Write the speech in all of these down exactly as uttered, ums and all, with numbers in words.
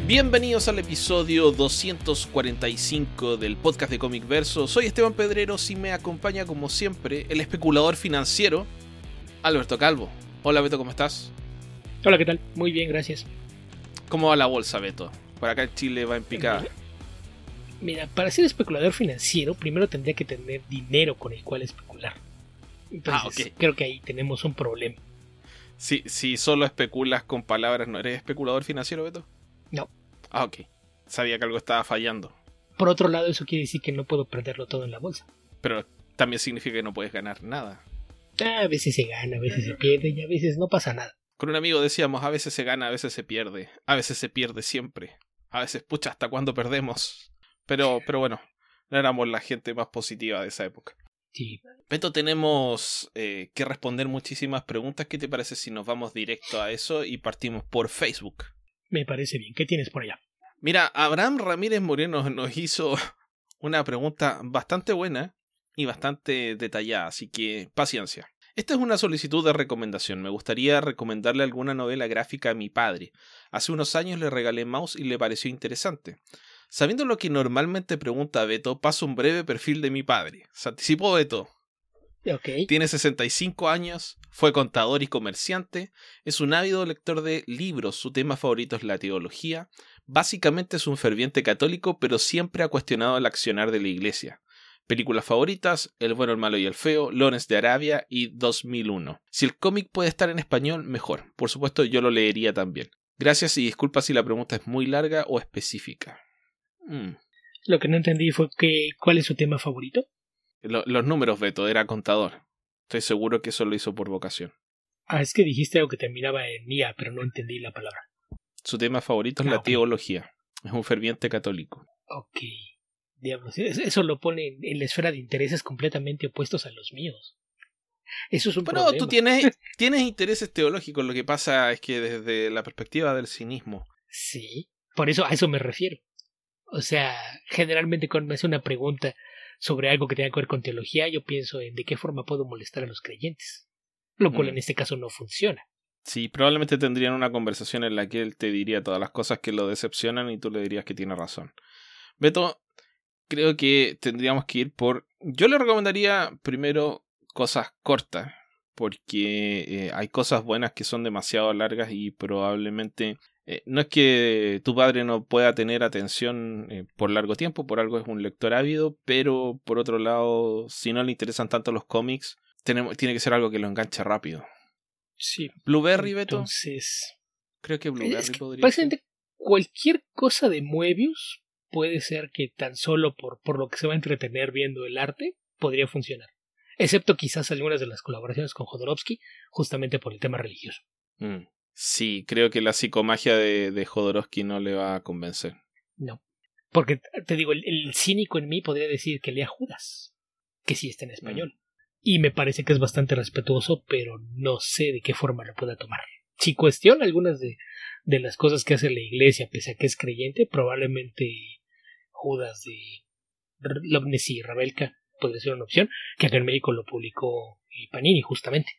Bienvenidos al episodio doscientos cuarenta y cinco del podcast de Comic Verso. Soy Esteban Pedreros y me acompaña como siempre el especulador financiero Alberto Calvo. Hola Beto, ¿cómo estás? Hola, ¿qué tal? Muy bien, gracias. ¿Cómo va la bolsa, Beto? Por acá en Chile va en picada. Mira, mira, para ser especulador financiero primero tendría que tener dinero con el cual especular. Entonces ah, okay. creo que ahí tenemos un problema. Si, si solo especulas con palabras, ¿no eres especulador financiero, Beto? No. Ah, ok. Sabía que algo estaba fallando. Por otro lado, eso quiere decir que no puedo perderlo todo en la bolsa. Pero también significa que no puedes ganar nada. A veces se gana, a veces se pierde y a veces no pasa nada. Con un amigo decíamos, a veces se gana, a veces se pierde. A veces se pierde siempre. A veces, pucha, hasta cuando perdemos. Pero, pero bueno, no éramos la gente más positiva de esa época. Sí. Beto, tenemos eh, que responder muchísimas preguntas. ¿Qué te parece si nos vamos directo a eso y partimos por Facebook? Me parece bien. ¿Qué tienes por allá? Mira, Abraham Ramírez Moreno nos hizo una pregunta bastante buena y bastante detallada, así que paciencia. Esta es una solicitud de recomendación. Me gustaría recomendarle alguna novela gráfica a mi padre. Hace unos años le regalé Mouse y le pareció interesante. Sabiendo lo que normalmente pregunta Beto, paso un breve perfil de mi padre. Se anticipó Beto. Okay. Tiene sesenta y cinco años, fue contador y comerciante, es un ávido lector de libros, su tema favorito es la teología, básicamente es un ferviente católico, pero siempre ha cuestionado el accionar de la iglesia. Películas favoritas, El bueno, el malo y el feo, Lawrence de Arabia y dos mil uno. Si el cómic puede estar en español, mejor. Por supuesto, yo lo leería también. Gracias y disculpa si la pregunta es muy larga o específica. Mm. Lo que no entendí fue que ¿cuál es su tema favorito? Los números, Beto, era contador. Estoy seguro que eso lo hizo por vocación. Ah, es que dijiste algo que terminaba en ia, pero no entendí la palabra. Su tema favorito es ah, la okay. teología. Es un ferviente católico. Ok. Diablos, eso lo pone en la esfera de intereses completamente opuestos a los míos. Eso es un Pero problema. tú tienes, tienes intereses teológicos. Lo que pasa es que desde la perspectiva del cinismo. Sí, por eso a eso me refiero. O sea, generalmente cuando me hace una pregunta sobre algo que tenga que ver con teología, yo pienso en de qué forma puedo molestar a los creyentes, lo cual mm. en este caso no funciona. Sí, probablemente tendrían una conversación en la que él te diría todas las cosas que lo decepcionan y tú le dirías que tiene razón. Beto, creo que tendríamos que ir por... Yo le recomendaría primero cosas cortas, porque eh, hay cosas buenas que son demasiado largas y probablemente... Eh, no es que tu padre no pueda tener atención eh, por largo tiempo, por algo es un lector ávido, pero por otro lado, si no le interesan tanto los cómics, tenemos, tiene que ser algo que lo enganche rápido. Sí. Blueberry, Beto. Entonces, creo que Blueberry es que podría básicamente ser. Cualquier cosa de Moebius puede ser que tan solo por, por lo que se va a entretener viendo el arte podría funcionar. Excepto quizás algunas de las colaboraciones con Jodorowsky, justamente por el tema religioso. Mm. Sí, creo que la psicomagia de, de Jodorowsky no le va a convencer. No, porque te digo, el, el cínico en mí podría decir que lea Judas, que sí está en español. Mm. Y me parece que es bastante respetuoso, pero no sé de qué forma lo pueda tomar. Si cuestiona algunas de, de las cosas que hace la iglesia, pese a que es creyente, probablemente Judas de Lovnesy y Rebelka podría ser una opción, que acá en México lo publicó Panini justamente.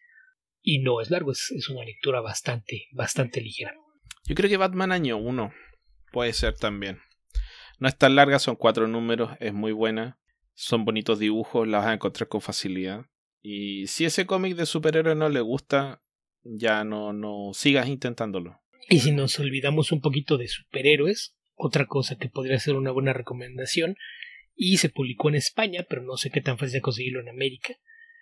Y no es largo, es, es una lectura bastante, bastante ligera. Yo creo que Batman año uno puede ser también. No es tan larga, son cuatro números, es muy buena. Son bonitos dibujos, la vas a encontrar con facilidad. Y si ese cómic de superhéroe no le gusta, ya no, no sigas intentándolo. Y si nos olvidamos un poquito de superhéroes, otra cosa que podría ser una buena recomendación, y se publicó en España, pero no sé qué tan fácil de conseguirlo en América,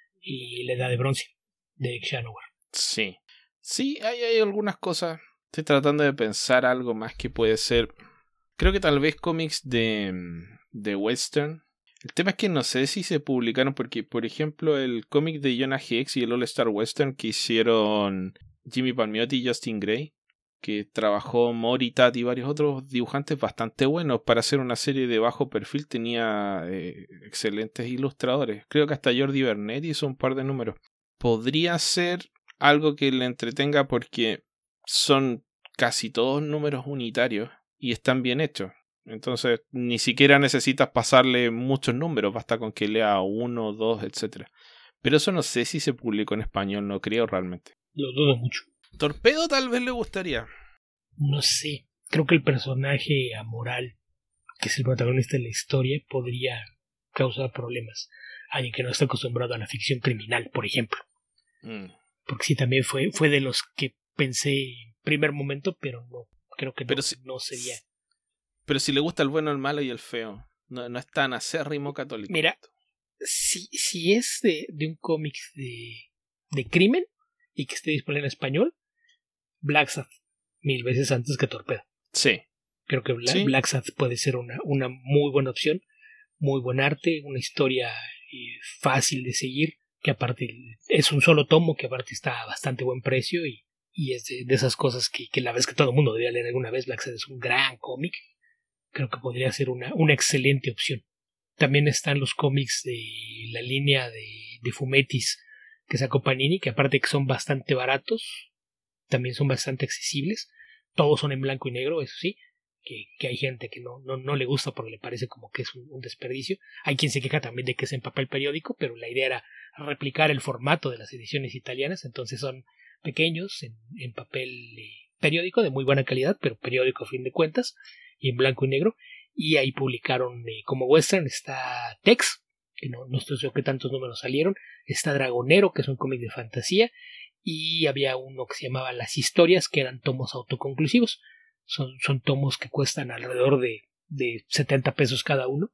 y La Edad de Bronce, de Eric Shanower. Sí, sí, hay, hay algunas cosas. Estoy tratando de pensar algo más que puede ser. Creo que tal vez cómics de, de western. El tema es que no sé si se publicaron porque, por ejemplo, el cómic de Jonah Hex y el All Star Western que hicieron Jimmy Palmiotti y Justin Gray, que trabajó Mori, Tati y varios otros dibujantes bastante buenos para hacer una serie de bajo perfil, tenía eh, excelentes ilustradores. Creo que hasta Jordi Bernet hizo un par de números. Podría ser algo que le entretenga porque son casi todos números unitarios y están bien hechos. Entonces ni siquiera necesitas pasarle muchos números, basta con que lea uno, dos, etcétera. Pero eso no sé si se publicó en español, no creo realmente. Lo dudo mucho. Torpedo tal vez le gustaría. No sé. creo que el personaje amoral, que es el protagonista de la historia, podría causar problemas a alguien que no está acostumbrado a la ficción criminal, por ejemplo. Mm. Porque sí, también fue, fue de los que pensé en primer momento, pero no, creo que no, pero si, no sería. Pero si le gusta el bueno, el malo y el feo, no, no es tan acérrimo católico. Mira, si, si es de, de un cómic de, de crimen y que esté disponible en español, Black Sabbath, mil veces antes que Torpedo. Sí. Creo que Black, ¿Sí? Black Sabbath puede ser una, una muy buena opción, muy buen arte, una historia eh, fácil de seguir, que aparte es un solo tomo, que aparte está a bastante buen precio y, y es de, de esas cosas que, que la vez que todo el mundo debería leer alguna vez. Black Sabbath es un gran cómic, creo que podría ser una, una excelente opción. También están los cómics de la línea de, de Fumettis que sacó Panini, que aparte que son bastante baratos, también son bastante accesibles. Todos son en blanco y negro, eso sí, que, que hay gente que no, no, no le gusta porque le parece como que es un, un desperdicio. Hay quien se queja también de que es en papel periódico, pero la idea era replicar el formato de las ediciones italianas, entonces son pequeños en, en papel eh, periódico de muy buena calidad, pero periódico a fin de cuentas, y en blanco y negro. Y ahí publicaron eh, como western está Tex, que no, no estoy seguro qué tantos números salieron, está Dragonero, que es un cómic de fantasía, y había uno que se llamaba Las Historias, que eran tomos autoconclusivos. Son, son tomos que cuestan alrededor de, de setenta pesos cada uno,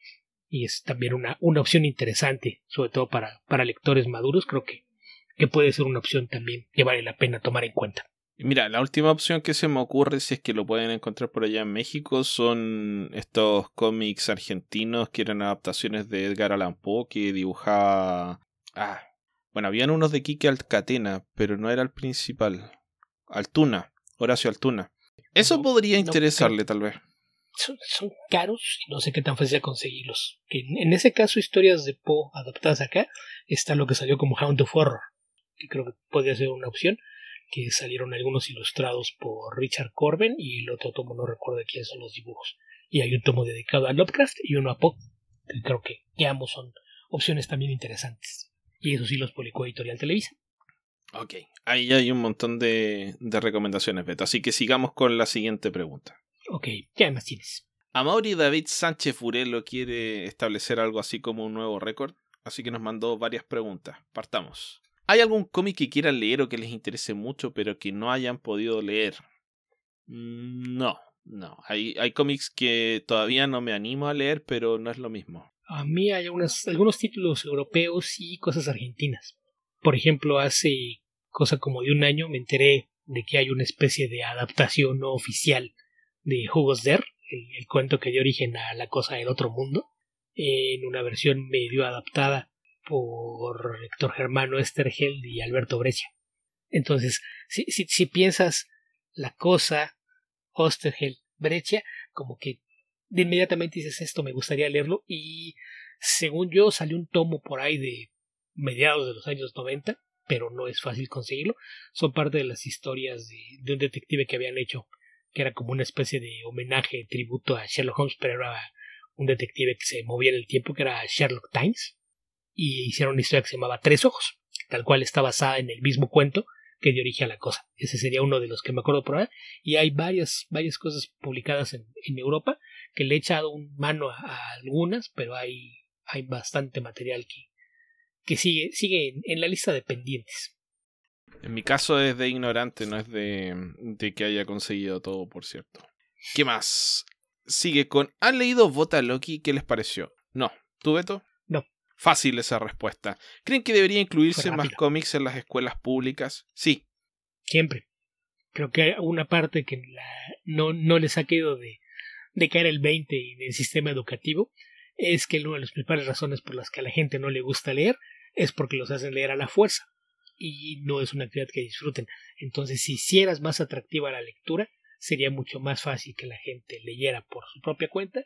y es también una, una opción interesante, sobre todo para, para lectores maduros. Creo que, que puede ser una opción también que vale la pena tomar en cuenta. Mira, la última opción que se me ocurre, si es que lo pueden encontrar por allá en México, son estos cómics argentinos que eran adaptaciones de Edgar Allan Poe, que dibujaba... Ah, bueno, habían unos de Quique Alcatena, pero no era el principal. Altuna, Horacio Altuna. Eso no, podría interesarle, no, tal vez. Son, son caros y no sé qué tan fácil conseguirlos. Que en, en ese caso, historias de Poe adaptadas acá, está lo que salió como Hound of Horror, que creo que podría ser una opción, que salieron algunos ilustrados por Richard Corben y el otro tomo no recuerdo de quién son los dibujos. Y hay un tomo dedicado a Lovecraft y uno a Poe, que creo que, que ambos son opciones también interesantes. Y eso sí los publicó Editorial Televisa. Ok, ahí ya hay un montón de, de recomendaciones, Beto. Así que sigamos con la siguiente pregunta. Ok, ¿qué más tienes? Amaury David Sánchez Furelo quiere establecer algo así como un nuevo récord, así que nos mandó varias preguntas. Partamos. ¿Hay algún cómic que quieran leer o que les interese mucho, pero que no hayan podido leer? No, no. Hay, hay cómics que todavía no me animo a leer, pero no es lo mismo. A mí hay unas, algunos títulos europeos y cosas argentinas. Por ejemplo, hace cosa como de un año me enteré de que hay una especie de adaptación no oficial de Jugos Der, el, el cuento que dio origen a La Cosa del Otro Mundo, en una versión medio adaptada por Héctor Germano Esterheld y Alberto Breccia. Entonces, si, si, si piensas La Cosa, Oesterheld, Breccia, como que de inmediatamente dices esto, me gustaría leerlo, y según yo salió un tomo por ahí de mediados de los años noventa, pero no es fácil conseguirlo. Son parte de las historias de, de un detective que habían hecho, que era como una especie de homenaje, tributo a Sherlock Holmes, pero era un detective que se movía en el tiempo, que era Sherlock Times, y hicieron una historia que se llamaba Tres Ojos, tal cual está basada en el mismo cuento que dio origen a La Cosa. Ese sería uno de los que me acuerdo por ahora, y hay varias, varias cosas publicadas en, en Europa, que le he echado un mano a, a algunas, pero hay, hay bastante material que, que sigue, sigue en, en la lista de pendientes. En mi caso es de ignorante, no es de, de que haya conseguido todo, por cierto. ¿Qué más? Sigue con... ¿Han leído Bota Loki? ¿Qué les pareció? No. ¿Tú, Beto? No. Fácil esa respuesta. ¿Creen que debería incluirse más cómics en las escuelas públicas? Sí. Siempre. Creo que una parte que la, no, no les ha quedado de, de caer el veinte en el sistema educativo es que una de las principales razones por las que a la gente no le gusta leer es porque los hacen leer a la fuerza y no es una actividad que disfruten. Entonces, si hicieras más atractiva la lectura, sería mucho más fácil que la gente leyera por su propia cuenta,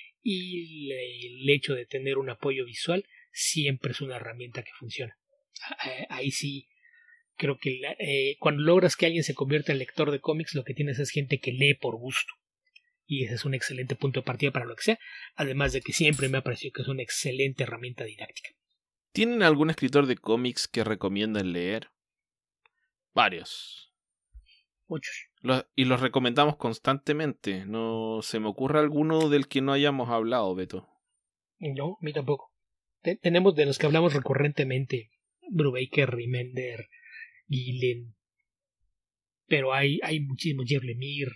y el hecho de tener un apoyo visual siempre es una herramienta que funciona. Ahí sí creo que la, eh, cuando logras que alguien se convierta en lector de cómics, lo que tienes es gente que lee por gusto, y ese es un excelente punto de partida para lo que sea, además de que siempre me ha parecido que es una excelente herramienta didáctica. ¿Tienen algún escritor de cómics que recomiendan leer? Varios. muchos. Los, y los recomendamos constantemente. No se me ocurre alguno del que no hayamos hablado, Beto. No, a mí tampoco. Te- tenemos de los que hablamos recurrentemente, Brubaker, Remender, Gillen, pero hay, hay muchísimos, Jeff Lemire.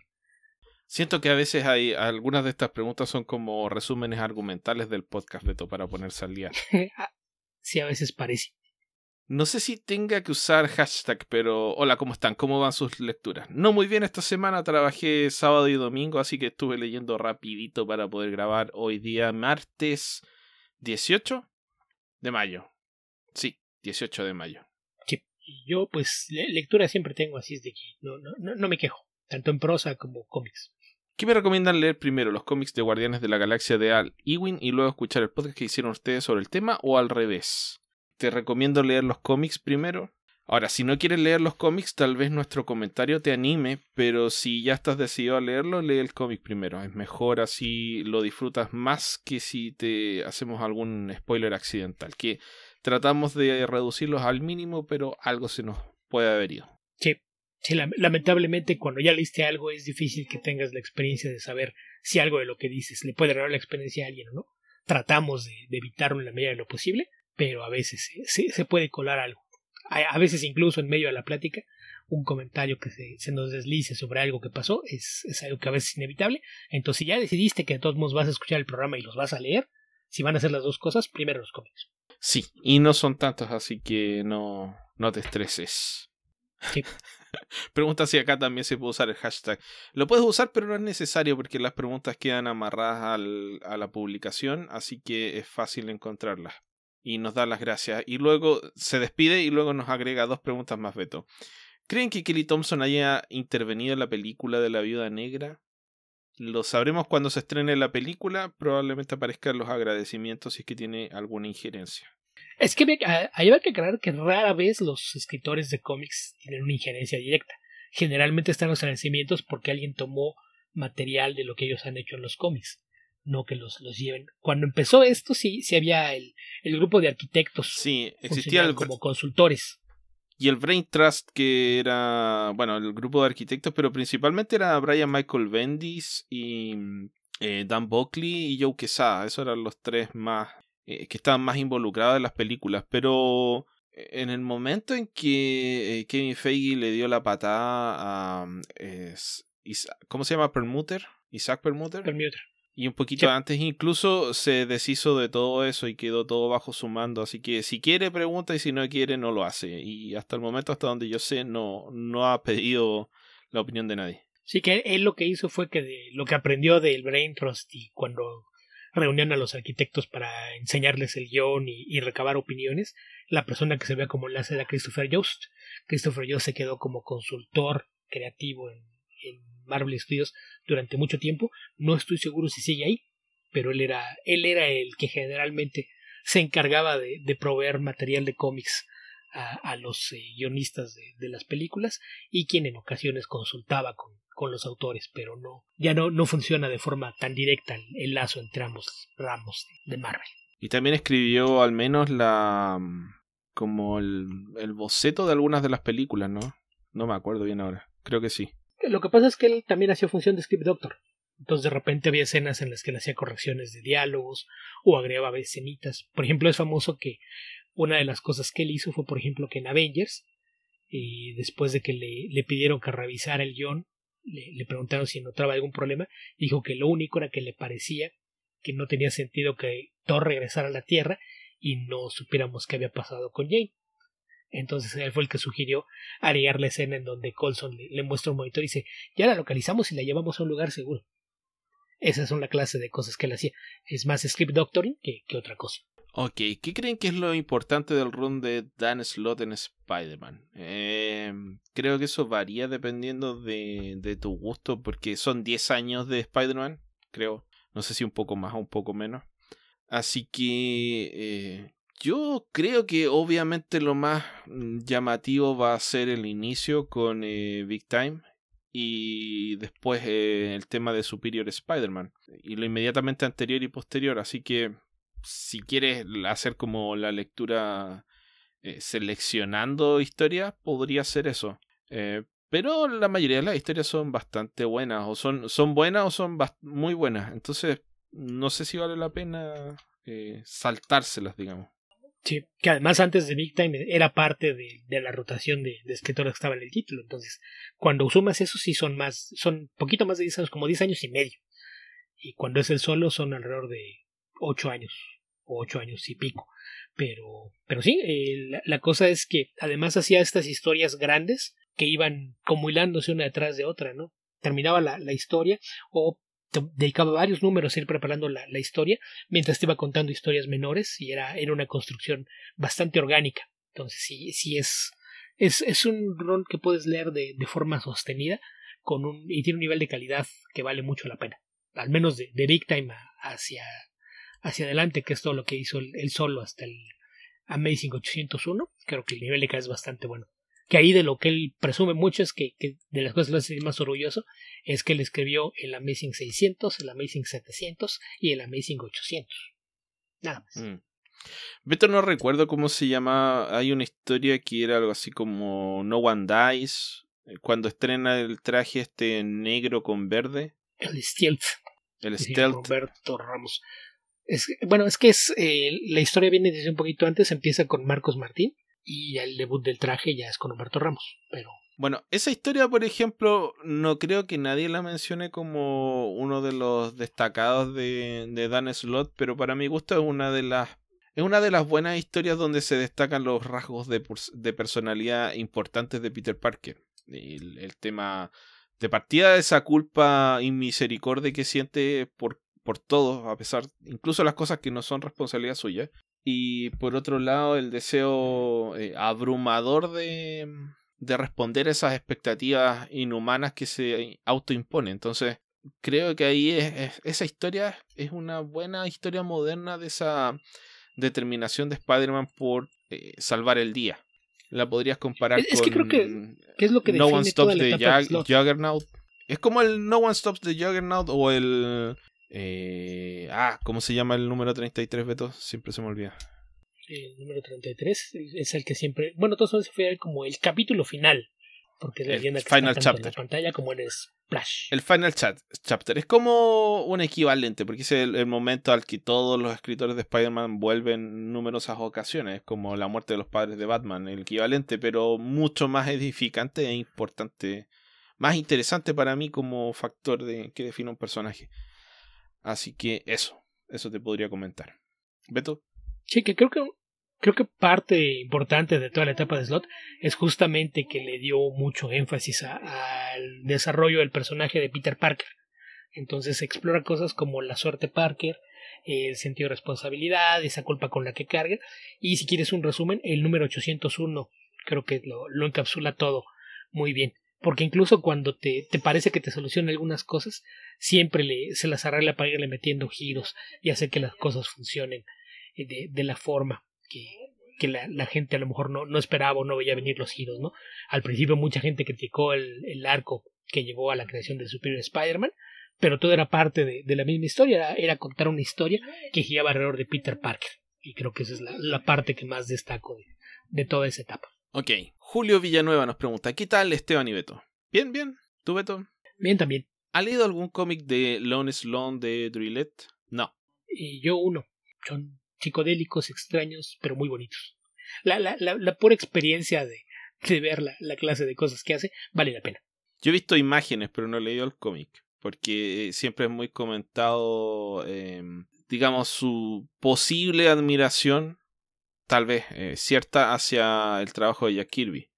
Siento que a veces hay algunas de estas preguntas son como resúmenes argumentales del podcast, Beto, para ponerse al día. Sí, a veces parece. No sé si tenga que usar hashtag, pero hola, ¿cómo están? ¿Cómo van sus lecturas? No muy bien esta semana, trabajé sábado y domingo, así que estuve leyendo rapidito para poder grabar hoy día martes dieciocho de mayo. Sí, dieciocho de mayo. Sí. Y yo, pues, le- lectura siempre tengo, así es de que no, no, no, no me quejo, tanto en prosa como cómics. ¿Qué me recomiendan leer primero? ¿Los cómics de Guardianes de la Galaxia de Al Ewing y luego escuchar el podcast que hicieron ustedes sobre el tema o al revés? Te recomiendo leer los cómics primero. Ahora, si no quieres leer los cómics, tal vez nuestro comentario te anime, pero si ya estás decidido a leerlo, lee el cómic primero. Es mejor, así lo disfrutas más que si te hacemos algún spoiler accidental, que tratamos de reducirlos al mínimo, pero algo se nos puede haber ido. Sí, sí, lam- lamentablemente cuando ya leíste algo es difícil que tengas la experiencia de saber si algo de lo que dices le puede arruinar la experiencia a alguien o no. Tratamos de, de evitarlo en la medida de lo posible, pero a veces se, se, se puede colar algo. A, a veces incluso en medio de la plática, un comentario que se, se nos deslice sobre algo que pasó es, es algo que a veces es inevitable. Entonces, si ya decidiste que de todos modos vas a escuchar el programa y los vas a leer, si van a hacer las dos cosas, primero los cómics. Sí, y no son tantos, así que no, no te estreses. Sí. Pregunta si acá también se puede usar el hashtag. Lo puedes usar, pero no es necesario porque las preguntas quedan amarradas al, a la publicación, así que es fácil encontrarlas. Y nos da las gracias. Y luego se despide y luego nos agrega dos preguntas más, Beto. ¿Creen que Kelly Thompson haya intervenido en la película de la Viuda Negra? Lo sabremos cuando se estrene la película. Probablemente aparezcan los agradecimientos si es que tiene alguna injerencia. Es que me- a- ahí hay que aclarar que rara vez los escritores de cómics tienen una injerencia directa. Generalmente están los agradecimientos porque alguien tomó material de lo que ellos han hecho en los cómics, no que los, los lleven. Cuando empezó esto, sí, sí había el, el grupo de arquitectos. Sí, existía el, como consultores. y el Brain Trust, que era, bueno, el grupo de arquitectos, pero principalmente era Brian Michael Bendis y eh, Dan Buckley y Joe Quesada. Esos eran los tres más eh, que estaban más involucrados en las películas. Pero en el momento en que eh, Kevin Feige le dio la patada a eh, Isa- ¿cómo se llama? Permuter, Isaac Permuter. Permuter. Y un poquito Sí. antes incluso se deshizo de todo eso y quedó todo bajo su mando. Así que si quiere pregunta y si no quiere no lo hace. Y hasta el momento, hasta donde yo sé, no, no ha pedido la opinión de nadie. Sí, que él lo que hizo fue que de, lo que aprendió del Brain Trust y cuando reunían a los arquitectos para enseñarles el guión y, y recabar opiniones, la persona que se veía como enlace era Christopher Yost. Christopher Yost se quedó como consultor creativo en, en Marvel Studios durante mucho tiempo. No estoy seguro si sigue ahí, pero él era, él era el que generalmente se encargaba de, de proveer material de cómics a, a los eh, guionistas de, de las películas y quien en ocasiones consultaba con, con los autores, pero no, ya no, no funciona de forma tan directa el, el lazo entre ambos ramos de, de Marvel. Y también escribió al menos la como el, el boceto de algunas de las películas, ¿no? No me acuerdo bien ahora. Creo que sí. Lo que pasa es que él también hacía función de script doctor. Entonces de repente había escenas en las que le hacía correcciones de diálogos o agregaba escenitas. Por ejemplo, es famoso que una de las cosas que él hizo fue, por ejemplo, que en Avengers, y después de que le, le pidieron que revisara el guión, le, le preguntaron si notaba algún problema, dijo que lo único era que le parecía que no tenía sentido que Thor regresara a la Tierra y no supiéramos qué había pasado con Jane. Entonces él fue el que sugirió agregar la escena en donde Coulson le, le muestra un monitor y dice, ya la localizamos y la llevamos a un lugar seguro. Esas son la clase de cosas que él hacía. Es más script doctoring que, que otra cosa. Ok, ¿qué creen que es lo importante del run de Dan Slott en Spider-Man? Eh, creo que eso varía dependiendo de, de tu gusto, porque son diez años de Spider-Man, creo. No sé si un poco más o un poco menos. Así que eh, yo creo que obviamente lo más llamativo va a ser el inicio con eh, Big Time y después eh, el tema de Superior Spider-Man y lo inmediatamente anterior y posterior. Así que si quieres hacer como la lectura eh, seleccionando historias, podría ser eso. Eh, Pero la mayoría de las historias son bastante buenas, o son, son buenas o son bast- muy buenas. Entonces, no sé si vale la pena eh, saltárselas, digamos. Sí, que además antes de Big Time era parte de, de la rotación de, de escritores que estaba en el título. Entonces, cuando sumas eso, sí son más, son poquito más de diez años, como diez años y medio. Y cuando es el solo, son alrededor de ocho años, o ocho años y pico. Pero, pero sí, eh, la, la cosa es que además hacía estas historias grandes que iban como hilándose una detrás de otra, ¿no? Terminaba la, la historia o te dedicaba varios números a ir preparando la, la historia mientras te iba contando historias menores y era, era una construcción bastante orgánica. Entonces sí, sí es, es, es un run que puedes leer de, de forma sostenida con un, y tiene un nivel de calidad que vale mucho la pena. Al menos de, de Big Time hacia, hacia adelante, que es todo lo que hizo el, el solo hasta el Amazing ochocientos uno, creo que el nivel de calidad es bastante bueno. Que ahí de lo que él presume mucho es que, que de las cosas que lo hace más orgulloso es que él escribió el Amazing seiscientos, el Amazing setecientos y el Amazing ochocientos. Nada más. Mm. Beto, no recuerdo cómo se llama. Hay una historia que era algo así como No One Dies, cuando estrena el traje este negro con verde. El Stealth. El Sí, Stealth. Roberto Ramos. Es, bueno, es que es eh, la historia viene desde un poquito antes, empieza con Marcos Martín y el debut del traje ya es con Roberto Ramos, pero... Bueno, esa historia, por ejemplo, no creo que nadie la mencione como uno de los destacados de, de Dan Slott, pero para mi gusto es una de las es una de las buenas historias donde se destacan los rasgos de, de personalidad importantes de Peter Parker. El, el tema de partida de esa culpa y misericordia que siente por, por todos, a pesar, incluso las cosas que no son responsabilidad suya. Y por otro lado, el deseo eh, abrumador de... de responder a esas expectativas inhumanas que se autoimponen. Entonces, creo que ahí es, es, esa historia es una buena historia moderna de esa determinación de Spider-Man por eh, salvar el día. La podrías comparar es, es con que creo que, que es lo que No define One toda Stops la de etapa de Jug- Slott. Juggernaut. Es como el No One Stops de Juggernaut o el... Eh, ah, ¿cómo se llama el número treinta y tres, Beto? Siempre se me olvida. El número treinta y tres es el que siempre... Bueno, todos se fue como el capítulo final, porque es la El leyenda que final está tanto chapter. en la pantalla como en Splash. El Final Chat, Chapter es como un equivalente, porque es el, el momento al que todos los escritores de Spider-Man vuelven en numerosas ocasiones, como la muerte de los padres de Batman, el equivalente, pero mucho más edificante e importante, más interesante para mí como factor de que define un personaje. Así que eso, eso te podría comentar. ¿Beto? Sí, que creo que creo que parte importante de toda la etapa de Slott es justamente que le dio mucho énfasis al desarrollo del personaje de Peter Parker. Entonces se explora cosas como la suerte Parker, el sentido de responsabilidad, esa culpa con la que carga. Y si quieres un resumen, el número ochocientos uno creo que lo, lo encapsula todo muy bien. Porque incluso cuando te, te parece que te soluciona algunas cosas, siempre le, se las arregla para irle metiendo giros y hacer que las cosas funcionen de, de la forma que, que la, la gente a lo mejor no, no esperaba o no veía venir los giros, ¿no? Al principio mucha gente criticó el, el arco que llevó a la creación del Superior Spider-Man, pero todo era parte de, de la misma historia, era, era contar una historia que giraba alrededor de Peter Parker, y creo que esa es la, la parte que más destaco de, de toda esa etapa. Ok, Julio Villanueva nos pregunta, ¿qué tal Esteban y Beto? Bien, bien, ¿tú, Beto? Bien también. ¿Ha leído algún cómic de Lone Sloan de Drillette? No. Y yo uno, son psicodélicos, extraños, pero muy bonitos. La, la, la, la pura experiencia de, de ver la, la clase de cosas que hace vale la pena. Yo he visto imágenes, pero no he leído el cómic, porque siempre es muy comentado, eh, digamos, su posible admiración, tal vez eh, cierta, hacia el trabajo de Jack Kirby,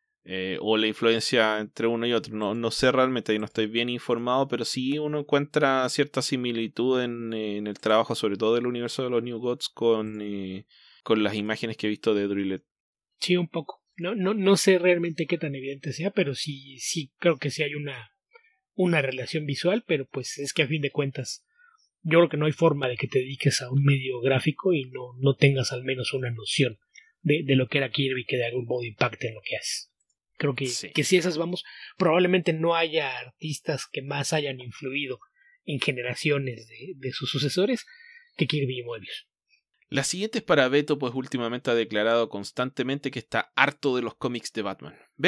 eh, o la influencia entre uno y otro. No, no sé realmente, y no estoy bien informado, pero sí uno encuentra cierta similitud en, en el trabajo, sobre todo del universo de los New Gods, con, eh, con las imágenes que he visto de Drillette. Sí, un poco. No, no, no sé realmente qué tan evidente sea, pero sí, sí creo que sí hay una, una relación visual, pero pues es que a fin de cuentas yo creo que no hay forma de que te dediques a un medio gráfico y no, no tengas al menos una noción de, de lo que era Kirby que de algún modo impacte en lo que haces. Creo que, sí. que si esas vamos, probablemente no haya artistas que más hayan influido en generaciones de, de sus sucesores que Kirby y Moebius. La siguiente es para Beto, pues últimamente ha declarado constantemente que está harto de los cómics de Batman. Beto,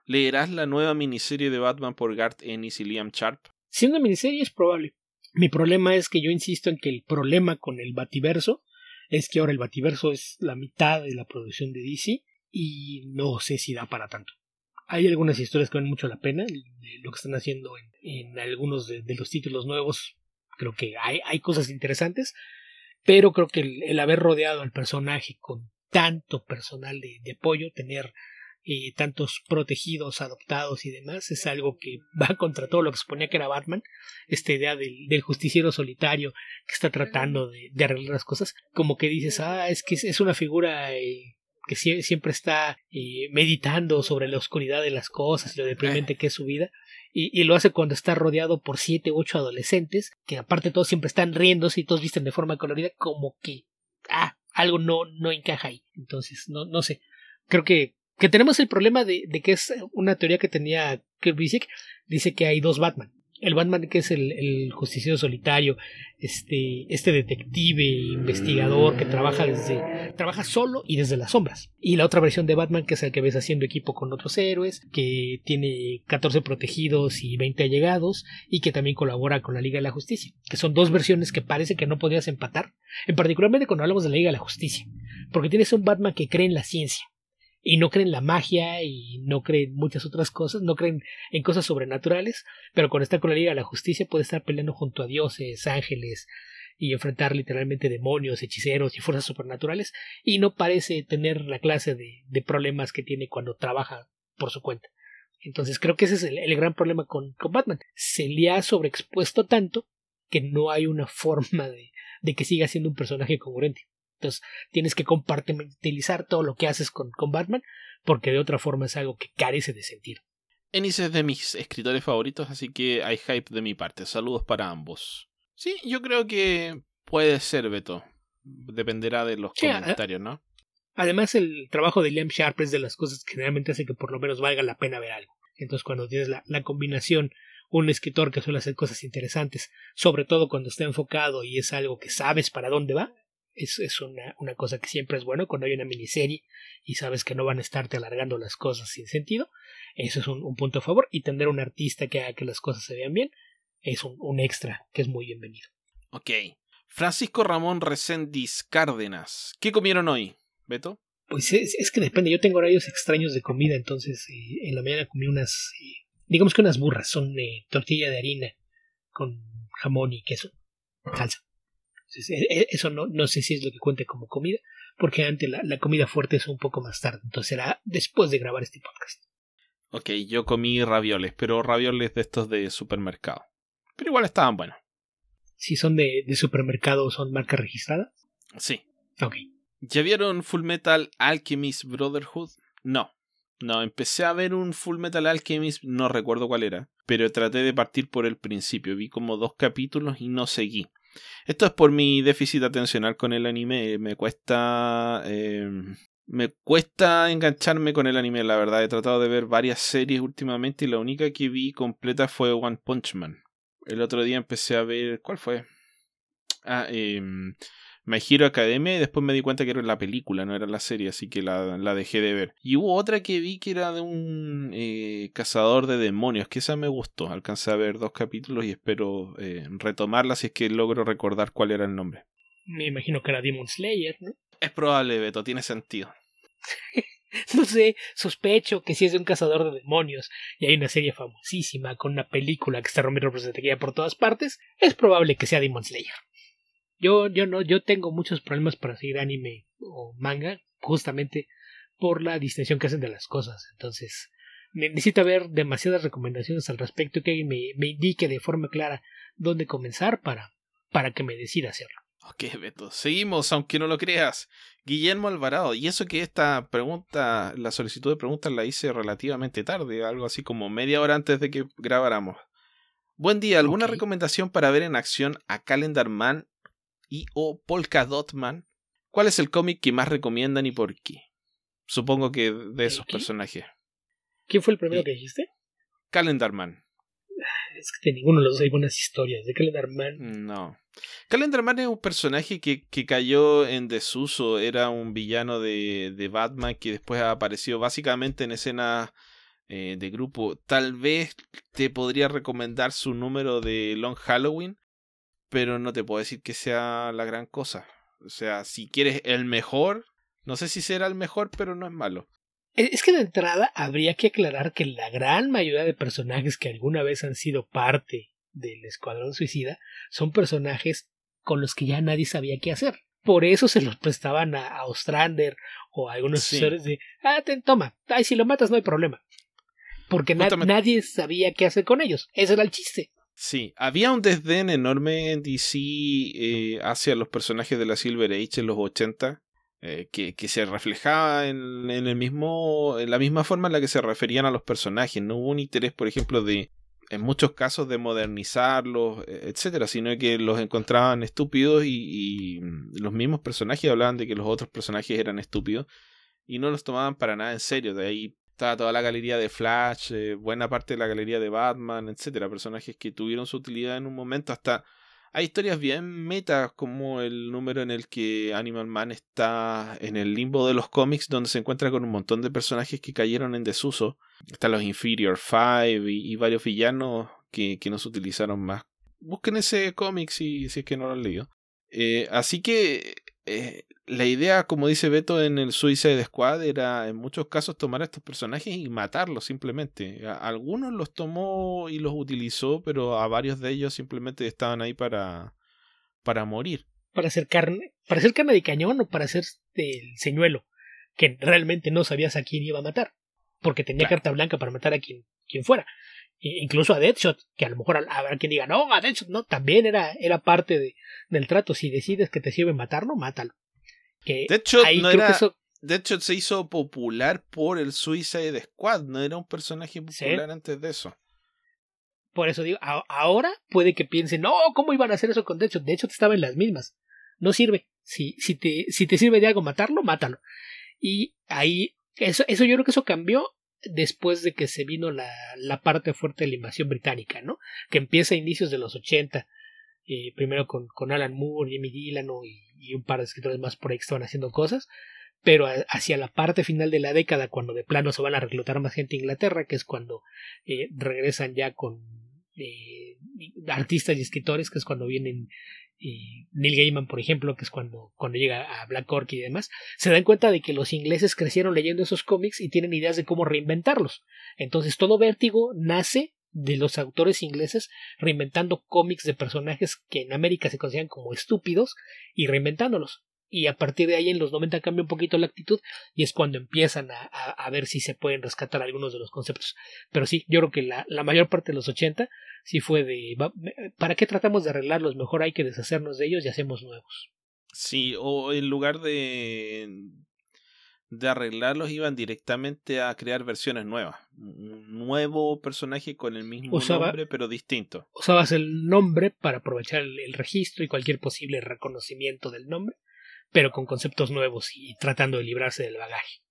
¿Leerás la nueva miniserie de Batman por Garth Ennis y Liam Sharp? Siendo miniserie es probable. Mi problema es que yo insisto en que el problema con el Bativerso es que ahora el Bativerso es la mitad de la producción de D C y no sé si da para tanto. Hay algunas historias que valen mucho la pena, de lo que están haciendo en, en algunos de, de los títulos nuevos. Creo que hay, hay cosas interesantes, pero creo que el, el haber rodeado al personaje con tanto personal de, de apoyo, tener eh, tantos protegidos, adoptados y demás, es algo que va contra todo lo que suponía que era Batman. Esta idea del, del justiciero solitario que está tratando de, de arreglar las cosas, como que dices, ah, es que es, es una figura eh, que sie- siempre está eh, meditando sobre la oscuridad de las cosas y lo deprimente que es su vida. Y, y lo hace cuando está rodeado por siete u ocho adolescentes, que aparte todos siempre están riéndose y todos visten de forma colorida, como que ah, algo no, no encaja ahí. Entonces, no, no sé. Creo que, que tenemos el problema de, de que es una teoría que tenía Kirby Busiek. Dice que hay dos Batman. El Batman que es el, el justiciero solitario, este, este detective, investigador que trabaja desde, trabaja solo y desde las sombras. Y la otra versión de Batman que es el que ves haciendo equipo con otros héroes, que tiene catorce protegidos y veinte allegados, y que también colabora con la Liga de la Justicia. Que son dos versiones que parece que no podrías empatar, en particularmente cuando hablamos de la Liga de la Justicia. Porque tienes un Batman que cree en la ciencia, y no creen en la magia y no creen en muchas otras cosas, no creen en cosas sobrenaturales, pero cuando está con la Liga de la Justicia puede estar peleando junto a dioses, ángeles y enfrentar literalmente demonios, hechiceros y fuerzas sobrenaturales, y no parece tener la clase de, de problemas que tiene cuando trabaja por su cuenta. Entonces creo que ese es el, el gran problema con, con Batman. Se le ha sobreexpuesto tanto que no hay una forma de, de que siga siendo un personaje congruente. Entonces tienes que compartimentalizar todo lo que haces con, con Batman, porque de otra forma es algo que carece de sentido. Ennis es de mis escritores favoritos, así que hay hype de mi parte. Saludos para ambos. Sí, yo creo que puede ser, Beto. Dependerá de los Sí, comentarios, ¿no? Además, el trabajo de Liam Sharp es de las cosas que generalmente hace que por lo menos valga la pena ver algo. Entonces, cuando tienes la, la combinación, un escritor que suele hacer cosas interesantes, sobre todo cuando está enfocado y es algo que sabes para dónde va, Es, es una, una cosa que siempre es bueno cuando hay una miniserie y sabes que no van a estarte alargando las cosas sin sentido. Eso es un, un punto a favor, y tener un artista que haga que las cosas se vean bien es un, un extra que es muy bienvenido. Ok. Francisco Ramón Reséndiz Cárdenas. ¿Qué comieron hoy, Beto? Pues es, es que depende, yo tengo horarios extraños de comida, entonces eh, en la mañana comí unas, eh, digamos que unas burras, son eh, tortilla de harina con jamón y queso, salsa. Entonces, eso no, no sé si es lo que cuente como comida, porque antes la, la comida fuerte es un poco más tarde, entonces será después de grabar este podcast. Ok, yo comí ravioles, pero ravioles de estos de supermercado. Pero igual estaban buenos. Si son de, de supermercado, ¿son marca registrada? Sí. Ok. ¿Ya vieron Full Metal Alchemist Brotherhood? No. No, empecé a ver un Full Metal Alchemist, no recuerdo cuál era, pero traté de partir por el principio. Vi como dos capítulos y no seguí. Esto es por mi déficit atencional con el anime. Me cuesta eh, me cuesta engancharme con el anime, la verdad. He tratado de ver varias series últimamente y la única que vi completa fue One Punch Man. El otro día empecé a ver... ¿Cuál fue? Ah, eh, My Hero Academia, y después me di cuenta que era la película, no era la serie, así que la, la dejé de ver. Y hubo otra que vi que era de un eh, cazador de demonios, que esa me gustó. Alcancé a ver dos capítulos y espero eh, retomarla si es que logro recordar cuál era el nombre. Me imagino que era Demon Slayer, ¿no? Es probable, Beto, tiene sentido. No sé, sospecho que si es de un cazador de demonios y hay una serie famosísima con una película que está rompiendo representativa por todas partes, es probable que sea Demon Slayer. Yo, yo no, yo tengo muchos problemas para seguir anime o manga, justamente por la distinción que hacen de las cosas. Entonces, necesito ver demasiadas recomendaciones al respecto y que alguien me, me indique de forma clara dónde comenzar para, para que me decida hacerlo. Ok, Beto, seguimos, aunque no lo creas. Guillermo Alvarado, y eso que esta pregunta, la solicitud de preguntas la hice relativamente tarde, algo así como media hora antes de que grabáramos. Buen día, ¿alguna okay. recomendación para ver en acción a Calendar Man y o Polka Dot Man? ¿Cuál es el cómic que más recomiendan y por qué? Supongo que de esos ¿Qué? personajes. ¿Quién fue el primero ¿Y? que dijiste? Calendar Man. Es que de ninguno de los dos hay buenas historias. ¿De Calendar Man? No. Calendar Man es un personaje que, que cayó en desuso. Era un villano de, de Batman que después ha aparecido básicamente en escenas eh, de grupo. Tal vez te podría recomendar su número de Long Halloween, pero no te puedo decir que sea la gran cosa. O sea, si quieres el mejor, no sé si será el mejor, pero no es malo. Es que de entrada habría que aclarar que la gran mayoría de personajes que alguna vez han sido parte del Escuadrón Suicida son personajes con los que ya nadie sabía qué hacer. Por eso se los prestaban a, a Ostrander o a algunos Sí. usuarios de, ah, ten, toma, ay, si lo matas no hay problema. Porque na- Justamente- nadie sabía qué hacer con ellos. Ese era el chiste. Sí, había un desdén enorme en D C eh, hacia los personajes de la Silver Age en los ochenta, eh, que, que se reflejaba en, en el mismo, en la misma forma en la que se referían a los personajes. No hubo un interés, por ejemplo, de, en muchos casos, de modernizarlos, etcétera, sino que los encontraban estúpidos y, y los mismos personajes hablaban de que los otros personajes eran estúpidos y no los tomaban para nada en serio. De ahí estaba toda la galería de Flash, eh, buena parte de la galería de Batman, etcétera. Personajes que tuvieron su utilidad en un momento. Hasta hay historias bien metas, como el número en el que Animal Man está en el limbo de los cómics, donde se encuentra con un montón de personajes que cayeron en desuso. Están los Inferior Five y, y varios villanos que, que no se utilizaron más. Busquen ese cómic si, si es que no lo han leído. Eh, así que eh, la idea, como dice Beto en el Suicide Squad, era en muchos casos tomar a estos personajes y matarlos simplemente. A algunos los tomó y los utilizó, pero a varios de ellos simplemente estaban ahí para, para morir. Para hacer carne, para hacer carne de cañón o para hacer el señuelo, que realmente no sabías a quién iba a matar, porque tenía Claro. carta blanca para matar a quien, quien fuera. E incluso a Deadshot, que a lo mejor habrá quien diga, no, a Deadshot no, también era, era parte de, del trato. Si decides que te sirve matarlo, mátalo. Que Deadshot ahí no creo era... que eso, Deadshot se hizo popular por el Suicide Squad, no era un personaje popular Sí. antes de eso. por eso digo, a- ahora puede que piensen, no, ¿cómo iban a hacer eso con Deadshot? Deadshot estaba en las mismas. No sirve. Si, si, te, si te sirve de algo matarlo, mátalo. Y ahí, eso, eso yo creo que eso cambió después de que se vino la, la parte fuerte de la invasión británica, ¿no? Que empieza a inicios de los ochenta, eh, primero con, con Alan Moore, Jimmy Dillano y, y un par de escritores más por ahí que estaban haciendo cosas, pero a, hacia la parte final de la década, cuando de plano se van a reclutar más gente a Inglaterra, que es cuando eh, regresan ya con eh, artistas y escritores, que es cuando vienen eh, Neil Gaiman, por ejemplo, que es cuando, cuando llega a Black Orchid y demás, se dan cuenta de que los ingleses crecieron leyendo esos cómics y tienen ideas de cómo reinventarlos. Entonces todo Vértigo nace de los autores ingleses reinventando cómics de personajes que en América se consideran como estúpidos y reinventándolos. Y a partir de ahí en los noventa cambia un poquito la actitud y es cuando empiezan a, a, a ver si se pueden rescatar algunos de los conceptos. Pero sí, yo creo que la, la mayor parte de los ochenta sí fue de va, ¿para qué tratamos de arreglarlos? Mejor hay que deshacernos de ellos y hacemos nuevos. Sí, o en lugar de, de arreglarlos, iban directamente a crear versiones nuevas. Un nuevo personaje con el mismo Usaba, nombre, pero distinto. Usabas el nombre para aprovechar el, el registro y cualquier posible reconocimiento del nombre, pero con conceptos nuevos y tratando de librarse del bagaje.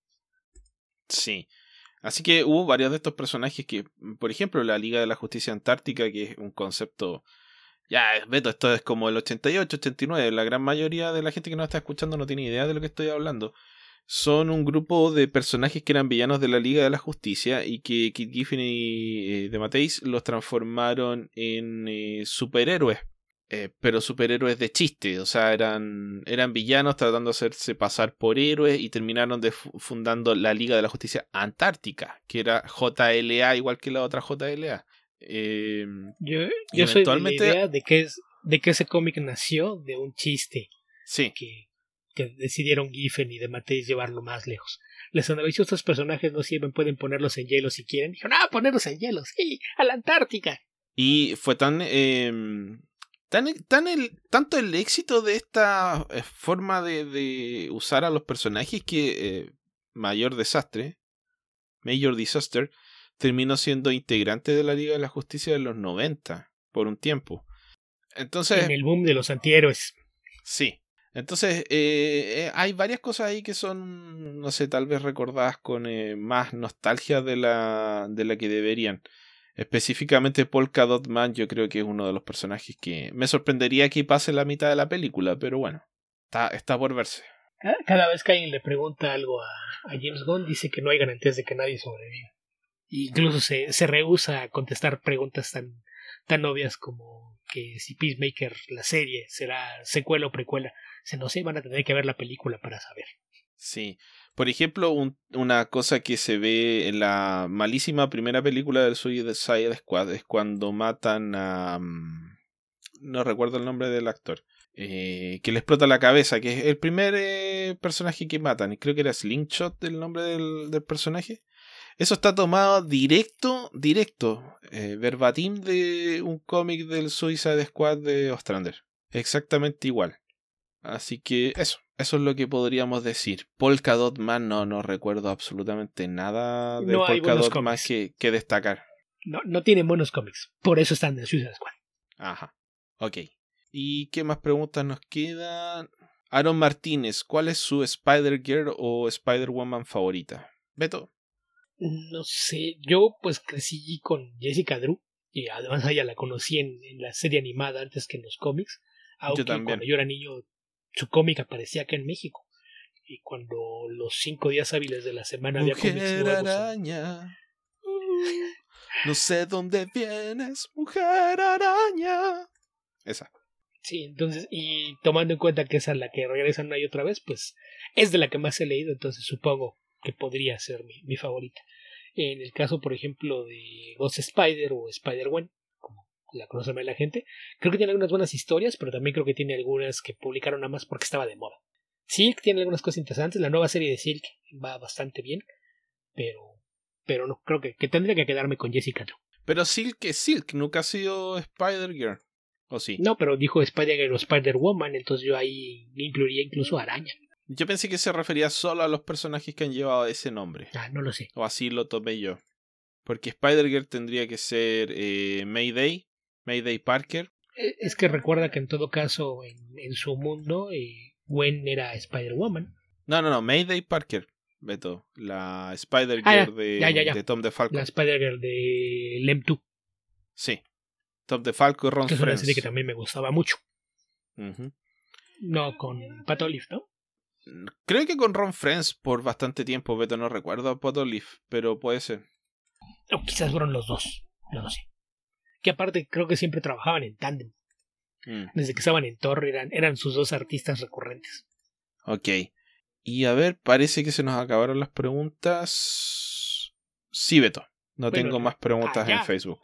Sí. Así que hubo varios de estos personajes que, por ejemplo, la Liga de la Justicia Antártica, que es un concepto... Ya, Beto, esto es como el ochenta y ocho, ochenta y nueve. La gran mayoría de la gente que nos está escuchando no tiene idea de lo que estoy hablando. Son un grupo de personajes que eran villanos de la Liga de la Justicia y que Kit Giffen y eh, DeMatteis los transformaron en eh, superhéroes. Eh, pero superhéroes de chiste, o sea, eran, eran villanos tratando de hacerse pasar por héroes y terminaron de fu- fundando la Liga de la Justicia Antártica, que era J L A igual que la otra J L A. Eh, Yo, y yo soy de la eventualmente, idea de que, es, de que ese cómic nació de un chiste sí, que, que decidieron Giffen y DeMatteis llevarlo más lejos. Les analizó estos personajes no sirven, pueden ponerlos en hielo si quieren. Dijeron, ah, ponerlos en hielo, sí, a la Antártica. y fue tan... Eh, Tan, tan el, tanto el éxito de esta eh, forma de, de usar a los personajes que eh, Mayor Desastre, Major Disaster, terminó siendo integrante de la Liga de la Justicia de los noventa por un tiempo. Entonces, en el boom de los antihéroes. Sí. Entonces, eh, eh, hay varias cosas ahí que son, no sé, tal vez recordadas con eh, más nostalgia de la, de la que deberían. Específicamente Polka Dot Man, yo creo que es uno de los personajes que me sorprendería que pase la mitad de la película, pero bueno, está, está por verse. Cada vez que alguien le pregunta algo a, a James Gunn, dice que no hay garantías de que nadie sobreviva. Incluso se, se rehúsa a contestar preguntas tan, tan obvias como que si Peacemaker, la serie, será secuela o precuela. Se no sé, van a tener que ver la película para saber. Sí. Por ejemplo, un, una cosa que se ve en la malísima primera película del Suicide Squad es cuando matan a... no recuerdo el nombre del actor. Eh, que le explota la cabeza, que es el primer eh, personaje que matan. Creo que era Slingshot el nombre del, del personaje. Eso está tomado directo, directo, eh, verbatim de un cómic del Suicide Squad de Ostrander. Exactamente igual. Así que eso, eso es lo que podríamos decir. Polka Dot Man, no, no recuerdo absolutamente nada de No hay Polka buenos Dot Man cómics. que, que destacar. No, no tienen buenos cómics. Por eso están en Suicide Squad. Ajá, ok. ¿Y qué más preguntas nos quedan? Aaron Martínez, ¿cuál es su Spider-Girl o Spider-Woman favorita? Beto. No sé, yo pues crecí con Jessica Drew. Y además a ella la conocí en, en la serie animada antes que en los cómics. Aunque Yo también. cuando yo era niño, su cómic aparecía acá en México. Y cuando los cinco días hábiles de la semana había cómics Mujer nuevos. araña. Uh, no sé dónde vienes, mujer araña. Esa. Sí, entonces, y tomando en cuenta que esa es la que regresan una y otra vez, pues es de la que más he leído, entonces supongo que podría ser mi, mi favorita. En el caso, por ejemplo, de Ghost Spider o Spider-Gwen, como la conoce más la gente, creo que tiene algunas buenas historias, pero también creo que tiene algunas que publicaron nada más porque estaba de moda. Silk tiene algunas cosas interesantes, la nueva serie de Silk va bastante bien, pero, pero no, creo que, que tendría que quedarme con Jessica Drew. Pero Silk es Silk, nunca ha sido Spider-Girl. ¿O sí? No, pero dijo Spider-Girl o Spider-Woman, entonces yo ahí incluiría incluso Araña. Yo pensé que se refería solo a los personajes que han llevado ese nombre. Ah, no lo sé. O así lo tomé yo. Porque Spider-Girl tendría que ser eh, Mayday, Mayday Parker. Es que recuerda que en todo caso, en, en su mundo, eh, Gwen era Spider-Woman. No, no, no, Mayday Parker, Beto. La Spider-Girl Ah, ya, de, ya, ya, ya. de Tom DeFalco. La Spider-Girl de Lem dos. Sí. Tom DeFalco y Ron Que es una Friends. serie que también me gustaba mucho. Uh-huh. No con Pat Olive, ¿no? Creo que con Ron Friends por bastante tiempo, Beto. No recuerdo a Pat Olive, pero puede ser. O quizás fueron los dos. No lo sé. Que aparte creo que siempre trabajaban en tándem. Mm. Desde que estaban en Torre eran, eran sus dos artistas recurrentes. Ok. Y a ver, parece que se nos acabaron las preguntas. Sí, Beto. No Bueno, tengo más preguntas allá. en Facebook.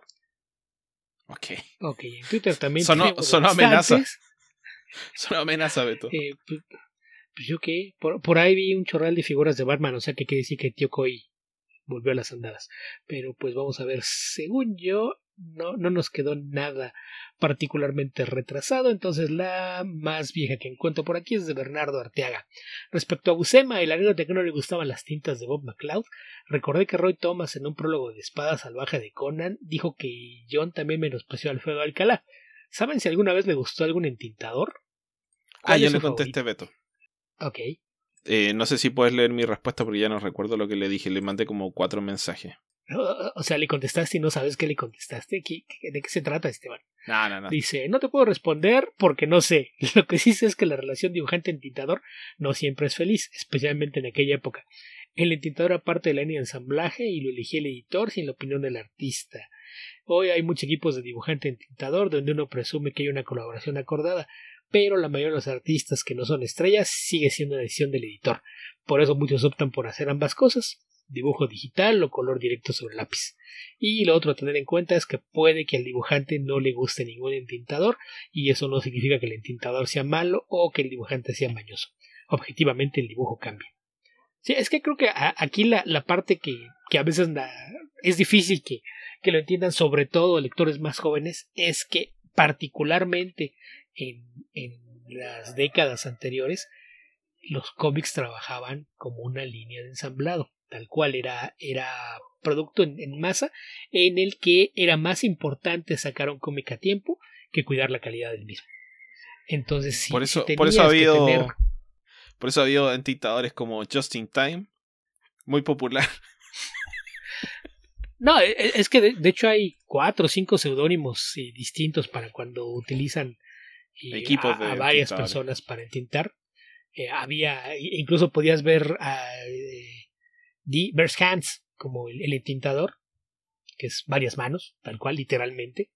Ok. Ok, en Twitter también Sonó, tenemos sonó bastantes. amenaza. Sonó amenaza, Beto. Eh, pues, pues yo qué, por, por ahí vi un chorral de figuras de Batman, o sea que quiere decir que Tío Koi volvió a las andadas. Pero pues vamos a ver, según yo, no, no nos quedó nada particularmente retrasado, entonces la más vieja que encuentro por aquí es de Bernardo Arteaga. Respecto a Buscema, el anécdota que no le gustaban las tintas de Bob McCloud, recordé que Roy Thomas en un prólogo de Espada Salvaje de Conan dijo que John también menospreció a Alfredo Alcalá. ¿Saben si alguna vez le gustó algún entintador? Ah, yo es le su contesté, favorito? Beto. Ok. Eh, no sé si puedes leer mi respuesta porque ya no recuerdo lo que le dije. Le mandé como cuatro mensajes. O, o sea, le contestaste y no sabes qué le contestaste. ¿Qué, qué, ¿De qué se trata, Esteban? No, no, no. Dice, no te puedo responder porque no sé. Lo que sí sé es que la relación dibujante-entintador no siempre es feliz, especialmente en aquella época. El entintador aparte de la línea de ensamblaje y lo elegía el editor sin la opinión del artista. Hoy hay muchos equipos de dibujante-entintador donde uno presume que hay una colaboración acordada, pero la mayoría de los artistas que no son estrellas sigue siendo una decisión del editor. Por eso muchos optan por hacer ambas cosas, dibujo digital o color directo sobre lápiz. Y lo otro a tener en cuenta es que puede que al dibujante no le guste ningún entintador y eso no significa que el entintador sea malo o que el dibujante sea mañoso. Objetivamente el dibujo cambia. Sí, es que creo que a, aquí la, la parte que, que a veces la, es difícil que, que lo entiendan, sobre todo lectores más jóvenes, es que particularmente en, en las décadas anteriores los cómics trabajaban como una línea de ensamblado, tal cual era, era producto en, en masa en el que era más importante sacar un cómic a tiempo que cuidar la calidad del mismo. Entonces, si, por eso, si por eso ha habido, que tener... por eso ha habido entintadores como Just in Time, muy popular. No, es que de, de hecho hay cuatro o cinco seudónimos eh, distintos para cuando utilizan eh, Equipos a, de a varias entintadores. personas para entintar. Eh, había, incluso podías ver a eh, Dee Hands como el, el entintador, que es varias manos, tal cual, literalmente.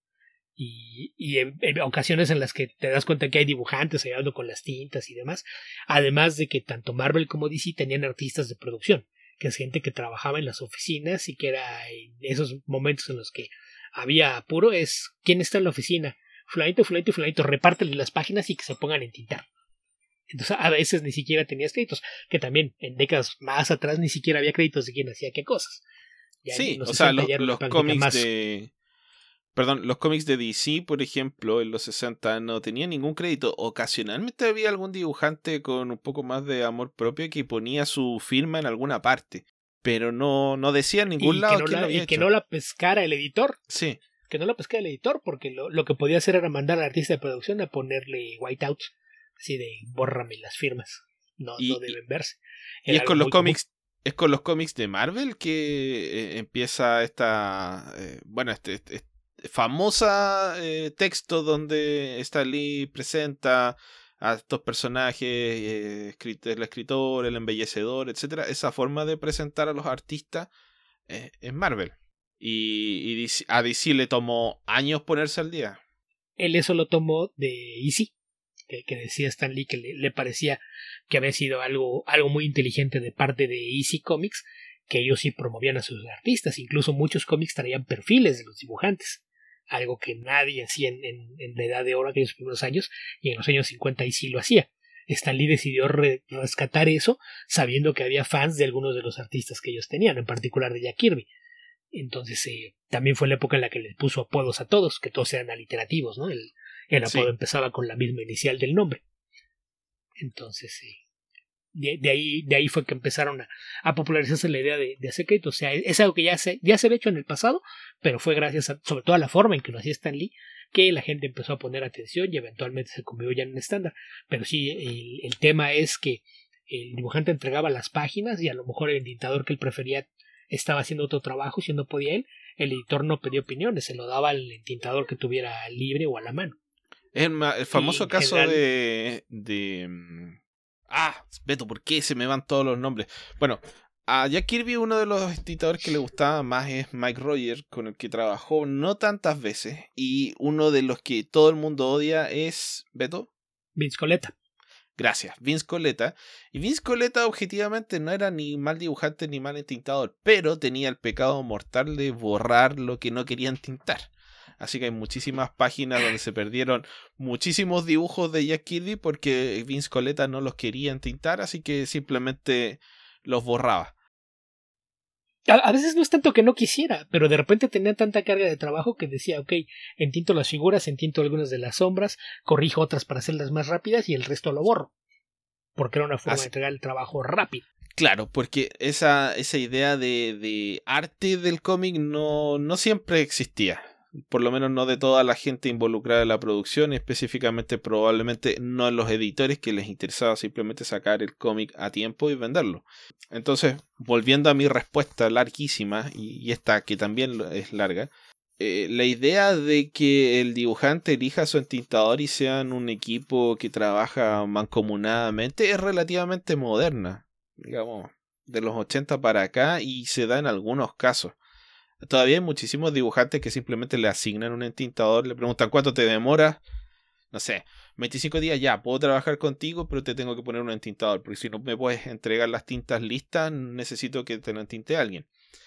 Y, y en, en ocasiones en las que te das cuenta que hay dibujantes ayudando con las tintas y demás. Además de que tanto Marvel como D C tenían artistas de producción, que es gente que trabajaba en las oficinas y que era en esos momentos en los que había apuro, es ¿quién está en la oficina? Fulanito, fulanito y fulanito, repártele las páginas y que se pongan en tintar. Entonces a veces ni siquiera tenías créditos, que también en décadas más atrás ni siquiera había créditos de quién hacía qué cosas. Ya sí, o sea, lo, los cómics más... de... Perdón, los cómics de D C, por ejemplo, en los sesenta no tenían ningún crédito. Ocasionalmente había algún dibujante con un poco más de amor propio que ponía su firma en alguna parte, pero no, no decía en ningún y lado que no quién la, lo había y hecho. que no la pescara el editor. Sí. Que no la pescara el editor, porque lo, lo que podía hacer era mandar al artista de producción a ponerle whiteout, así de bórrame las firmas. No, y, no deben verse. Era y es con los cómics. Común. Es con los cómics de Marvel que eh, empieza esta. Eh, bueno, este. este famosa eh, texto donde Stan Lee presenta a estos personajes, eh, el escritor, el embellecedor, etcétera. Esa forma de presentar a los artistas eh, es Marvel. Y, y D C, a D C le tomó años ponerse al día. Él eso lo tomó de E C, que, que decía Stan Lee que le, le parecía que había sido algo, algo muy inteligente de parte de E C Comics, que ellos sí promovían a sus artistas. Incluso muchos cómics traían perfiles de los dibujantes, algo que nadie hacía en, en, en la edad de oro aquellos primeros años, y en los años cincuenta y sí lo hacía. Stan Lee decidió re rescatar eso, sabiendo que había fans de algunos de los artistas que ellos tenían, en particular de Jack Kirby. Entonces eh, también fue la época en la que le puso apodos a todos, que todos eran aliterativos, ¿no? El, el apodo sí. empezaba con la misma inicial del nombre. Entonces eh, de, de, ahí, de ahí fue que empezaron a, a popularizarse la idea de, de hacer crédito. O sea, es algo que ya se, ya se había hecho en el pasado, pero fue gracias a, sobre todo a la forma en que lo hacía Stan Lee, que la gente empezó a poner atención y eventualmente se convirtió ya en un estándar. Pero sí, el, el tema es que el dibujante entregaba las páginas y a lo mejor el entintador que él prefería estaba haciendo otro trabajo, si no podía él, el editor no pedía opiniones, se lo daba al entintador que tuviera libre o a la mano. El, el famoso caso general... de... de... Ah, Beto, ¿por qué se me van todos los nombres? Bueno, a Jack Kirby uno de los entintadores que le gustaba más es Mike Roger, con el que trabajó no tantas veces, y uno de los que todo el mundo odia es... ¿Beto? Vince Coletta. Gracias, Vince Coletta. Y Vince Coletta objetivamente no era ni mal dibujante ni mal entintador, pero tenía el pecado mortal de borrar lo que no quería entintar. Así que hay muchísimas páginas donde se perdieron muchísimos dibujos de Jack Kirby porque Vince Coletta no los quería entintar, así que simplemente los borraba. A, a veces no es tanto que no quisiera, pero de repente tenía tanta carga de trabajo que decía, ok, entinto las figuras, entinto algunas de las sombras, corrijo otras para hacerlas más rápidas y el resto lo borro. Porque era una forma Así. de entregar el trabajo rápido. Claro, porque esa, esa idea de, de arte del cómic no, no siempre existía. Por lo menos no de toda la gente involucrada en la producción, específicamente probablemente no en los editores que les interesaba simplemente sacar el cómic a tiempo y venderlo. Entonces, volviendo a mi respuesta larguísima, y, y esta que también es larga, eh, la idea de que el dibujante elija a su entintador y sean un equipo que trabaja mancomunadamente es relativamente moderna, digamos, de los ochenta para acá, y se da en algunos casos. Todavía hay muchísimos dibujantes que simplemente le asignan un entintador, le preguntan cuánto te demora, no sé, veinticinco días, ya, puedo trabajar contigo, pero te tengo que poner un entintador, porque si no me puedes entregar las tintas listas, necesito que te lo entinte alguien.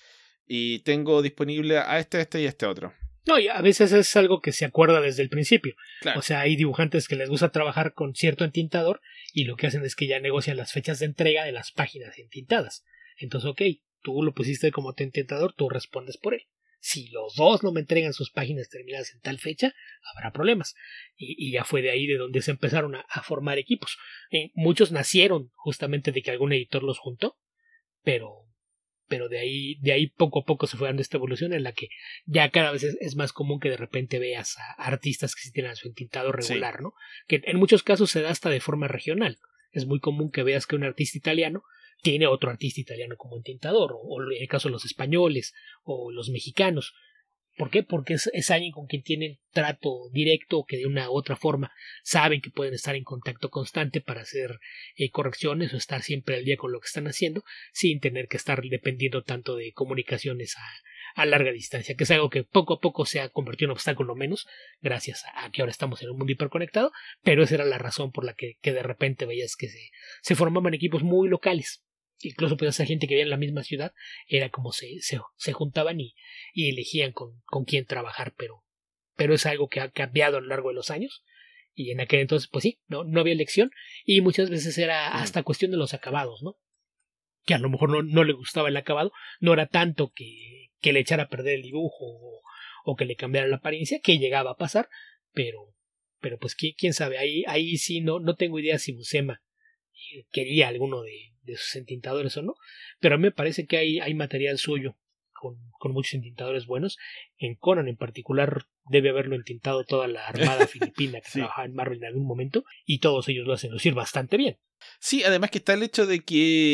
Y tengo disponible a este, este y este otro. No, y a veces es algo que se acuerda desde el principio. Claro. O sea, hay dibujantes que les gusta trabajar con cierto entintador y lo que hacen es que ya negocian las fechas de entrega de las páginas entintadas. Entonces, ok, tú lo pusiste como entintador, tú respondes por él. Si los dos no me entregan sus páginas terminadas en tal fecha, habrá problemas. Y, y ya fue de ahí de donde se empezaron a, a formar equipos. Eh, muchos nacieron justamente de que algún editor los juntó, pero, pero de ahí, de ahí poco a poco se fue dando esta evolución en la que ya cada vez es, es más común que de repente veas a artistas que sí tienen su entintado regular, sí. ¿no? Que en muchos casos se da hasta de forma regional. Es muy común que veas que un artista italiano tiene otro artista italiano como entintador, o, o en el caso de los españoles o los mexicanos. ¿Por qué? Porque es, es alguien con quien tienen trato directo, que de una u otra forma saben que pueden estar en contacto constante para hacer eh, correcciones o estar siempre al día con lo que están haciendo, sin tener que estar dependiendo tanto de comunicaciones a, a larga distancia, que es algo que poco a poco se ha convertido en un obstáculo menos, gracias a que ahora estamos en un mundo hiperconectado, pero esa era la razón por la que, que de repente veías que se, se formaban equipos muy locales. Incluso pues esa gente que vivía en la misma ciudad era como se, se, se juntaban y, y elegían con, con quién trabajar, pero, pero es algo que ha cambiado a lo largo de los años. Y en aquel entonces, pues sí, no, no había elección y muchas veces era hasta cuestión de los acabados, ¿no? Que a lo mejor no, no le gustaba el acabado, no era tanto que, que le echara a perder el dibujo o, o que le cambiara la apariencia, que llegaba a pasar, pero, pero pues quién, quién sabe, ahí, ahí sí no, no tengo idea si Buscema quería alguno de, de sus entintadores o no, pero a mí me parece que hay, hay material suyo con, con muchos entintadores buenos. En Conan en particular debe haberlo entintado toda la armada filipina que sí. trabajaba en Marvel en algún momento, y todos ellos lo hacen lucir bastante bien. Sí, además que está el hecho de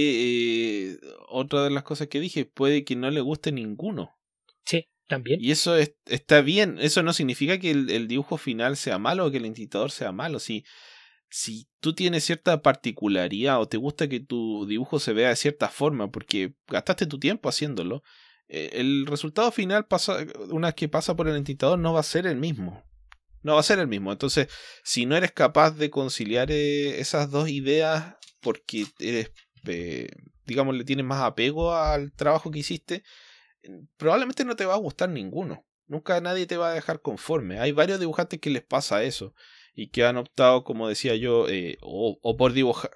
que eh, otra de las cosas que dije, puede que no le guste ninguno. Sí, también. Y eso es, está bien, eso no significa que el, el dibujo final sea malo o que el entintador sea malo. Si, si tú tienes cierta particularidad o te gusta que tu dibujo se vea de cierta forma porque gastaste tu tiempo haciéndolo, eh, el resultado final, pasa, una vez que pasa por el entintador, no va a ser el mismo. No va a ser el mismo. Entonces, si no eres capaz de conciliar eh, esas dos ideas porque eres, eh, digamos, le tienes más apego al trabajo que hiciste, probablemente no te va a gustar ninguno. Nunca nadie te va a dejar conforme. Hay varios dibujantes que les pasa eso y que han optado, como decía yo, eh, o, o por dibujar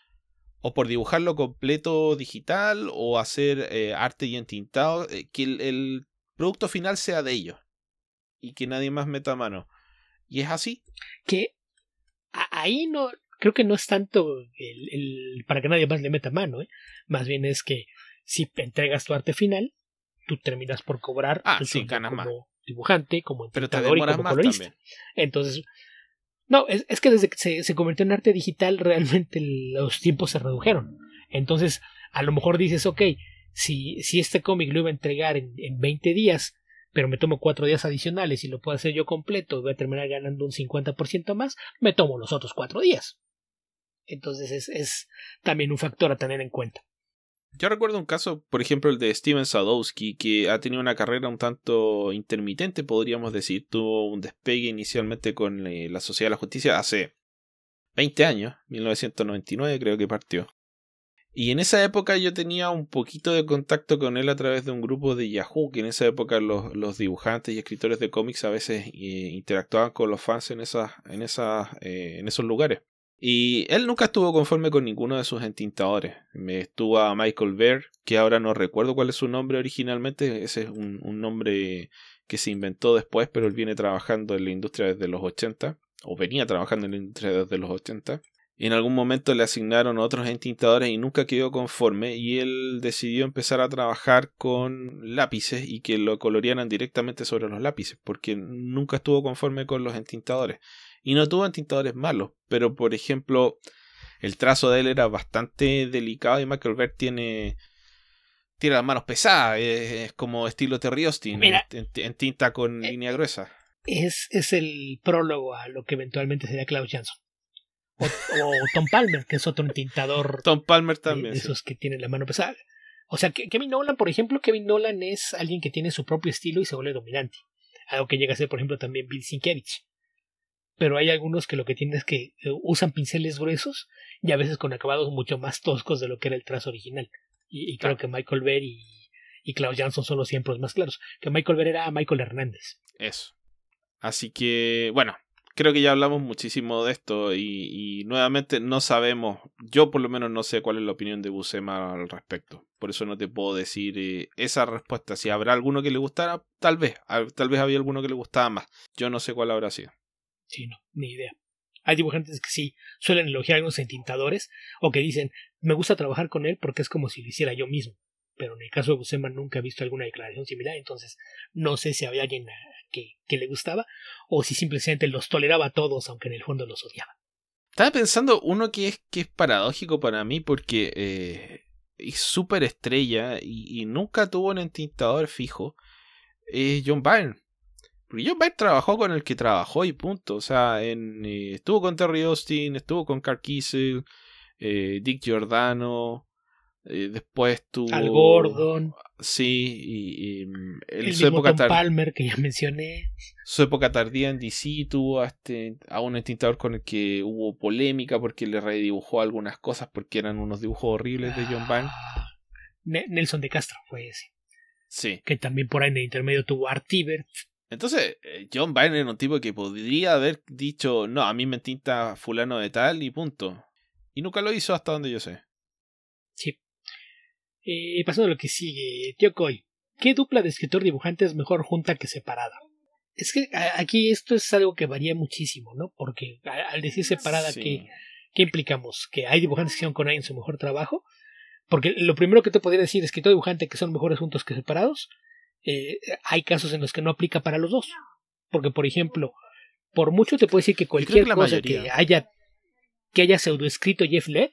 o por dibujarlo completo digital o hacer eh, arte y entintado, eh, que el, el producto final sea de ellos y que nadie más meta mano. Y es así. Que ahí no, creo que no es tanto el, el para que nadie más le meta mano, ¿eh? Más bien es que si entregas tu arte final, tú terminas por cobrar ah, tu sí, ganas como más. dibujante, como entintador y como colorista. También. Entonces, no, es, es que desde que se, se convirtió en arte digital, realmente los tiempos se redujeron. Entonces, a lo mejor dices, ok, si, si este cómic lo iba a entregar en, en veinte días, pero me tomo cuatro días adicionales y lo puedo hacer yo completo y voy a terminar ganando un cincuenta por ciento más, me tomo los otros cuatro días. Entonces es, es también un factor a tener en cuenta. Yo recuerdo un caso, por ejemplo, el de Steven Sadowski, que ha tenido una carrera un tanto intermitente, podríamos decir. Tuvo un despegue inicialmente con eh, la Sociedad de la Justicia hace veinte años, mil novecientos noventa y nueve creo que partió. Y en esa época yo tenía un poquito de contacto con él a través de un grupo de Yahoo, que en esa época los, los dibujantes y escritores de cómics a veces eh, interactuaban con los fans en, esas, en, esas, eh, en esos lugares. Y él nunca estuvo conforme con ninguno de sus entintadores. Me estuvo a Michael Baer, que ahora no recuerdo cuál es su nombre originalmente. Ese es un, un nombre que se inventó después, pero él viene trabajando en la industria desde los ochenta, o venía trabajando en la industria desde los ochenta. Y en algún momento le asignaron otros entintadores y nunca quedó conforme, y él decidió empezar a trabajar con lápices y que lo colorearan directamente sobre los lápices, porque nunca estuvo conforme con los entintadores. Y no tuvo entintadores malos, pero por ejemplo, el trazo de él era bastante delicado y Michael Baer tiene, tiene las manos pesadas, es, es como estilo Terry Austin, en, en tinta con eh, línea gruesa. Es, es el prólogo a lo que eventualmente sería Klaus Jansson. O, o Tom Palmer, que es otro entintador. Tom Palmer también. De, de esos sí. Que tienen la mano pesada. O sea, que Kevin Nolan, por ejemplo, Kevin Nolan es alguien que tiene su propio estilo y se vuelve dominante. Algo que llega a ser, por ejemplo, también Bill Sienkiewicz. Pero hay algunos que lo que tienen es que usan pinceles gruesos y a veces con acabados mucho más toscos de lo que era el trazo original. Y, y creo ah. que Michael Baer y, y Klaus Jansson son los ejemplos más claros. Que Michael Baer era Michael Hernández. Eso. Así que, bueno, creo que ya hablamos muchísimo de esto y, y nuevamente no sabemos, yo por lo menos no sé cuál es la opinión de Buscema al respecto. Por eso no te puedo decir eh, esa respuesta. Si habrá alguno que le gustara, tal vez. Tal vez había alguno que le gustaba más. Yo no sé cuál habrá sido. Sí, no, ni idea. Hay dibujantes que sí suelen elogiar a algunos entintadores o que dicen, me gusta trabajar con él porque es como si lo hiciera yo mismo. Pero en el caso de Buscema nunca he visto alguna declaración similar, entonces no sé si había alguien que, que le gustaba o si simplemente los toleraba a todos, aunque en el fondo los odiaba. Estaba pensando uno que es, que es paradójico para mí porque eh, es súper estrella y, y nunca tuvo un entintador fijo, es John Byrne. Porque John Byrne trabajó con el que trabajó y punto. O sea, en, eh, estuvo con Terry Austin, estuvo con Carl Kiesel, eh, Dick Giordano, eh, después tuvo Al Gordon. Sí, y, y mm, el, El su mismo época Tom tar- Palmer que ya mencioné. su época tardía en D C tuvo a, este, a un entintador con el que hubo polémica porque le redibujó algunas cosas porque eran unos dibujos horribles de John Byrne. Ah, Ne- Nelson de Castro fue ese. Sí. Que también por ahí en el intermedio tuvo Art Ebert. Entonces, eh, John Byrne era un tipo que podría haber dicho, no, a mí me entinta fulano de tal y punto. Y nunca lo hizo hasta donde yo sé. Sí. Eh, pasando a lo que sigue, Tío Coy. ¿Qué dupla de escritor-dibujante es mejor junta que separada? Es que a- aquí esto es algo que varía muchísimo, ¿no? Porque a- al decir separada, Sí. ¿qué, ¿qué implicamos? ¿Que hay dibujantes que hicieron con alguien su mejor trabajo? Porque lo primero que te podría decir es que todo dibujante que son mejores juntos que separados, eh, hay casos en los que no aplica para los dos. Porque, por ejemplo, por mucho te puedo decir que Yo creo cualquier que la cosa mayoría. que haya que haya pseudoescrito Jeff Led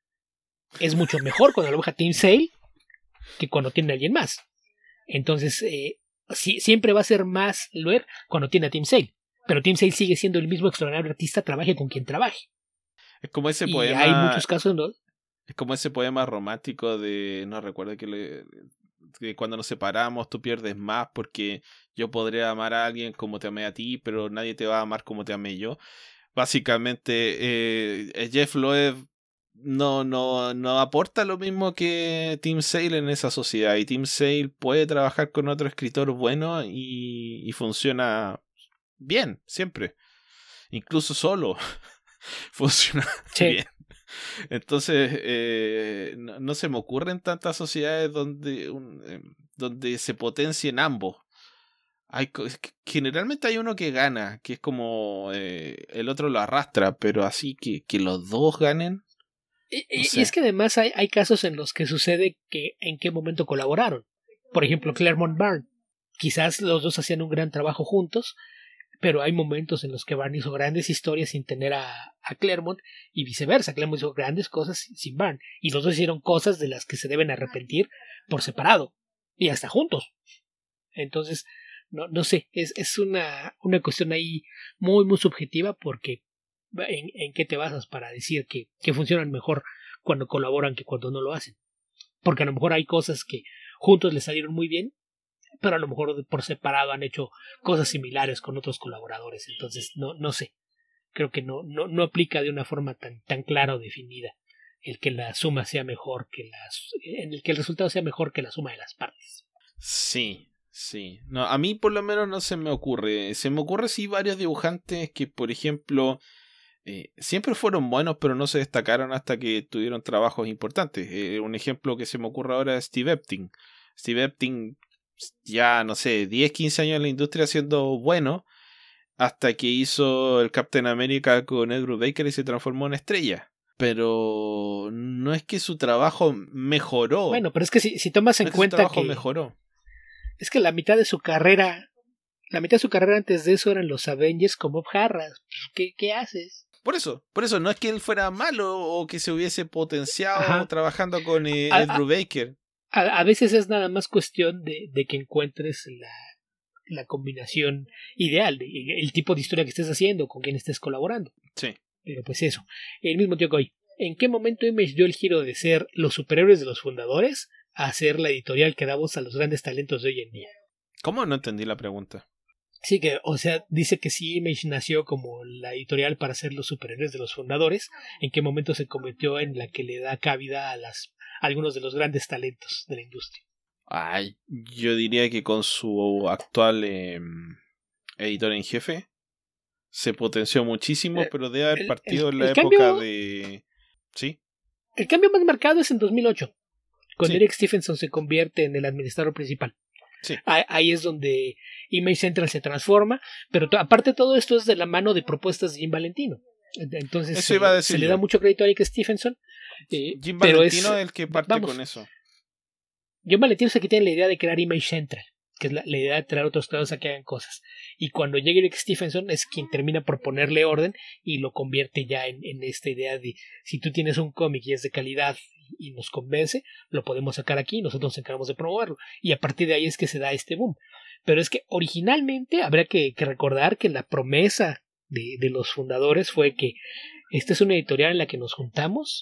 es mucho mejor cuando lo dibuja Tim Sale que cuando tiene a alguien más. Entonces, eh, sí, siempre va a ser más Loeb cuando tiene a Tim Sale. Pero Tim Sale sigue siendo el mismo extraordinario artista, trabaje con quien trabaje. Es como ese Y poema. hay muchos casos, ¿no? Es como ese poema romántico de. No recuerdo que, le, que cuando nos separamos tú pierdes más porque yo podré amar a alguien como te amé a ti, pero nadie te va a amar como te amé yo. Básicamente, eh, Jeff Loeb no, no, no aporta lo mismo que Tim Sale en esa sociedad. Y Tim Sale puede trabajar con otro escritor bueno y, y funciona bien, siempre. Incluso solo funciona Sí. bien. Entonces, eh, no, no se me ocurren tantas sociedades donde, un, eh, donde se potencien ambos. Hay, co- es que generalmente hay uno que gana, que es como eh, el otro lo arrastra, pero así que, que los dos ganen, Y, no y- y sé. es que además hay, hay casos en los que sucede que en qué momento colaboraron. Por ejemplo, Claremont Barne. Quizás los dos hacían un gran trabajo juntos, pero hay momentos en los que Barne hizo grandes historias sin tener a, a Claremont y viceversa. Claremont hizo grandes cosas sin Barne. Y los dos hicieron cosas de las que se deben arrepentir por separado y hasta juntos. Entonces, no, no sé, es, es una, una cuestión ahí muy, muy subjetiva porque en, en qué te basas para decir que, que funcionan mejor cuando colaboran que cuando no lo hacen. Porque a lo mejor hay cosas que juntos les salieron muy bien, pero a lo mejor por separado han hecho cosas similares con otros colaboradores. Entonces, no, no sé. Creo que no, no, no aplica de una forma tan, tan clara o definida el que la suma sea mejor que las, en el que el resultado sea mejor que la suma de las partes. Sí, sí. No, a mí por lo menos no se me ocurre. Se me ocurre sí varios dibujantes que, por ejemplo, eh, siempre fueron buenos, pero no se destacaron hasta que tuvieron trabajos importantes. Eh, un ejemplo que se me ocurre ahora es Steve Epting. Steve Epting ya, no sé, diez, quince años en la industria siendo bueno, hasta que hizo el Captain America con Ed Brubaker y se transformó en estrella. Pero no es que su trabajo mejoró. Bueno, pero es que si, si tomas en no es que cuenta su trabajo que mejoró. es que la mitad de su carrera, la mitad de su carrera antes de eso eran los Avengers con Bob Harras. ¿Qué, qué haces? Por eso, por eso, no es que él fuera malo o que se hubiese potenciado Ajá. trabajando con eh, A- Ed a- Brubaker. A, a veces es nada más cuestión de, de que encuentres la, la combinación ideal, de, el tipo de historia que estés haciendo, con quien estés colaborando. Sí. Pero pues eso. El mismo tío Coy. ¿En qué momento Image dio el giro de ser los superhéroes de los fundadores a ser la editorial que da voz a los grandes talentos de hoy en día? ¿Cómo? No entendí la pregunta. Sí, que, o sea, dice que sí, Image nació como la editorial para ser los superhéroes de los fundadores. ¿En qué momento se convirtió en la que le da cabida a, las, a algunos de los grandes talentos de la industria? Ay, yo diría que con su actual eh, editor en jefe se potenció muchísimo, Eh, pero debe haber el- partido el- en la el época cambio- de... ¿Sí? El cambio más marcado es en dos mil ocho, cuando Sí. Eric Stephenson se convierte en el administrador principal. Sí. Ahí, ahí es donde Image Central se transforma, pero to- aparte todo esto es de la mano de propuestas de Jim Valentino. Entonces Eso eh, iba a decir se le yo. da mucho crédito a Eric Stephenson, eh, Jim pero Valentino es, es el que parte vamos, con eso. Jim Valentino es el que tiene la idea de crear Image Central, que es la, la idea de traer otros creadores a que hagan cosas. Y cuando llega Eric Stephenson es quien termina por ponerle orden y lo convierte ya en, en esta idea de si tú tienes un cómic y es de calidad y nos convence, lo podemos sacar aquí y nosotros nos encargamos de promoverlo. Y a partir de ahí es que se da este boom. Pero es que originalmente habría que, que recordar que la promesa de, de los fundadores fue que esta es una editorial en la que nos juntamos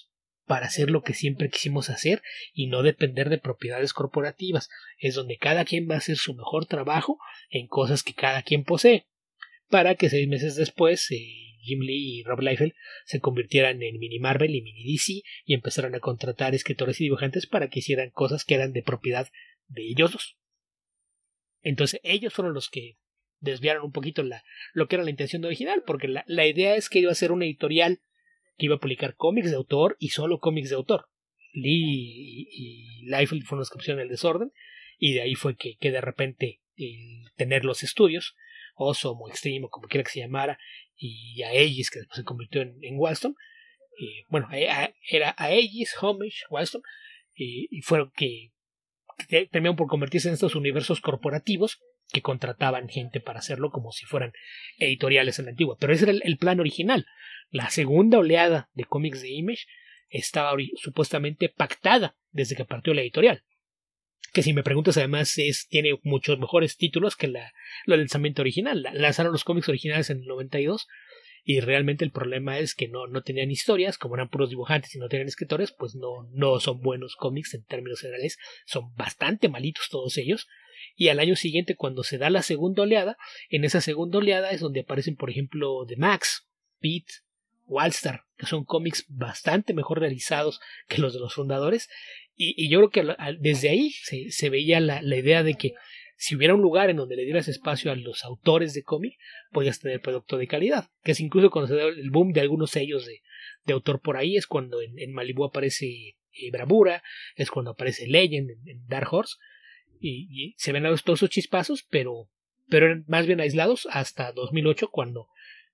para hacer lo que siempre quisimos hacer y no depender de propiedades corporativas. Es donde cada quien va a hacer su mejor trabajo en cosas que cada quien posee, para que seis meses después eh, Jim Lee y Rob Liefeld se convirtieran en mini Marvel y mini D C y empezaran a contratar escritores y dibujantes para que hicieran cosas que eran de propiedad de ellos dos. Entonces ellos fueron los que desviaron un poquito la, lo que era la intención original, porque la, la idea es que iba a ser una editorial que iba a publicar cómics de autor y solo cómics de autor. Lee y, y Liefeld fueron los que pusieron el desorden, y de ahí fue que, que de repente el tener los estudios, Awesome o Extreme o como quiera que se llamara, y a Aegis, que después se convirtió en, en Wildstorm, eh, bueno, a, a, era a Aegis, Homage, Wildstorm, eh, y fueron que, que terminaron por convertirse en estos universos corporativos que contrataban gente para hacerlo como si fueran editoriales en la antigua. Pero ese era el, el plan original. La segunda oleada de cómics de Image estaba supuestamente pactada desde que partió la editorial, que si me preguntas además es, tiene muchos mejores títulos que la, la lanzamiento original. La, lanzaron los cómics originales en el noventa y dos y realmente el problema es que no, no tenían historias, como eran puros dibujantes y no tenían escritores, pues no, no son buenos cómics en términos generales, son bastante malitos todos ellos. Y al año siguiente, cuando se da la segunda oleada, en esa segunda oleada es donde aparecen, por ejemplo, The Max, Pete, Wildstar, que son cómics bastante mejor realizados que los de los fundadores, y, y yo creo que desde ahí se, se veía la, la idea de que si hubiera un lugar en donde le dieras espacio a los autores de cómic, podías tener producto de calidad, que es incluso cuando se da el boom de algunos sellos de, de autor por ahí, es cuando en, en Malibu aparece eh, Bravura, es cuando aparece Legend en, en Dark Horse, y, y se ven todos esos chispazos, pero, pero eran más bien aislados hasta dos mil ocho, cuando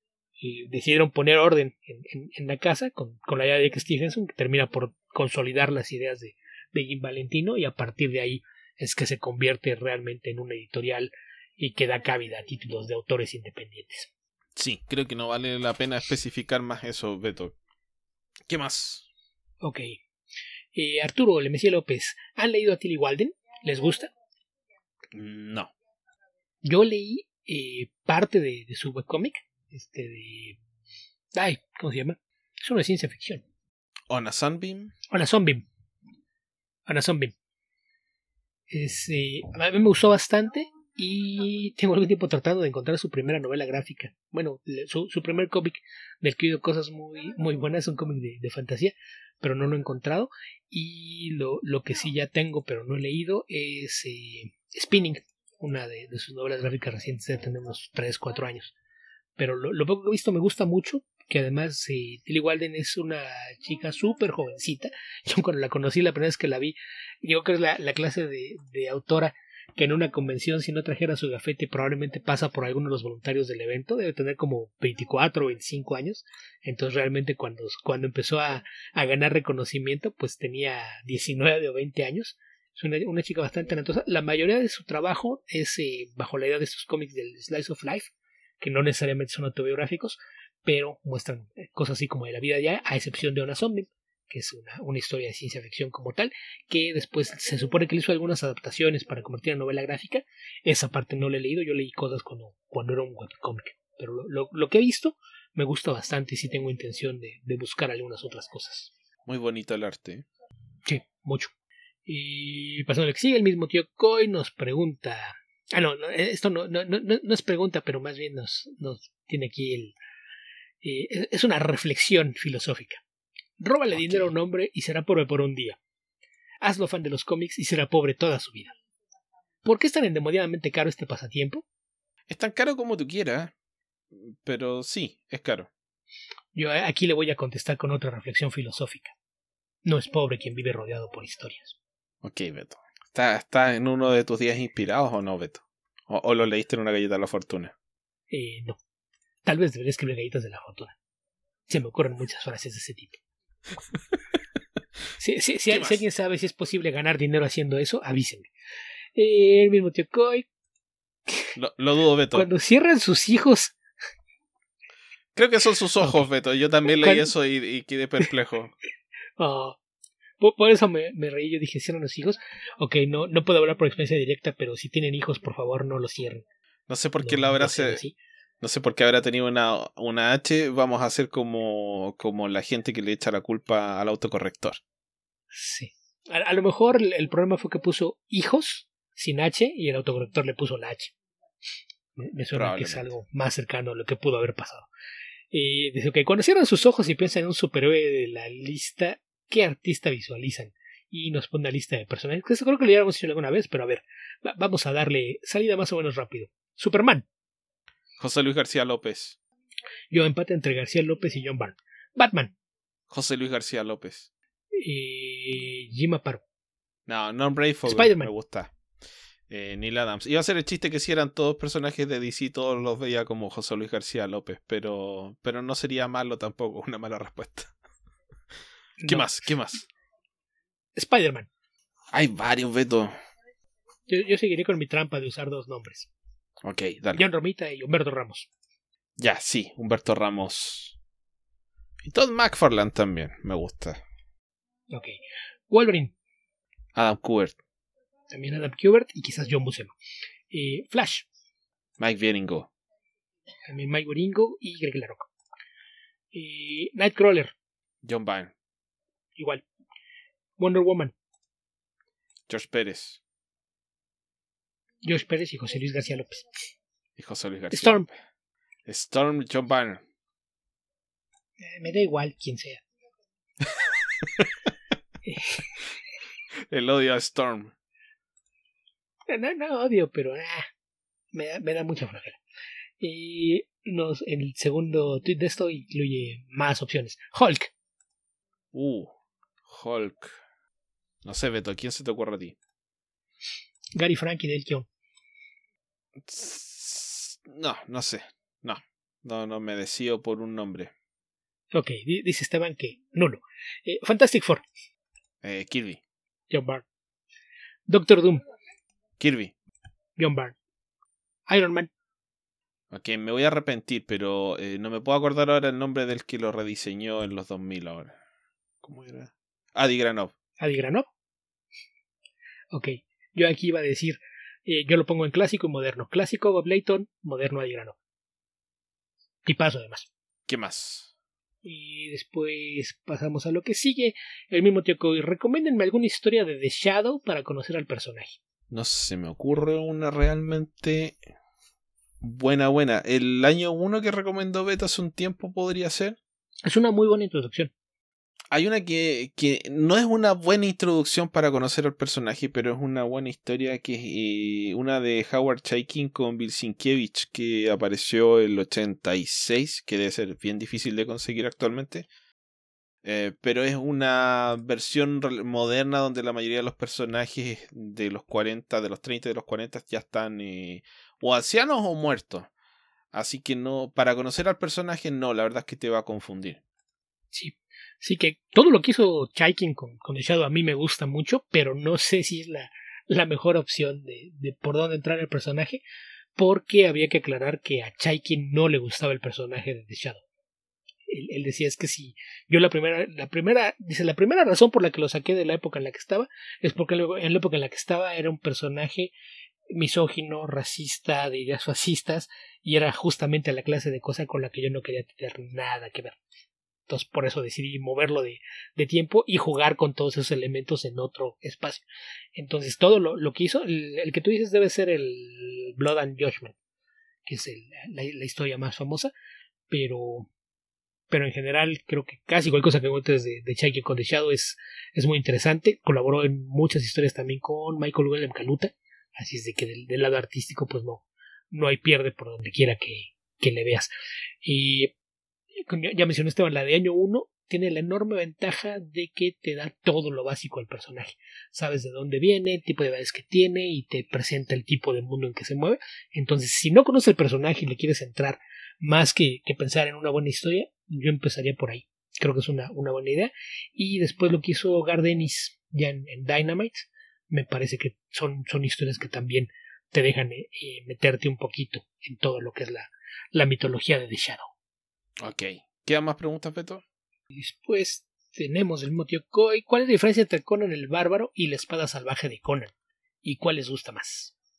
y decidieron poner orden en, en, en la casa con, con la idea de que Stephenson, que termina por consolidar las ideas de, de Jim Valentino, y a partir de ahí es que se convierte realmente en una editorial y que da cabida a títulos de autores independientes. Sí, creo que no vale la pena especificar más eso, Beto. ¿Qué más? Ok. Eh, Arturo Lemesía López, ¿han leído a Tilly Walden? ¿Les gusta? No. Yo leí eh, parte de, de su webcomic. Este de... Ay, ¿cómo se llama? Es una ciencia ficción. ¿On a Sunbeam? On a Sunbeam. On a Sunbeam. Es, eh, a mí me gustó bastante y tengo algún tiempo tratando de encontrar su primera novela gráfica. Bueno, su, su primer cómic del que he oído cosas muy, muy buenas, es un cómic de, de fantasía, pero no lo he encontrado. Y lo, lo que sí ya tengo, pero no he leído, es eh, Spinning, una de, de sus novelas gráficas recientes, ya tenemos tres, cuatro años. Pero lo, lo poco que he visto me gusta mucho, que además eh, Tilly Walden es una chica súper jovencita. Yo cuando la conocí la primera vez que la vi, digo que es la, la clase de, de autora que en una convención, si no trajera su gafete, probablemente pasa por alguno de los voluntarios del evento. Debe tener como veinticuatro o veinticinco años. Entonces realmente cuando, cuando empezó a, a ganar reconocimiento, pues tenía diecinueve o veinte años. Es una, una chica bastante talentosa. La mayoría de su trabajo es eh, bajo la idea de estos cómics del Slice of Life, que no necesariamente son autobiográficos, pero muestran cosas así como de la vida ya, a excepción de On a Sunbeam, que es una, una historia de ciencia ficción como tal, que después se supone que le hizo algunas adaptaciones para convertir en novela gráfica. Esa parte no la he leído, yo leí cosas cuando, cuando era un webcomic, pero lo, lo, lo que he visto me gusta bastante y sí tengo intención de, de buscar algunas otras cosas. Muy bonito el arte. Sí, mucho. Y pasando al que sigue, el mismo tío Coy nos pregunta... Ah, no, no esto no, no, no, no es pregunta, pero más bien nos, nos tiene aquí el... Eh, es una reflexión filosófica. Róbale okay. dinero a un hombre y será pobre por un día. Hazlo fan de los cómics y será pobre toda su vida. ¿Por qué es tan endemoniadamente caro este pasatiempo? Es tan caro como tú quieras, pero sí, es caro. Yo aquí le voy a contestar con otra reflexión filosófica. No es pobre quien vive rodeado por historias. Ok, Beto. ¿Estás está en uno de tus días inspirados o no, Beto? ¿O, o lo leíste en una galleta de la fortuna? Eh, no. Tal vez debería escribir galletas de la fortuna. Se me ocurren muchas frases de ese tipo. si, si, si, si alguien sabe si es posible ganar dinero haciendo eso, avísenme. Eh, el mismo tío Coy. Lo, lo dudo, Beto. Cuando cierran sus hijos... Creo que son sus ojos, okay. Beto. Yo también leí Cuando... eso y, y quedé perplejo. Oh, por, por eso me, me reí. Yo dije, cierran los hijos. Ok, no, no puedo hablar por experiencia directa, pero si tienen hijos, por favor, no los cierren. No sé por qué no, Laura no se... así. No sé por qué habrá tenido una, una H. Vamos a hacer como, como la gente que le echa la culpa al autocorrector. Sí. A, a lo mejor el, el problema fue que puso hijos sin H y el autocorrector le puso la H. Me, me suena que es algo más cercano a lo que pudo haber pasado. Y dice que cuando cierran sus ojos y piensan en un superhéroe de la lista, ¿qué artista visualizan? Y nos pone una lista de personajes, que eso creo que lo habíamos hecho alguna vez, pero a ver, va, vamos a darle salida más o menos rápido. Superman. José Luis García López. Yo empate entre García López y John Byrne. Batman. José Luis García López. Eh, Jim Aparo. No, Norm Brayfogle. Spider-Man. Me gusta. Eh, Neil Adams. Iba a ser el chiste que si eran todos personajes de D C, todos los veía como José Luis García López, pero, pero no sería malo tampoco, una mala respuesta. ¿Qué No. más? ¿Qué más? Spider-Man. Hay varios, Beto. Yo, yo seguiré con mi trampa de usar dos nombres. Ok, dale. John Romita y Humberto Ramos. Ya, sí, Humberto Ramos. Y Todd McFarlane también, me gusta. Ok. Wolverine. Adam Kubert. También Adam Kubert y quizás John Buscema. Eh, Flash. Mike Wieringo. También Mike Wieringo y Greg LaRocca. Eh, Nightcrawler. John Byrne. Igual. Wonder Woman. George Pérez. Josh Pérez y José Luis García López. Y José Luis García. Storm. Storm, John Byrne. Eh, me da igual quién sea. El odio a Storm. No, no odio, pero ah, me, da, me da mucha flojera. Y nos, el segundo tweet de esto incluye más opciones. Hulk. Uh, Hulk. No sé, Beto, ¿quién se te ocurre a ti? Gary Frank y Del Keown. No, no sé. No, no, no me decido por un nombre. Ok, dice Esteban que nulo. Eh, Fantastic Four. Eh, Kirby. John Byrne. Doctor Doom. Kirby. John Byrne. Iron Man. Ok, me voy a arrepentir, pero eh, no me puedo acordar ahora el nombre del que lo rediseñó en los dos mil ahora. ¿Cómo era? Adi Granov. Adi Granov. Ok, yo aquí iba a decir, eh, yo lo pongo en clásico y moderno. Clásico Bob Layton, moderno Adi Granov. Tipazo además. ¿Qué más? Y después pasamos a lo que sigue. El mismo tío Coy. Recomiéndenme alguna historia de The Shadow para conocer al personaje. No se me ocurre una realmente buena, buena. El año uno que recomendó Beto hace un tiempo podría ser. Es una muy buena introducción. Hay una que, que no es una buena introducción para conocer al personaje, pero es una buena historia, que es eh, una de Howard Chaykin con Bill Sienkiewicz, que apareció en el ochenta y seis, que debe ser bien difícil de conseguir actualmente. Eh, pero es una versión moderna donde la mayoría de los personajes de los cuarenta, de los treinta y de los cuarenta ya están eh, o ancianos o muertos. Así que no, para conocer al personaje no, la verdad es que te va a confundir. Sí. Sí que todo lo que hizo Chaykin con, con The Shadow a mí me gusta mucho, pero no sé si es la, la mejor opción de, de por dónde entrar el personaje, porque había que aclarar que a Chaykin no le gustaba el personaje de The Shadow. Él, él decía es que si yo la primera, la primera, dice la primera razón por la que lo saqué de la época en la que estaba es porque en la época en la que estaba era un personaje misógino, racista, de ideas fascistas, y era justamente la clase de cosa con la que yo no quería tener nada que ver. Entonces por eso decidí moverlo de, de tiempo y jugar con todos esos elementos en otro espacio. Entonces todo lo, lo que hizo, el, el que tú dices debe ser el Blood and Judgment, que es el, la, la historia más famosa, pero pero en general creo que casi cualquier cosa que cuentes de, de Chaykin con The Shadow es, es muy interesante. Colaboró en muchas historias también con Michael William Kaluta, así es de que del, del lado artístico pues no, no hay pierde por donde quiera que, que le veas. Y ya mencioné Esteban, la de año uno tiene la enorme ventaja de que te da todo lo básico al personaje. Sabes de dónde viene, el tipo de edades que tiene y te presenta el tipo de mundo en que se mueve. Entonces, si no conoces el personaje y le quieres entrar más que, que pensar en una buena historia, yo empezaría por ahí. Creo que es una, una buena idea. Y después lo que hizo Gardenis ya en, en Dynamite, me parece que son, son historias que también te dejan eh, meterte un poquito en todo lo que es la, la mitología de The Shadow. Ok. ¿Quedan más preguntas, Beto? Después tenemos el mismo tío Coy. ¿Cuál es la diferencia entre Conan el Bárbaro y la espada salvaje de Conan? ¿Y cuál les gusta más?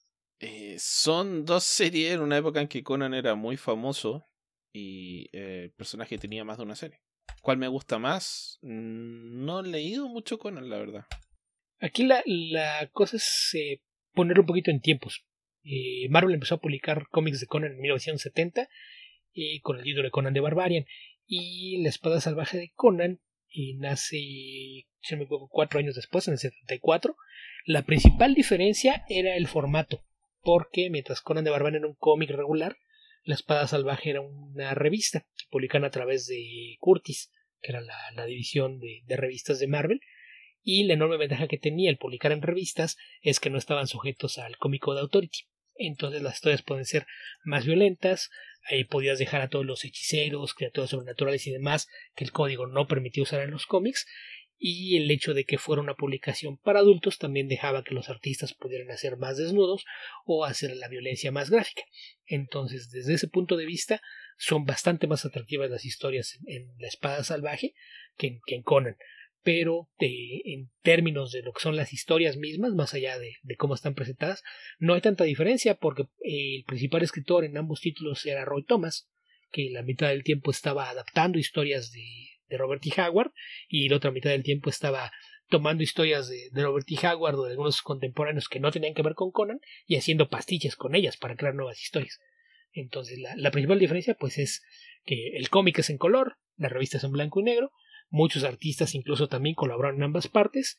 Eh, son dos series en una época en que Conan era muy famoso y eh, el personaje tenía más de una serie. ¿Cuál me gusta más? No he leído mucho Conan, la verdad. Aquí la, la cosa es eh, ponerlo un poquito en tiempos. Eh, Marvel empezó a publicar cómics de Conan en mil novecientos setenta eh, con el título de Conan the Barbarian. Y La Espada Salvaje de Conan eh, nace, si no me equivoco, cuatro años después, en el setenta y cuatro. La principal diferencia era el formato, porque mientras Conan the Barbarian era un cómic regular, La Espada Salvaje era una revista que publican a través de Curtis, que era la, la división de, de revistas de Marvel. Y la enorme ventaja que tenía el publicar en revistas es que no estaban sujetos al Comic Code Authority. Entonces las historias pueden ser más violentas, ahí podías dejar a todos los hechiceros, criaturas sobrenaturales y demás que el código no permitía usar en los cómics, y el hecho de que fuera una publicación para adultos también dejaba que los artistas pudieran hacer más desnudos o hacer la violencia más gráfica. Entonces, desde ese punto de vista, son bastante más atractivas las historias en, en La Espada Salvaje que en, que en Conan. Pero de, en términos de lo que son las historias mismas, más allá de, de cómo están presentadas, no hay tanta diferencia porque eh, el principal escritor en ambos títulos era Roy Thomas, que la mitad del tiempo estaba adaptando historias de, de Robert E. Howard y la otra mitad del tiempo estaba tomando historias de, de Robert E. Howard o de algunos contemporáneos que no tenían que ver con Conan y haciendo pastillas con ellas para crear nuevas historias. Entonces la, la principal diferencia pues es que el cómic es en color, la revista es en blanco y negro. Muchos artistas incluso también colaboraron en ambas partes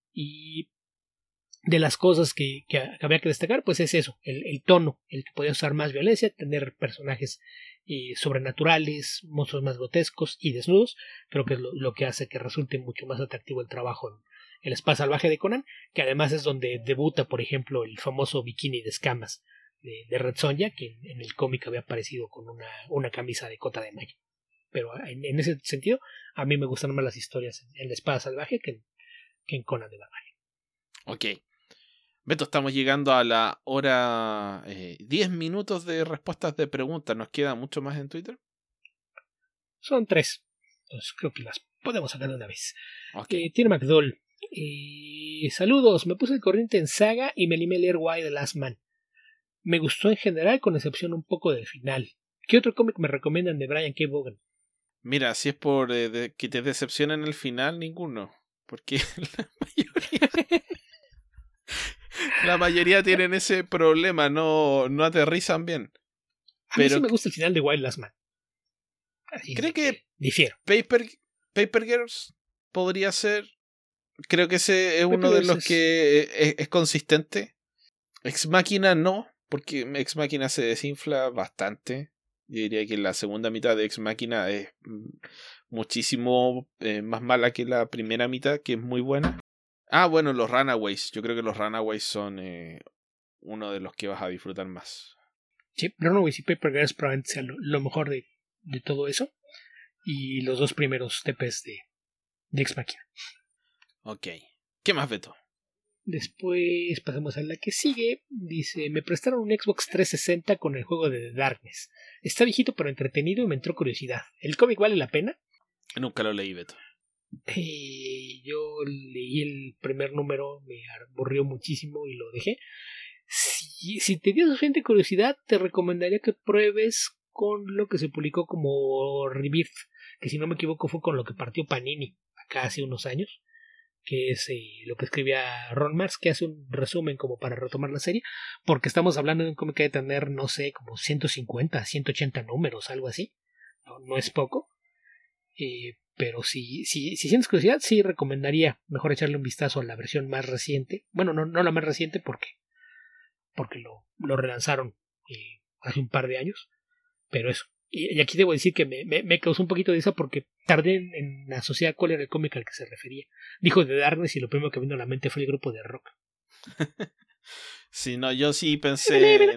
y de las cosas que, que habría que destacar pues es eso, el, el tono, el que podía usar más violencia, tener personajes eh, sobrenaturales, monstruos más grotescos y desnudos. Creo que es lo, lo que hace que resulte mucho más atractivo el trabajo en El Espada Salvaje de Conan, que además es donde debuta por ejemplo el famoso bikini de escamas de, de Red Sonja, que en, en el cómic había aparecido con una, una camisa de cota de malla. Pero en, en ese sentido, a mí me gustan más las historias en, en La Espada Salvaje que en, que en Conan the Barbarian. Ok. Beto, estamos llegando a la hora eh, diez minutos de respuestas de preguntas. ¿Nos queda mucho más en Twitter? Son tres. Entonces creo que las podemos sacar de una vez. Okay. Eh, Tiene McDowell. Eh, saludos. Me puse el corriente en Saga y me animé a leer Why the Last Man. Me gustó en general, con excepción un poco del final. ¿Qué otro cómic me recomiendan de Brian K. Vaughan? Mira, si es por eh, de, que te decepcionen el final, ninguno. Porque la mayoría, la mayoría tienen ese problema, no, no aterrizan bien. A Pero mí sí me gusta el final de Why the Last Man. Así creo que, que difiero. Paper, Paper Girls podría ser. Creo que ese es Paper uno de los es... que es, es consistente. Ex Machina no, porque Ex Machina se desinfla bastante. Yo diría que la segunda mitad de Ex Machina es muchísimo eh, más mala que la primera mitad, que es muy buena. Ah, bueno, los Runaways. Yo creo que los Runaways son eh, uno de los que vas a disfrutar más. Sí, Runaways y Paper Girls probablemente sea lo, lo mejor de, de todo eso. Y los dos primeros T Ps de, de Ex Machina. Ok. ¿Qué más, Beto? Después pasamos a la que sigue. Dice, me prestaron un Xbox trescientos sesenta con el juego de The Darkness. Está viejito pero entretenido y me entró curiosidad. ¿El cómic vale la pena? Nunca lo leí, Beto. Eh, yo leí el primer número, me aburrió muchísimo y lo dejé. Si, si te dio suficiente curiosidad, te recomendaría que pruebes con lo que se publicó como Rebirth, que si no me equivoco fue con lo que partió Panini acá hace unos años, que es eh, lo que escribía Ron Marz, que hace un resumen como para retomar la serie, porque estamos hablando de un cómic que debe tener, no sé, como ciento cincuenta, ciento ochenta números, algo así. No, no es poco. Eh, pero si, si, si tienes curiosidad, sí recomendaría mejor echarle un vistazo a la versión más reciente. Bueno, no, no la más reciente porque, porque lo, lo relanzaron eh, hace un par de años. Pero eso. Y, y aquí debo decir que me, me, me causó un poquito de esa porque tardé en, en asociar cuál era el cómic al que se refería. Dijo The Darkness y lo primero que vino a la mente fue el grupo de rock. Sí, no, yo sí pensé en,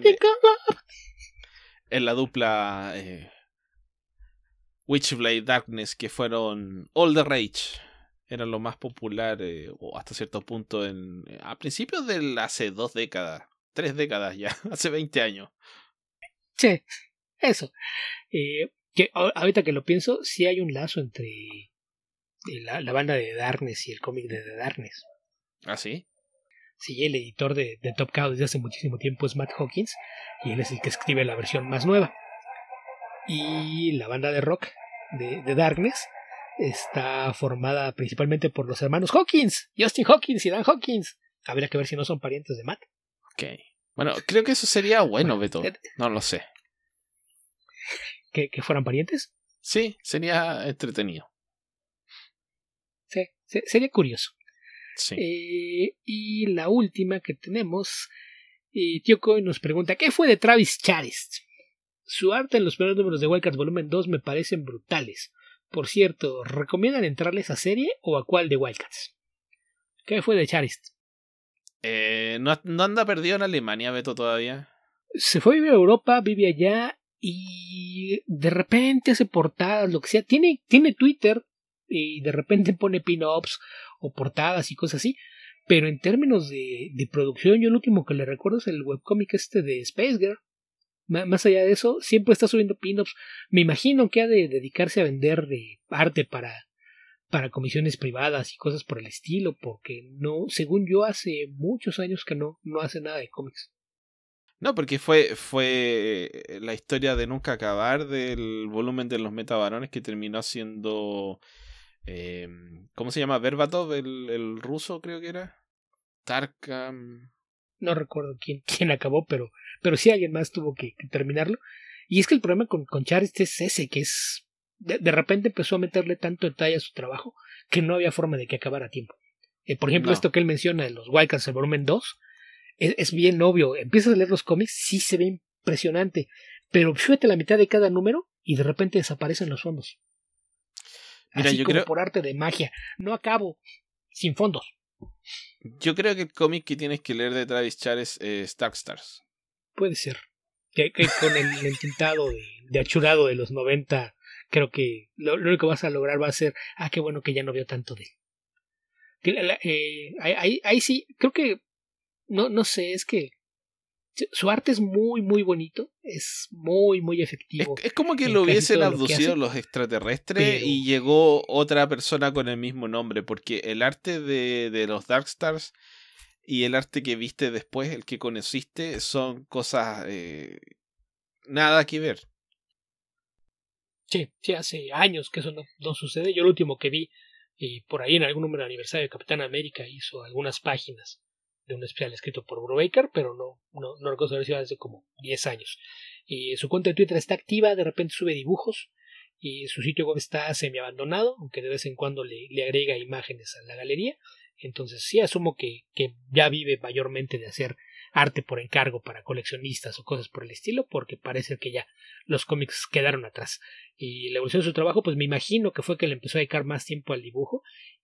en la dupla eh, Witchblade Darkness, que fueron All the Rage. Eran lo más popular, eh, o hasta cierto punto, en a principios de hace dos décadas, tres décadas ya, hace veinte años. Sí, eso. Eh, que ahorita que lo pienso, sí hay un lazo entre la, la banda de Darkness y el cómic de The Darkness. ¿Ah, sí? Sí, el editor de, de Top Cow desde hace muchísimo tiempo es Matt Hawkins, y él es el que escribe la versión más nueva. Y la banda de rock de, de Darkness está formada principalmente por los hermanos Hawkins, Justin Hawkins y Dan Hawkins. Habría que ver si no son parientes de Matt. Ok. Bueno, creo que eso sería bueno, Beto. No lo sé. ¿Que, que fueran parientes? Sí, sería entretenido. Sí, sería curioso. Sí. Eh, y la última que tenemos, eh, Tío Coy nos pregunta, ¿qué fue de Travis Charest? Su arte en los primeros números de Wildcats volumen dos me parecen brutales. Por cierto, ¿recomiendan entrarle a esa serie o a cuál de Wildcats? ¿Qué fue de Charest? Eh, ¿no, ¿No anda perdido en Alemania, Beto, todavía? Se fue a vivir a Europa, vive allá y de repente hace portadas, lo que sea. Tiene, tiene Twitter y de repente pone pin-ups o portadas y cosas así. Pero en términos de, de producción, yo lo último que le recuerdo es el webcomic este de Space Girl. Más allá de eso, siempre está subiendo pin-ups. Me imagino que ha de dedicarse a vender de arte para, para comisiones privadas y cosas por el estilo, porque no, según yo, hace muchos años que no, no hace nada de cómics. No, porque fue, fue la historia de nunca acabar del volumen de los Metabarones que terminó siendo... Eh, ¿Cómo se llama? Verbatov, el, el ruso creo que era. Tarkam. No recuerdo quién, quién acabó, pero, pero sí alguien más tuvo que, que terminarlo. Y es que el problema con, con Charest es ese, que es... De, de repente empezó a meterle tanto detalle a su trabajo que no había forma de que acabara a tiempo. Eh, por ejemplo, no. Esto que él menciona de los Wildcats, el volumen dos, es, es bien obvio. Empiezas a leer los cómics, sí se ve impresionante, pero súbete la mitad de cada número y de repente desaparecen los fondos. Mira, Así yo como creo... por arte de magia. No acabo sin fondos. Yo creo que el cómic que tienes que leer de Travis Charest es Darkstars. Puede ser. Que, que con el entintado de, de achurado de los noventa, creo que lo, lo único que vas a lograr va a ser, ah, qué bueno que ya no veo tanto de él. Que, eh, ahí, ahí sí, creo que, no, no sé, es que su arte es muy, muy bonito, es muy, muy efectivo. Es, es como que lo hubiesen abducido los extraterrestres pero... y llegó otra persona con el mismo nombre, porque el arte de, de los Darkstars y el arte que viste después, el que conociste, son cosas eh, nada que ver. Sí, sí, hace años que eso no, no sucede. Yo lo último que vi, eh, por ahí en algún número de aniversario de Capitán América, hizo algunas páginas de un especial escrito por Brubaker, pero no, no, no recuerdo haber sido hace como diez años. Y su cuenta de Twitter está activa, de repente sube dibujos, y su sitio web está semi abandonado, aunque de vez en cuando le, le agrega imágenes a la galería. Entonces sí asumo que, que ya vive mayormente de hacer arte por encargo para coleccionistas o cosas por el estilo, porque parece que ya los cómics quedaron atrás. Y la evolución de su trabajo, pues me imagino que fue que le empezó a dedicar más tiempo al dibujo,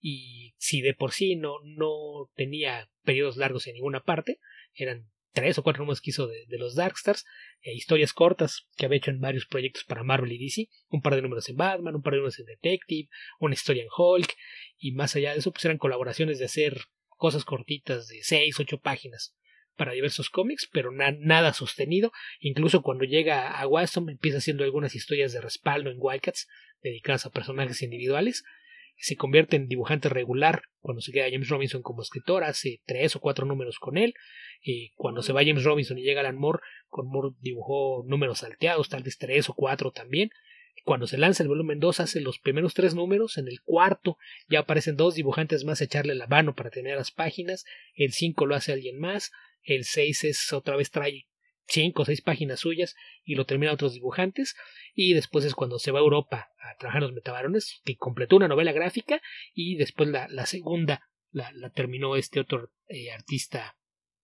y si de por sí no, no tenía periodos largos en ninguna parte, eran tres o cuatro números que hizo de, de los Darkstars, eh, historias cortas que había hecho en varios proyectos para Marvel y D C, un par de números en Batman, un par de números en Detective, una historia en Hulk, y más allá de eso pues eran colaboraciones de hacer cosas cortitas de seis, ocho páginas para diversos cómics, pero na nada sostenido. Incluso cuando llega a Wildstorm empieza haciendo algunas historias de respaldo en Wildcats dedicadas a personajes individuales. Se convierte en dibujante regular cuando se queda James Robinson como escritor, hace tres o cuatro números con él. Eh, cuando se va James Robinson y llega Alan Moore, con Moore dibujó números salteados, tal vez tres o cuatro también. Cuando se lanza el volumen dos hace los primeros tres números, en el cuarto ya aparecen dos dibujantes más a echarle la mano para tener las páginas, el cinco lo hace alguien más, el seis es otra vez trae cinco o seis páginas suyas y lo termina otros dibujantes, y después es cuando se va a Europa a trabajar en los Metabarones, que completó una novela gráfica, y después la, la segunda la, la terminó este otro eh, artista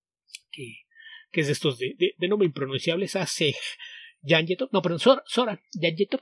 que, que es de estos de, de, de nombre impronunciable, hace Janjetov, no, perdón, Sora, Sora Janjetov.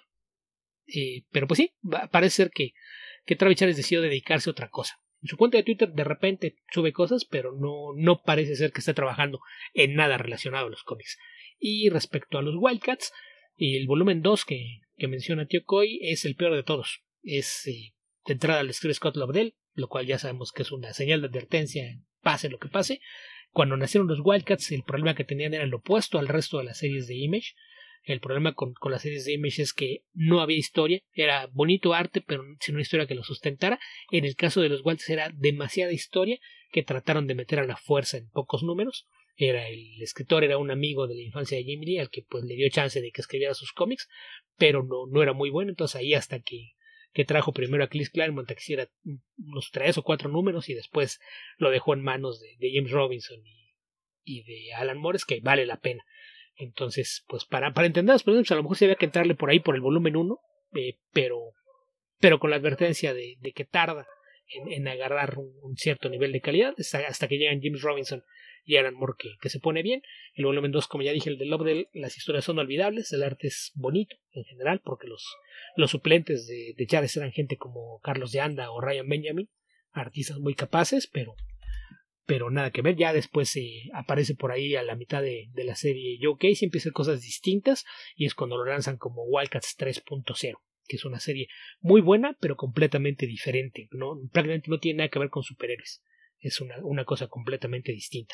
Eh, pero pues sí, va, parece ser que, que Travis Charest decidió dedicarse a otra cosa. En su cuenta de Twitter de repente sube cosas, pero no, no parece ser que esté trabajando en nada relacionado a los cómics. Y respecto a los Wildcats, el volumen dos que, que menciona Tío Coy es el peor de todos. Es eh, de entrada le escribe Scott Lobdell, lo cual ya sabemos que es una señal de advertencia, pase lo que pase. Cuando nacieron los Wildcats, el problema que tenían era el opuesto al resto de las series de Image. El problema con, con las series de Image es que no había historia, era bonito arte, pero sin una historia que lo sustentara. En el caso de los Wildcats era demasiada historia que trataron de meter a la fuerza en pocos números. Era el escritor, era un amigo de la infancia de Jim Lee, al que pues le dio chance de que escribiera sus cómics, pero no, no era muy bueno. Entonces ahí hasta que, que trajo primero a Chris Claremont a que hiciera unos tres o cuatro números y después lo dejó en manos de, de James Robinson y, y de Alan Moore, que vale la pena. Entonces, pues para, para entender los problemas, a lo mejor se había que entrarle por ahí por el volumen uno, eh, pero, pero con la advertencia de, de que tarda en, en agarrar un, un cierto nivel de calidad hasta, hasta que llegan James Robinson y Alan Moore, que, que se pone bien. El volumen dos, como ya dije, el de Lovedale, las historias son olvidables, el arte es bonito en general, porque los, los suplentes de, de Charles eran gente como Carlos de Anda o Ryan Benjamin, artistas muy capaces, pero pero nada que ver. Ya después eh, aparece por ahí a la mitad de, de la serie Joe Casey, empieza a hacer cosas distintas y es cuando lo lanzan como Wildcats tres punto cero, que es una serie muy buena pero completamente diferente, no, prácticamente no tiene nada que ver con superhéroes, es una, una cosa completamente distinta.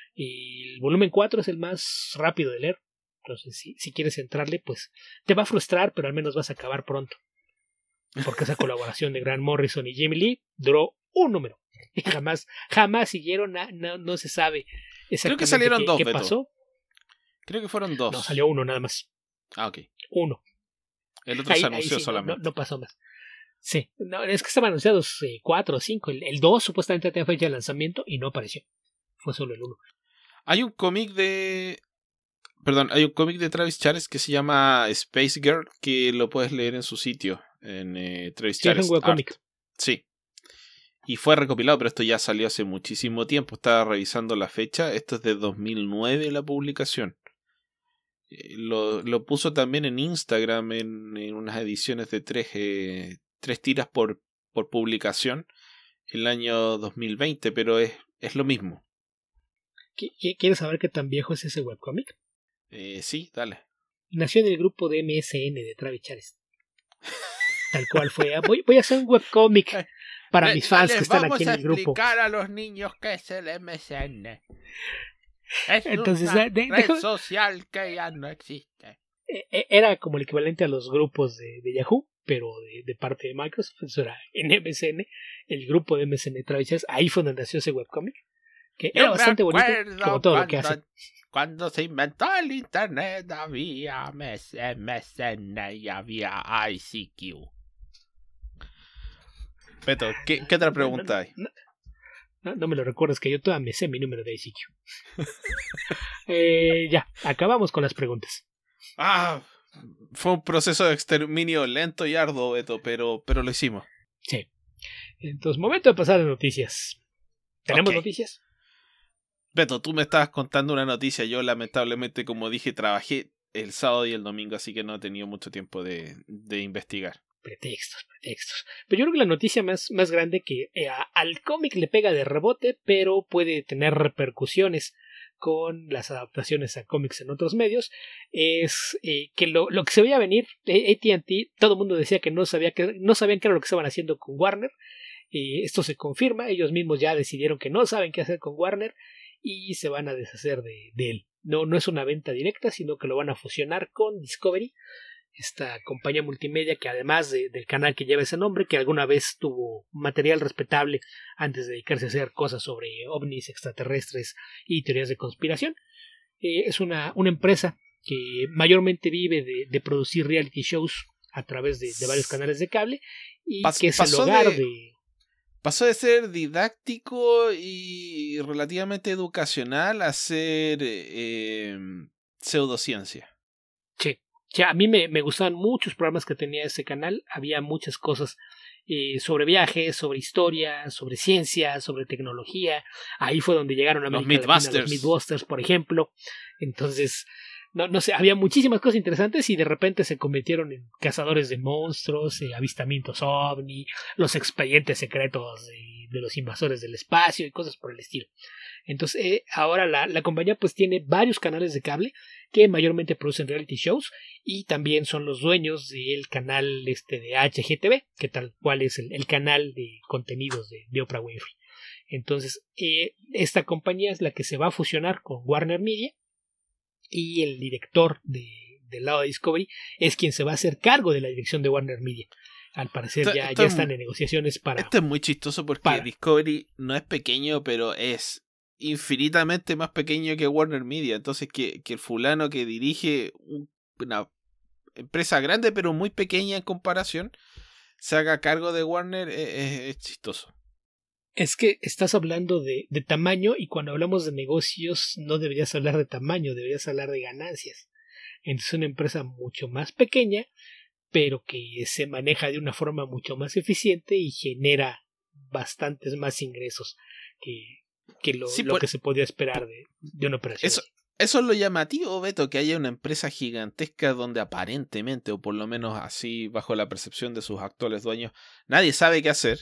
Y el volumen cuatro es el más rápido de leer, entonces si, si quieres entrarle pues te va a frustrar, pero al menos vas a acabar pronto, porque esa colaboración de Grant Morrison y Jimmy Lee duró un número y jamás, jamás siguieron, na, no, no se sabe exactamente Creo que salieron qué, dos, qué Beto. pasó. Creo que fueron dos. No, salió uno nada más. Ah, ok. Uno. El otro ahí, se anunció ahí sí, solamente. No, no pasó más. Sí, no, es que estaban anunciados eh, cuatro o cinco. El, el dos supuestamente tenía fecha de lanzamiento y no apareció. Fue solo el uno. Hay un cómic de... Perdón, hay un cómic de Travis Charest que se llama Space Girl, que lo puedes leer en su sitio, en eh, Travis Sí, Charest es un webcomic. Art. Sí. Y fue recopilado, pero esto ya salió hace muchísimo tiempo. Estaba revisando la fecha. Esto es de dos mil nueve la publicación. Eh, lo, lo puso también en Instagram en, en unas ediciones de tres, eh, tres tiras por, por publicación el año dos mil veinte, pero es, es lo mismo. ¿Quieres saber qué tan viejo es ese webcomic? Eh, sí, dale. Nació en el grupo de M S N de Travis Charest. Tal cual fue. Voy, voy a hacer un webcomic para mis fans que están aquí en el grupo. Vamos a explicar a los niños qué es el M S N. Es Entonces, una de, de, red dejo, social que ya no existe. Era como el equivalente a los grupos de, de Yahoo, pero de, de parte de Microsoft. Eso era en M S N, el grupo de M S N Travis Charest. Ahí fue donde nació ese webcomic, que Yo era bastante bonito, como todo cuando, lo que hace. Cuando se inventó el internet había M S N y había I C Q. Beto, ¿qué, qué otra pregunta hay? No, no, no, no me lo recuerdas, que yo todavía me sé mi número de I C Q. eh, ya, acabamos con las preguntas. Ah, fue un proceso de exterminio lento y arduo, Beto, pero, pero lo hicimos. Sí. Entonces, momento de pasar a noticias. ¿Tenemos Okay. noticias? Beto, tú me estabas contando una noticia. Yo, lamentablemente, como dije, trabajé el sábado y el domingo, así que no he tenido mucho tiempo de, de investigar. Pretextos, pretextos. Pero yo creo que la noticia más, más grande que eh, al cómic le pega de rebote, pero puede tener repercusiones con las adaptaciones a cómics en otros medios, es eh, que lo, lo que se veía venir, eh, A T and T, todo el mundo decía que no, sabía que no sabían qué era lo que estaban haciendo con Warner. Eh, esto se confirma, ellos mismos ya decidieron que no saben qué hacer con Warner y se van a deshacer de, de él. No, no es una venta directa, sino que lo van a fusionar con Discovery, esta compañía multimedia que además de, del canal que lleva ese nombre, que alguna vez tuvo material respetable antes de dedicarse a hacer cosas sobre ovnis, extraterrestres y teorías de conspiración, eh, es una, una empresa que mayormente vive de, de producir reality shows a través de, de varios canales de cable y Pas, que es el hogar de... de... Pasó de ser didáctico y relativamente educacional a ser eh, pseudociencia. Sí. Ya, a mí me, me gustaban muchos programas que tenía ese canal, había muchas cosas eh, sobre viajes, sobre historia, sobre ciencia, sobre tecnología. Ahí fue donde llegaron a los América Latina, Mythbusters. los Mythbusters, por ejemplo. Entonces, no, no sé, había muchísimas cosas interesantes y de repente se convirtieron en cazadores de monstruos, eh, avistamientos ovni, los expedientes secretos de, de los invasores del espacio y cosas por el estilo. Entonces, eh, ahora la, la compañía pues tiene varios canales de cable que mayormente producen reality shows y también son los dueños del canal este de H G T V, que tal cual es el, el canal de contenidos de, de Oprah Winfrey. Entonces, eh, esta compañía es la que se va a fusionar con Warner Media y el director de, del lado de Discovery es quien se va a hacer cargo de la dirección de Warner Media. Al parecer Esto, ya, esto ya es, están en negociaciones para... Esto es muy chistoso porque para. Discovery no es pequeño, pero es infinitamente más pequeño que Warner Media. Entonces que, que el fulano que dirige un, una empresa grande pero muy pequeña en comparación se haga cargo de Warner es, es, es chistoso. Es que estás hablando de, de tamaño y cuando hablamos de negocios no deberías hablar de tamaño, deberías hablar de ganancias. Entonces una empresa mucho más pequeña, pero que se maneja de una forma mucho más eficiente y genera bastantes más ingresos que, que lo, sí, lo por, que se podía esperar de, de una operación. Eso, eso es lo llamativo, Beto, que haya una empresa gigantesca donde aparentemente, o por lo menos así bajo la percepción de sus actuales dueños, nadie sabe qué hacer.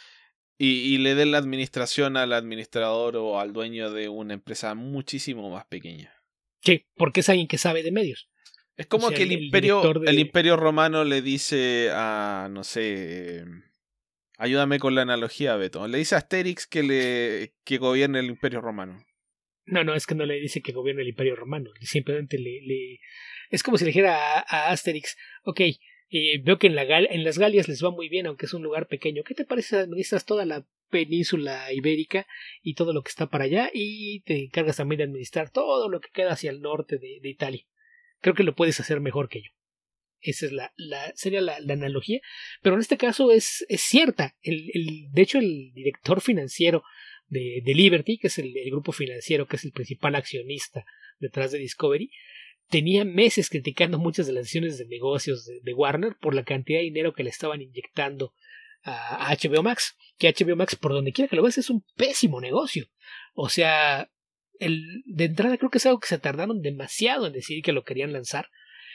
Y, y le den la administración al administrador o al dueño de una empresa muchísimo más pequeña. Sí, porque es alguien que sabe de medios. Es como o sea, que el, el imperio de... el imperio romano le dice a, no sé, eh, ayúdame con la analogía, Beto. Le dice a Asterix que le que gobierne el imperio romano. No, no, es que no le dice que gobierne el imperio romano. Simplemente le... le... Es como si le dijera a, a Asterix, ok, eh, veo que en, la Gal en las Galias les va muy bien, aunque es un lugar pequeño. ¿Qué te parece si administras toda la península ibérica y todo lo que está para allá? Y te encargas también de administrar todo lo que queda hacia el norte de, de Italia. Creo que lo puedes hacer mejor que yo. Esa es la, la sería la, la analogía. Pero en este caso es, es cierta. El, el, de hecho, el director financiero de, de Liberty, que es el, el grupo financiero, que es el principal accionista detrás de Discovery, tenía meses criticando muchas de las decisiones de negocios de, de Warner por la cantidad de dinero que le estaban inyectando a, a H B O Max, que H B O Max, por donde quiera que lo veas, es un pésimo negocio. O sea, el, de entrada creo que es algo que se tardaron demasiado en decidir que lo querían lanzar,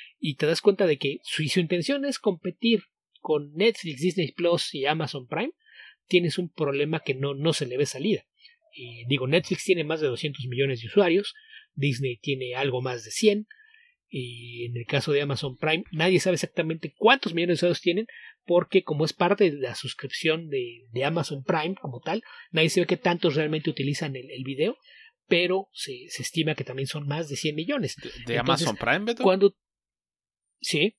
y te das cuenta de que su, su intención es competir con Netflix, Disney Plus y Amazon Prime. Tienes un problema que no, no se le ve salida. Y digo, Netflix tiene más de doscientos millones de usuarios, Disney tiene algo más de cien, y en el caso de Amazon Prime nadie sabe exactamente cuántos millones de usuarios tienen, porque como es parte de la suscripción de, de Amazon Prime como tal, nadie sabe qué tantos realmente utilizan el, el video, pero se, se estima que también son más de cien millones. ¿De, de Entonces, Amazon Prime, Beto? Cuando... Sí.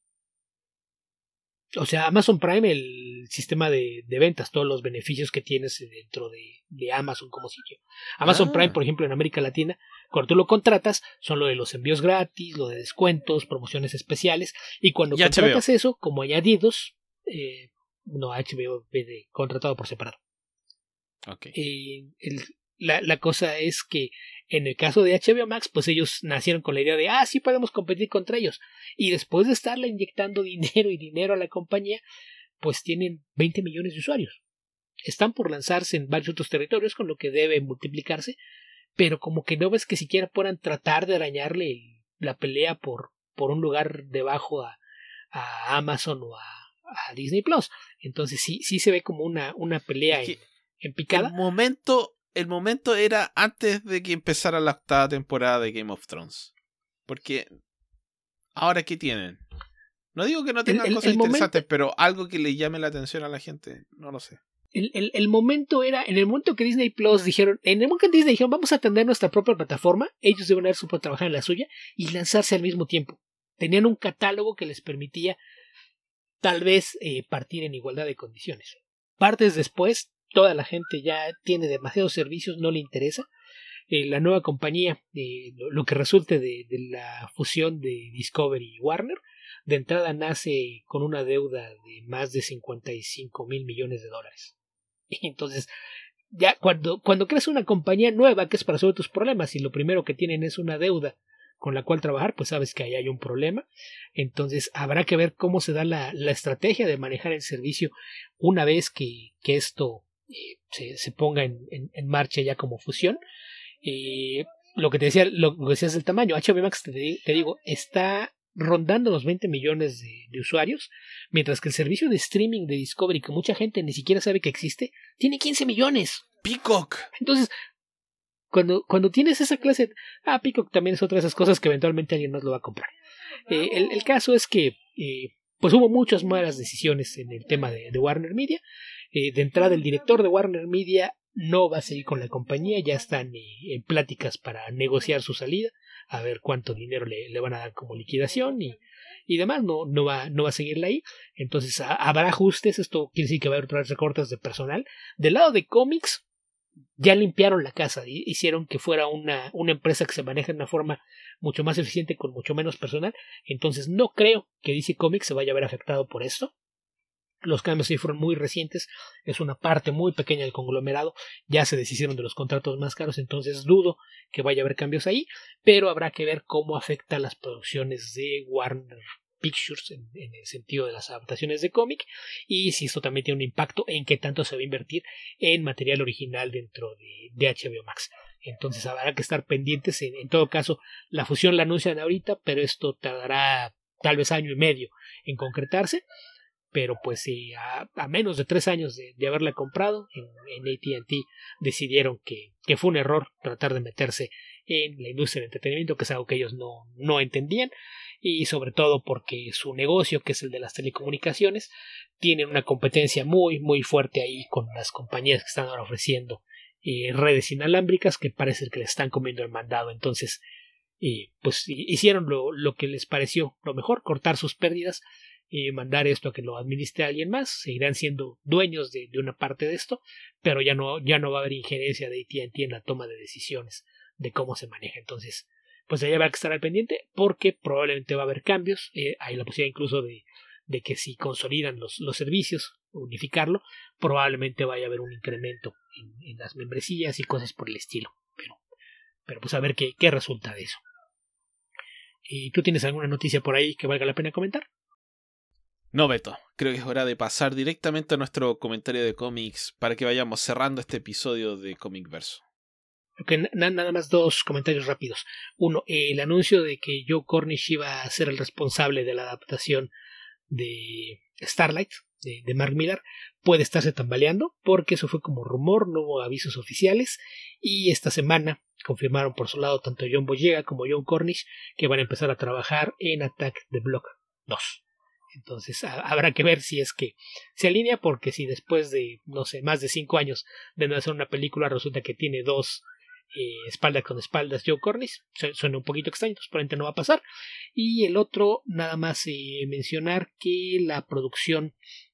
O sea, Amazon Prime, el sistema de, de ventas, todos los beneficios que tienes dentro de, de Amazon como sitio. Amazon ah. Prime, por ejemplo, en América Latina, cuando tú lo contratas, son lo de los envíos gratis, lo de descuentos, promociones especiales, y cuando y contratas H B O. Eso, como añadidos, eh, no, H B O viene contratado por separado. Okay. Eh, el, la, la cosa es que en el caso de H B O Max, pues ellos nacieron con la idea de, ah, sí podemos competir contra ellos. Y después de estarle inyectando dinero y dinero a la compañía, pues tienen veinte millones de usuarios. Están por lanzarse en varios otros territorios, con lo que debe multiplicarse, pero como que no ves que siquiera puedan tratar de arañarle el, la pelea por, por un lugar debajo a, a Amazon o a, a Disney Plus. Entonces sí, sí se ve como una, una pelea en, en picada. El momento... El momento era antes de que empezara la octava temporada de Game of Thrones. Porque ahora ¿qué tienen? No digo que no tengan el, el, cosas el interesantes, momento, pero algo que le llame la atención a la gente, no lo sé. El, el, el momento era, en el momento que Disney Plus dijeron, en el momento que Disney dijeron, vamos a atender nuestra propia plataforma, ellos deben haber supo trabajar en la suya y lanzarse al mismo tiempo. Tenían un catálogo que les permitía tal vez eh, partir en igualdad de condiciones. Partes después, toda la gente ya tiene demasiados servicios, no le interesa. Eh, la nueva compañía, eh, lo, lo que resulte de, de la fusión de Discovery y Warner, de entrada nace con una deuda de más de cincuenta y cinco mil millones de dólares. Entonces, ya cuando, cuando creas una compañía nueva que es para resolver tus problemas y lo primero que tienen es una deuda con la cual trabajar, pues sabes que ahí hay un problema. Entonces habrá que ver cómo se da la, la estrategia de manejar el servicio una vez que, que esto eh, se, se ponga en, en, en marcha ya como fusión. Eh, lo que te decía, lo, lo que decías del tamaño, H B O Max, te, te digo, está rondando los veinte millones de, de usuarios, mientras que el servicio de streaming de Discovery, que mucha gente ni siquiera sabe que existe, tiene quince millones. Peacock. Entonces, cuando, cuando tienes esa clase, ah, Peacock también es otra de esas cosas que eventualmente alguien más lo va a comprar. Eh, el, el caso es que eh, pues hubo muchas malas decisiones en el tema de, de Warner Media. Eh, de entrada, el director de Warner Media no va a seguir con la compañía, ya están eh, en pláticas para negociar su salida. a ver cuánto dinero le, le van a dar como liquidación y, y demás, no, no, va, no va a seguirla ahí. Entonces a, habrá ajustes, esto quiere decir que va a haber otras recortes de personal. Del lado de cómics, ya limpiaron la casa, hicieron que fuera una, una empresa que se maneja de una forma mucho más eficiente con mucho menos personal. Entonces no creo que D C Comics se vaya a ver afectado por esto. Los cambios sí fueron muy recientes, es una parte muy pequeña del conglomerado, ya se deshicieron de los contratos más caros, entonces dudo que vaya a haber cambios ahí, pero habrá que ver cómo afecta las producciones de Warner Pictures en, en el sentido de las adaptaciones de cómic, y si esto también tiene un impacto en qué tanto se va a invertir en material original dentro de, de H B O Max. Entonces habrá que estar pendientes. En, en todo caso, la fusión la anuncian ahorita, pero esto tardará tal vez año y medio en concretarse. Pero pues si a, a menos de tres años de, de haberla comprado, en, en A T and T decidieron que, que fue un error tratar de meterse en la industria del entretenimiento, que es algo que ellos no, no entendían, y sobre todo porque su negocio, que es el de las telecomunicaciones, tiene una competencia muy muy fuerte ahí con las compañías que están ahora ofreciendo eh, redes inalámbricas que parece que le están comiendo el mandado. Entonces eh, pues hicieron lo, lo que les pareció lo mejor, cortar sus pérdidas, eh, mandar esto a que lo administre alguien más. Seguirán siendo dueños de, de una parte de esto, pero ya no, ya no va a haber injerencia de A T and T en la toma de decisiones de cómo se maneja. Entonces pues ahí habrá que estar al pendiente, porque probablemente va a haber cambios. Eh, hay la posibilidad incluso de, de que si consolidan los, los servicios, unificarlo, probablemente vaya a haber un incremento en, en las membresías y cosas por el estilo. Pero, pero pues a ver qué, qué resulta de eso. ¿Y tú tienes alguna noticia por ahí que valga la pena comentar? No, Beto, creo que es hora de pasar directamente a nuestro comentario de cómics para que vayamos cerrando este episodio de Comic Verso. Okay, na- nada más dos comentarios rápidos. Uno, eh, el anuncio de que Joe Cornish iba a ser el responsable de la adaptación de Starlight, de, de Mark Millar, puede estarse tambaleando, porque eso fue como rumor, no hubo avisos oficiales, y esta semana confirmaron por su lado tanto John Boyega como Joe Cornish que van a empezar a trabajar en Attack the Block dos. Entonces a- habrá que ver si es que se alinea, porque si después de, no sé, más de cinco años de no hacer una película resulta que tiene dos Eh, espalda con espaldas Joe Cornish, suena un poquito extraño, probablemente no va a pasar. Y el otro, nada más eh, mencionar que la producción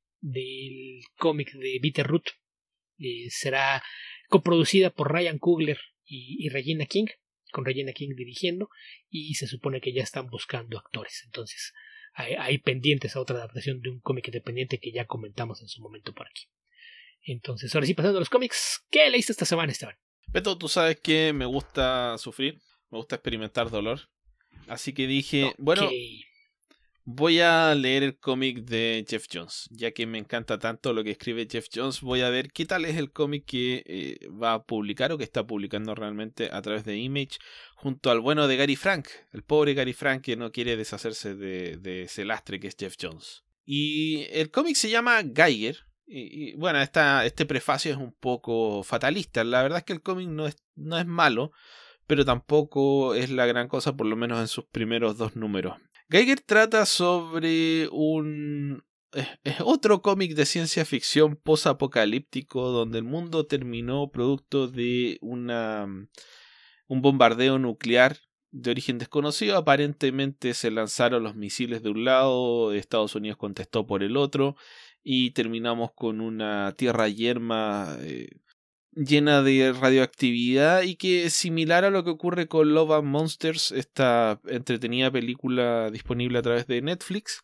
del cómic de Bitterroot eh, será coproducida por Ryan Coogler y, y Regina King, con Regina King dirigiendo, y se supone que ya están buscando actores. Entonces hay, hay pendientes a otra adaptación de un cómic independiente que ya comentamos en su momento por aquí. Entonces ahora sí, pasando a los cómics, ¿qué leíste esta semana, Esteban? Beto, tú sabes que me gusta sufrir, me gusta experimentar dolor. Así que dije, Okay. bueno, voy a leer el cómic de Geoff Johns. Ya que me encanta tanto lo que escribe Geoff Johns, voy a ver qué tal es el cómic que eh, va a publicar o que está publicando realmente a través de Image, junto al bueno de Gary Frank, el pobre Gary Frank que no quiere deshacerse de, de ese lastre que es Geoff Johns. Y el cómic se llama Geiger. Y, y bueno, esta, este prefacio es un poco fatalista. La verdad es que el cómic no es, no es malo, pero tampoco es la gran cosa, por lo menos en sus primeros dos números. Geiger trata sobre un... Es, es otro cómic de ciencia ficción post-apocalíptico donde el mundo terminó producto de una, un bombardeo nuclear de origen desconocido. Aparentemente se lanzaron los misiles de un lado, Estados Unidos contestó por el otro, y terminamos con una tierra yerma eh, llena de radioactividad, y que es similar a lo que ocurre con Love and Monsters, esta entretenida película disponible a través de Netflix,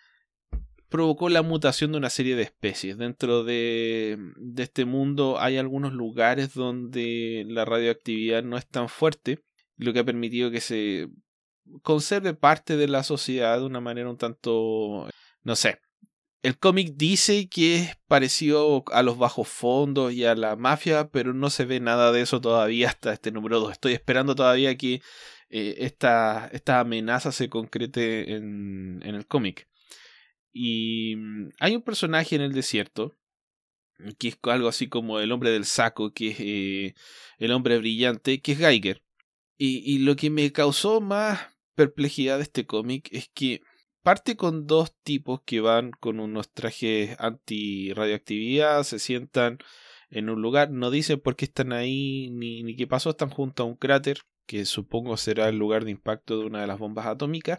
provocó la mutación de una serie de especies. Dentro de, de este mundo hay algunos lugares donde la radioactividad no es tan fuerte, lo que ha permitido que se conserve parte de la sociedad de una manera un tanto, no sé. El cómic dice que es parecido a los bajos fondos y a la mafia, pero no se ve nada de eso todavía hasta este número dos. Estoy esperando todavía que eh, esta, esta amenaza se concrete en, en el cómic. Y hay un personaje en el desierto que es algo así como el hombre del saco, que es eh, el hombre brillante, que es Geiger. Y, y lo que me causó más perplejidad de este cómic es que parte con dos tipos que van con unos trajes anti-radioactividad, se sientan en un lugar, no dicen por qué están ahí ni, ni qué pasó, están junto a un cráter que supongo será el lugar de impacto de una de las bombas atómicas.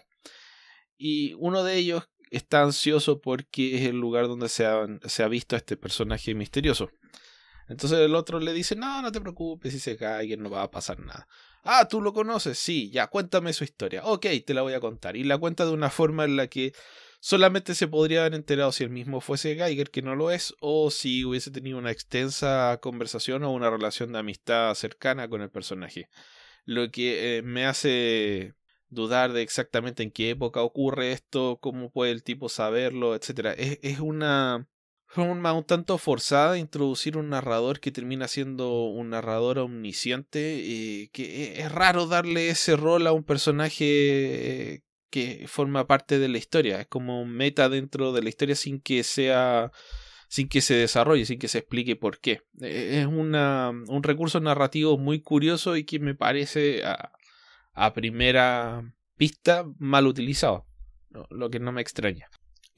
Y uno de ellos está ansioso porque es el lugar donde se ha, se ha visto a este personaje misterioso. Entonces el otro le dice, no, no te preocupes, si se cae, no va a pasar nada. Ah, ¿tú lo conoces? Sí, ya, cuéntame su historia. Ok, te la voy a contar. Y la cuenta de una forma en la que solamente se podría haber enterado si él mismo fuese Geiger, que no lo es, o si hubiese tenido una extensa conversación o una relación de amistad cercana con el personaje. Lo que eh, me hace dudar de exactamente en qué época ocurre esto, cómo puede el tipo saberlo, etcétera. Es, es una forma un tanto forzada de introducir un narrador que termina siendo un narrador omnisciente, y que es raro darle ese rol a un personaje eh, que forma parte de la historia. Es como un meta dentro de la historia sin que sea, sin que se desarrolle, sin que se explique por qué. Es una, un recurso narrativo muy curioso y que me parece a, a primera vista mal utilizado, lo que no me extraña.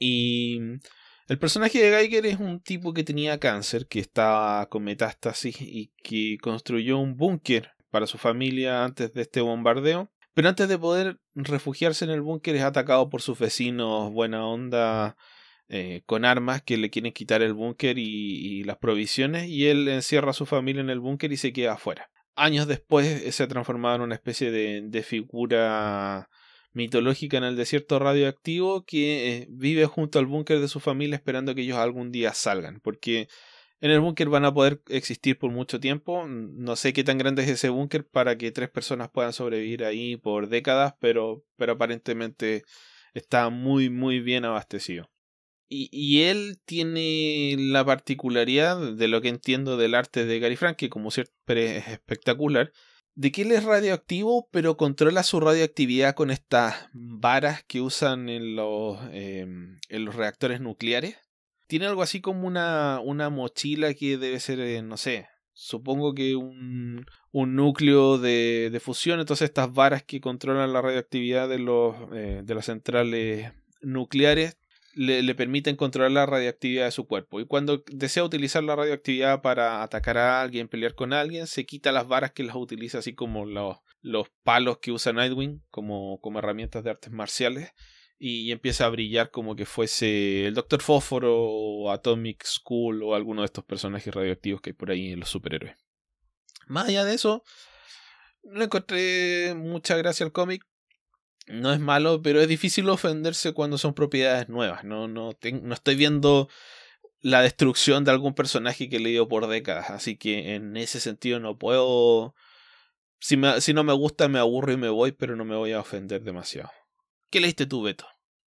Y el personaje de Geiger es un tipo que tenía cáncer, que estaba con metástasis y que construyó un búnker para su familia antes de este bombardeo. Pero antes de poder refugiarse en el búnker es atacado por sus vecinos buena onda eh, con armas que le quieren quitar el búnker y, y las provisiones, y él encierra a su familia en el búnker y se queda afuera. Años después se ha transformado en una especie de, de figura mitológica en el desierto radioactivo que eh, vive junto al búnker de su familia esperando que ellos algún día salgan, porque en el búnker van a poder existir por mucho tiempo. No sé qué tan grande es ese búnker para que tres personas puedan sobrevivir ahí por décadas, pero, pero aparentemente está muy muy bien abastecido. Y, y él tiene la particularidad, de lo que entiendo del arte de Gary Frank, que como siempre es espectacular, de que él es radioactivo, pero controla su radioactividad con estas varas que usan en los, eh, en los reactores nucleares. Tiene algo así como una, una mochila que debe ser, eh, no sé, supongo que un, un núcleo de, de fusión. Entonces estas varas que controlan la radioactividad de, los, eh, de las centrales nucleares Le, le permiten controlar la radioactividad de su cuerpo. Y cuando desea utilizar la radioactividad para atacar a alguien, pelear con alguien, se quita las varas que las utiliza, así como los, los palos que usa Nightwing como, como herramientas de artes marciales, y, y empieza a brillar como que fuese el Doctor Fósforo o Atomic Skull o alguno de estos personajes radioactivos que hay por ahí en los superhéroes. Más allá de eso, no encontré mucha gracia al cómic. No es malo, pero es difícil ofenderse cuando son propiedades nuevas. No, no, ten, no estoy viendo la destrucción de algún personaje que he leído por décadas. Así que en ese sentido no puedo... Si, me, si no me gusta me aburro y me voy, pero no me voy a ofender demasiado. ¿Qué leíste tú, Beto?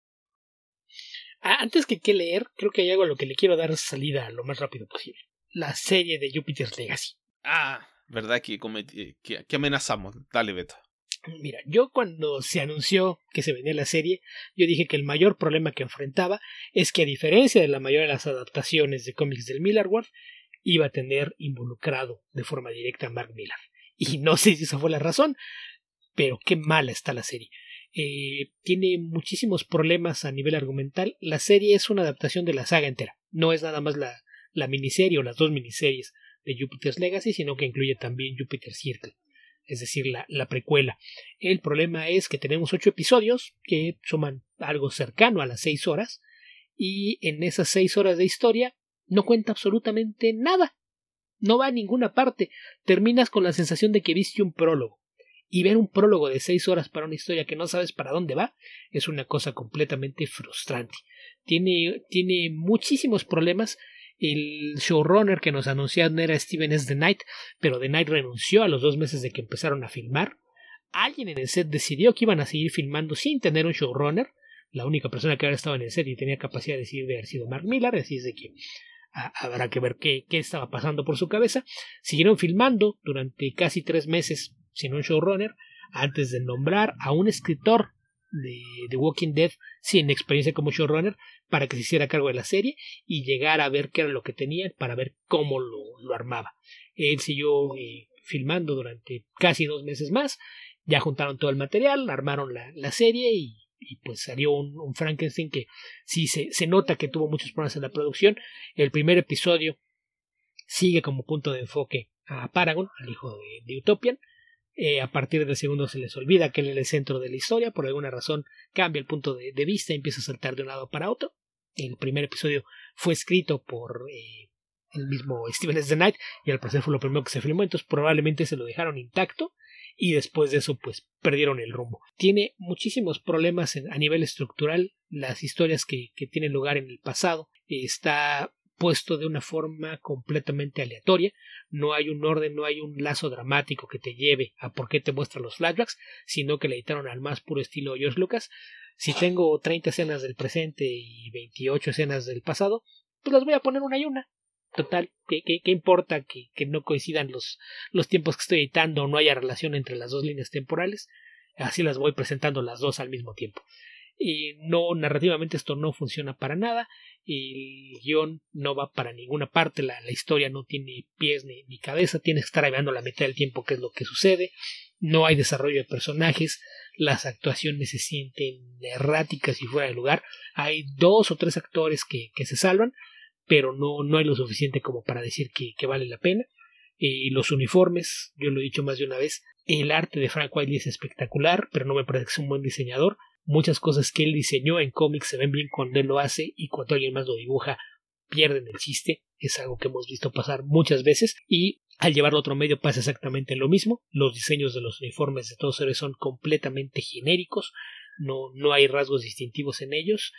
Ah, antes que qué leer, creo que hay algo a lo que le quiero dar salida lo más rápido posible. La serie de Jupiter's Legacy. Ah, ¿verdad que, cometí, que, que amenazamos? Dale, Beto. Mira, yo cuando se anunció que se venía la serie, yo dije que el mayor problema que enfrentaba es que, a diferencia de la mayoría de las adaptaciones de cómics del Millarworld, iba a tener involucrado de forma directa a Mark Millar. Y no sé si esa fue la razón, pero qué mala está la serie. Eh, tiene muchísimos problemas a nivel argumental. La serie es una adaptación de la saga entera. No es nada más la, la miniserie o las dos miniseries de Jupiter's Legacy, sino que incluye también Jupiter's Circle, es decir, la, la precuela. El problema es que tenemos ocho episodios que suman algo cercano a las seis horas, y en esas seis horas de historia no cuenta absolutamente nada. No va a ninguna parte. Terminas con la sensación de que viste un prólogo. Y ver un prólogo de seis horas para una historia que no sabes para dónde va es una cosa completamente frustrante. Tiene, tiene muchísimos problemas. El showrunner que nos anunciaron era Steven S. DeKnight, pero DeKnight renunció a los dos meses de que empezaron a filmar. Alguien en el set decidió que iban a seguir filmando sin tener un showrunner. La única persona que había estado en el set y tenía capacidad de decidir de haber sido Mark Millar, así es de que a, habrá que ver qué, qué estaba pasando por su cabeza. Siguieron filmando durante casi tres meses sin un showrunner, antes de nombrar a un escritor de The Walking Dead sin experiencia como showrunner para que se hiciera cargo de la serie y llegar a ver qué era lo que tenían para ver cómo lo, lo armaba. Él siguió eh, filmando durante casi dos meses más. Ya juntaron todo el material, armaron la, la serie y, y pues salió un, un Frankenstein que sí se, se nota que tuvo muchos problemas en la producción. El primer episodio sigue como punto de enfoque a Paragon, al hijo de, de Utopian, Eh, a partir del segundo se les olvida que él es el centro de la historia, por alguna razón cambia el punto de, de vista y empieza a saltar de un lado para otro. El primer episodio fue escrito por eh, el mismo Steven S. Knight y al parecer fue lo primero que se filmó, entonces probablemente se lo dejaron intacto y después de eso pues perdieron el rumbo. Tiene muchísimos problemas en, a nivel estructural. Las historias que, que tienen lugar en el pasado eh, está puesto de una forma completamente aleatoria. No hay un orden, no hay un lazo dramático que te lleve a por qué te muestran los flashbacks, sino que le editaron al más puro estilo George Lucas. Si tengo treinta escenas del presente y veintiocho escenas del pasado, pues las voy a poner una y una. Total, ¿qué, qué, qué importa que, que no coincidan los, los tiempos que estoy editando o no haya relación entre las dos líneas temporales? Así las voy presentando las dos al mismo tiempo. Y no, narrativamente esto no funciona para nada. El guión no va para ninguna parte, la, la historia no tiene pies ni, ni cabeza, tienes que estar hablando la mitad del tiempo qué es lo que sucede. No hay desarrollo de personajes, las actuaciones se sienten erráticas y fuera de lugar. Hay dos o tres actores que, que se salvan, pero no, no hay lo suficiente como para decir que, que vale la pena. Eh, los uniformes, yo lo he dicho más de una vez, el arte de Frank Whiteley es espectacular, pero no me parece que sea un buen diseñador. Muchas cosas que él diseñó en cómics se ven bien cuando él lo hace y cuando alguien más lo dibuja pierden el chiste. Es algo que hemos visto pasar muchas veces y al llevarlo a otro medio pasa exactamente lo mismo. Los diseños de los uniformes de todos héroes son completamente genéricos, no, no hay rasgos distintivos en ellos.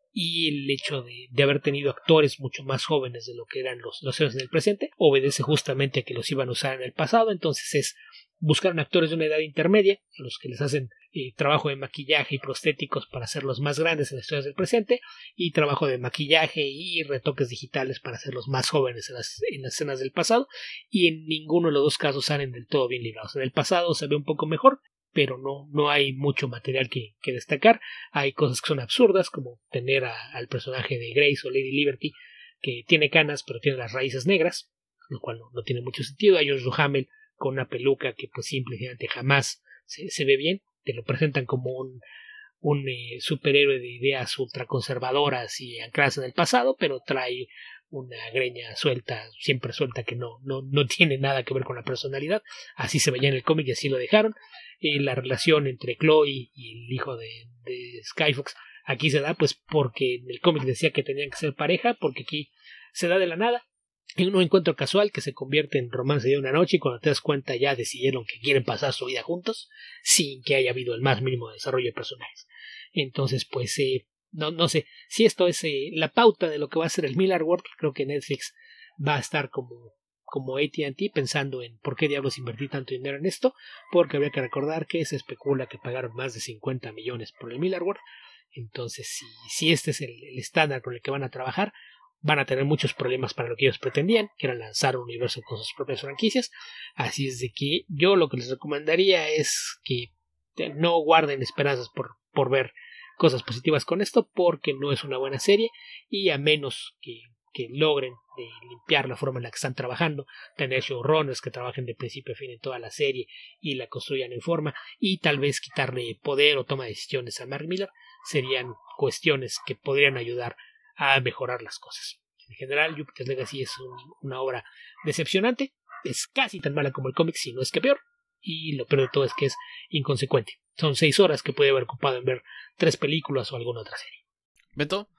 Y el hecho de, de haber tenido actores mucho más jóvenes de lo que eran los, los héroes en el presente obedece justamente a que los iban a usar en el pasado. Entonces es buscar actores de una edad intermedia a los que les hacen eh, trabajo de maquillaje y prostéticos para hacerlos más grandes en las historias del presente y trabajo de maquillaje y retoques digitales para hacerlos más jóvenes en las, en las escenas del pasado, y en ninguno de los dos casos salen del todo bien librados. En el pasado se ve un poco mejor, pero no, no hay mucho material que, que destacar. Hay cosas que son absurdas, como tener a, al personaje de Grace o Lady Liberty, que tiene canas pero tiene las raíces negras, lo cual no, no tiene mucho sentido. Hay Josh Duhamel con una peluca que pues simplemente jamás se, se ve bien. Te lo presentan como un, un eh, superhéroe de ideas ultraconservadoras y ancladas en el pasado, pero trae una greña suelta, siempre suelta, que no, no, no tiene nada que ver con la personalidad. Así se veía en el cómic y así lo dejaron. Eh, la relación entre Chloe y el hijo de, de Skyfox aquí se da pues porque en el cómic decía que tenían que ser pareja, porque aquí se da de la nada en un encuentro casual que se convierte en romance de una noche, y cuando te das cuenta ya decidieron que quieren pasar su vida juntos sin que haya habido el más mínimo desarrollo de personajes. Entonces pues eh, no, no sé si esto es eh, la pauta de lo que va a ser el Miller World. Creo que Netflix va a estar como como A T and T pensando en por qué diablos invertir tanto dinero en esto, porque habría que recordar que se especula que pagaron más de cincuenta millones por el Miller World. Entonces si, si este es el, el estándar con el que van a trabajar, van a tener muchos problemas para lo que ellos pretendían, que era lanzar un universo con sus propias franquicias. Así es de que yo lo que les recomendaría es que no guarden esperanzas por, por ver cosas positivas con esto, porque no es una buena serie, y a menos que, que logren de limpiar la forma en la que están trabajando, tener showrunners que trabajen de principio a fin en toda la serie y la construyan en forma, y tal vez quitarle poder o toma de decisiones a Mark Millar, serían cuestiones que podrían ayudar a mejorar las cosas. En general, Jupiter's Legacy es un, una obra decepcionante, es casi tan mala como el cómic, si no es que peor, y lo peor de todo es que es inconsecuente. Son seis horas que puede haber ocupado en ver tres películas o alguna otra serie. Beto,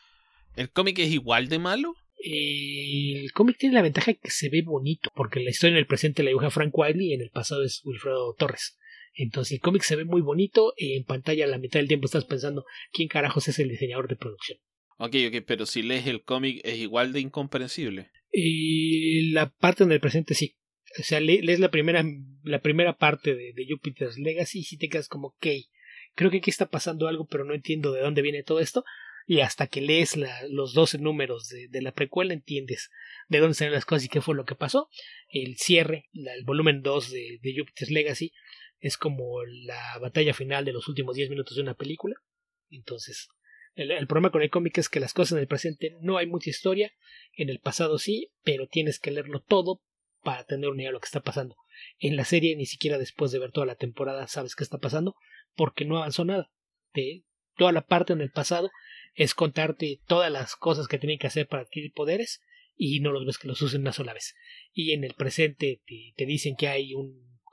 ¿el cómic es igual de malo? El cómic tiene la ventaja de que se ve bonito, porque la historia en el presente la dibuja Frank Whiteley y en el pasado es Wilfredo Torres. Entonces el cómic se ve muy bonito, y en pantalla a la mitad del tiempo estás pensando quién carajos es el diseñador de producción. Ok, ok, pero si lees el cómic es igual de incomprensible. Y la parte en el presente sí. O sea, le, lees la primera, la primera parte de, de Jupiter's Legacy y si te quedas como, ok, creo que aquí está pasando algo, pero no entiendo de dónde viene todo esto. Y hasta que lees la, los doce números de, de la precuela entiendes de dónde salen las cosas y qué fue lo que pasó. El cierre, la, el volumen dos de, de Jupiter's Legacy es como la batalla final de los últimos diez minutos de una película. Entonces, el, el problema con el cómic es que las cosas en el presente no hay mucha historia, en el pasado sí, pero tienes que leerlo todo para tener una idea de lo que está pasando. En la serie ni siquiera después de ver toda la temporada sabes qué está pasando, porque no avanzó nada. De toda la parte en el pasado es contarte todas las cosas que tienen que hacer para adquirir poderes y no los ves que los usen una sola vez. Y en el presente te, te dicen que hay un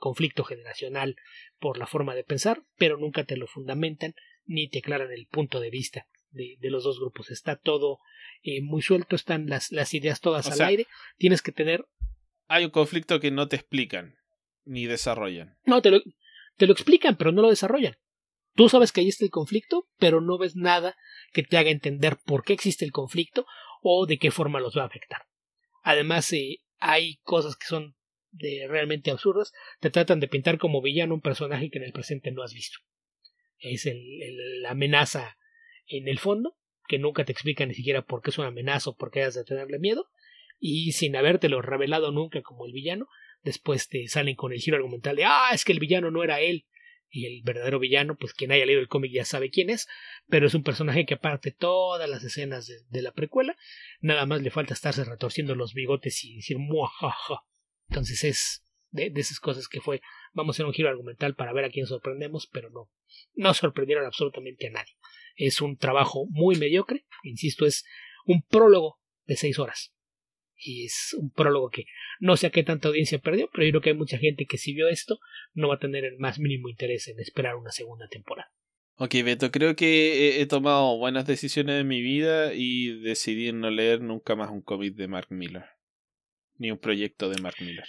conflicto generacional por la forma de pensar, pero nunca te lo fundamentan ni te aclaran el punto de vista de, de los dos grupos. Está todo eh, muy suelto, están las, las ideas todas O al sea, aire. Tienes que tener... Hay un conflicto que no te explican ni desarrollan. No, te lo, te lo explican, pero no lo desarrollan. Tú sabes que ahí está el conflicto, pero no ves nada que te haga entender por qué existe el conflicto o de qué forma los va a afectar. Además, eh, hay cosas que son de realmente absurdas. Te tratan de pintar como villano un personaje que en el presente no has visto. Es el, el, la amenaza en el fondo, que nunca te explica ni siquiera por qué es una amenaza o por qué has de tenerle miedo, y sin habértelo revelado nunca como el villano, después te salen con el giro argumental de ah, es que el villano no era él, y el verdadero villano, pues quien haya leído el cómic ya sabe quién es, pero es un personaje que aparte todas las escenas de, de la precuela, nada más le falta estarse retorciendo los bigotes y decir muajaja. Entonces es de, de esas cosas que fue, vamos a hacer un giro argumental para ver a quién sorprendemos, pero no, no sorprendieron absolutamente a nadie. Es un trabajo muy mediocre, insisto, es un prólogo de seis horas. Y es un prólogo que no sé a qué tanta audiencia perdió, pero yo creo que hay mucha gente que si vio esto no va a tener el más mínimo interés en esperar una segunda temporada. Ok, Beto, creo que he, he tomado buenas decisiones en mi vida y decidí no leer nunca más un cómic de Mark Millar. Ni un proyecto de Mark Millar.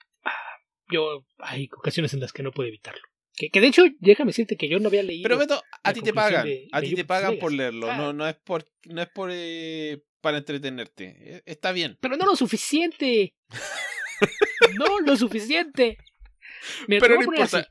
Yo hay ocasiones en las que no puedo evitarlo. Que, que de hecho, déjame decirte que yo no había leído. Pero Beto, a ti te pagan. De, a de ti te pagan por leerlo. Ah. No, no es por, no es por eh, para entretenerte. Está bien. Pero no lo suficiente. no lo suficiente. Mira, Pero no importa.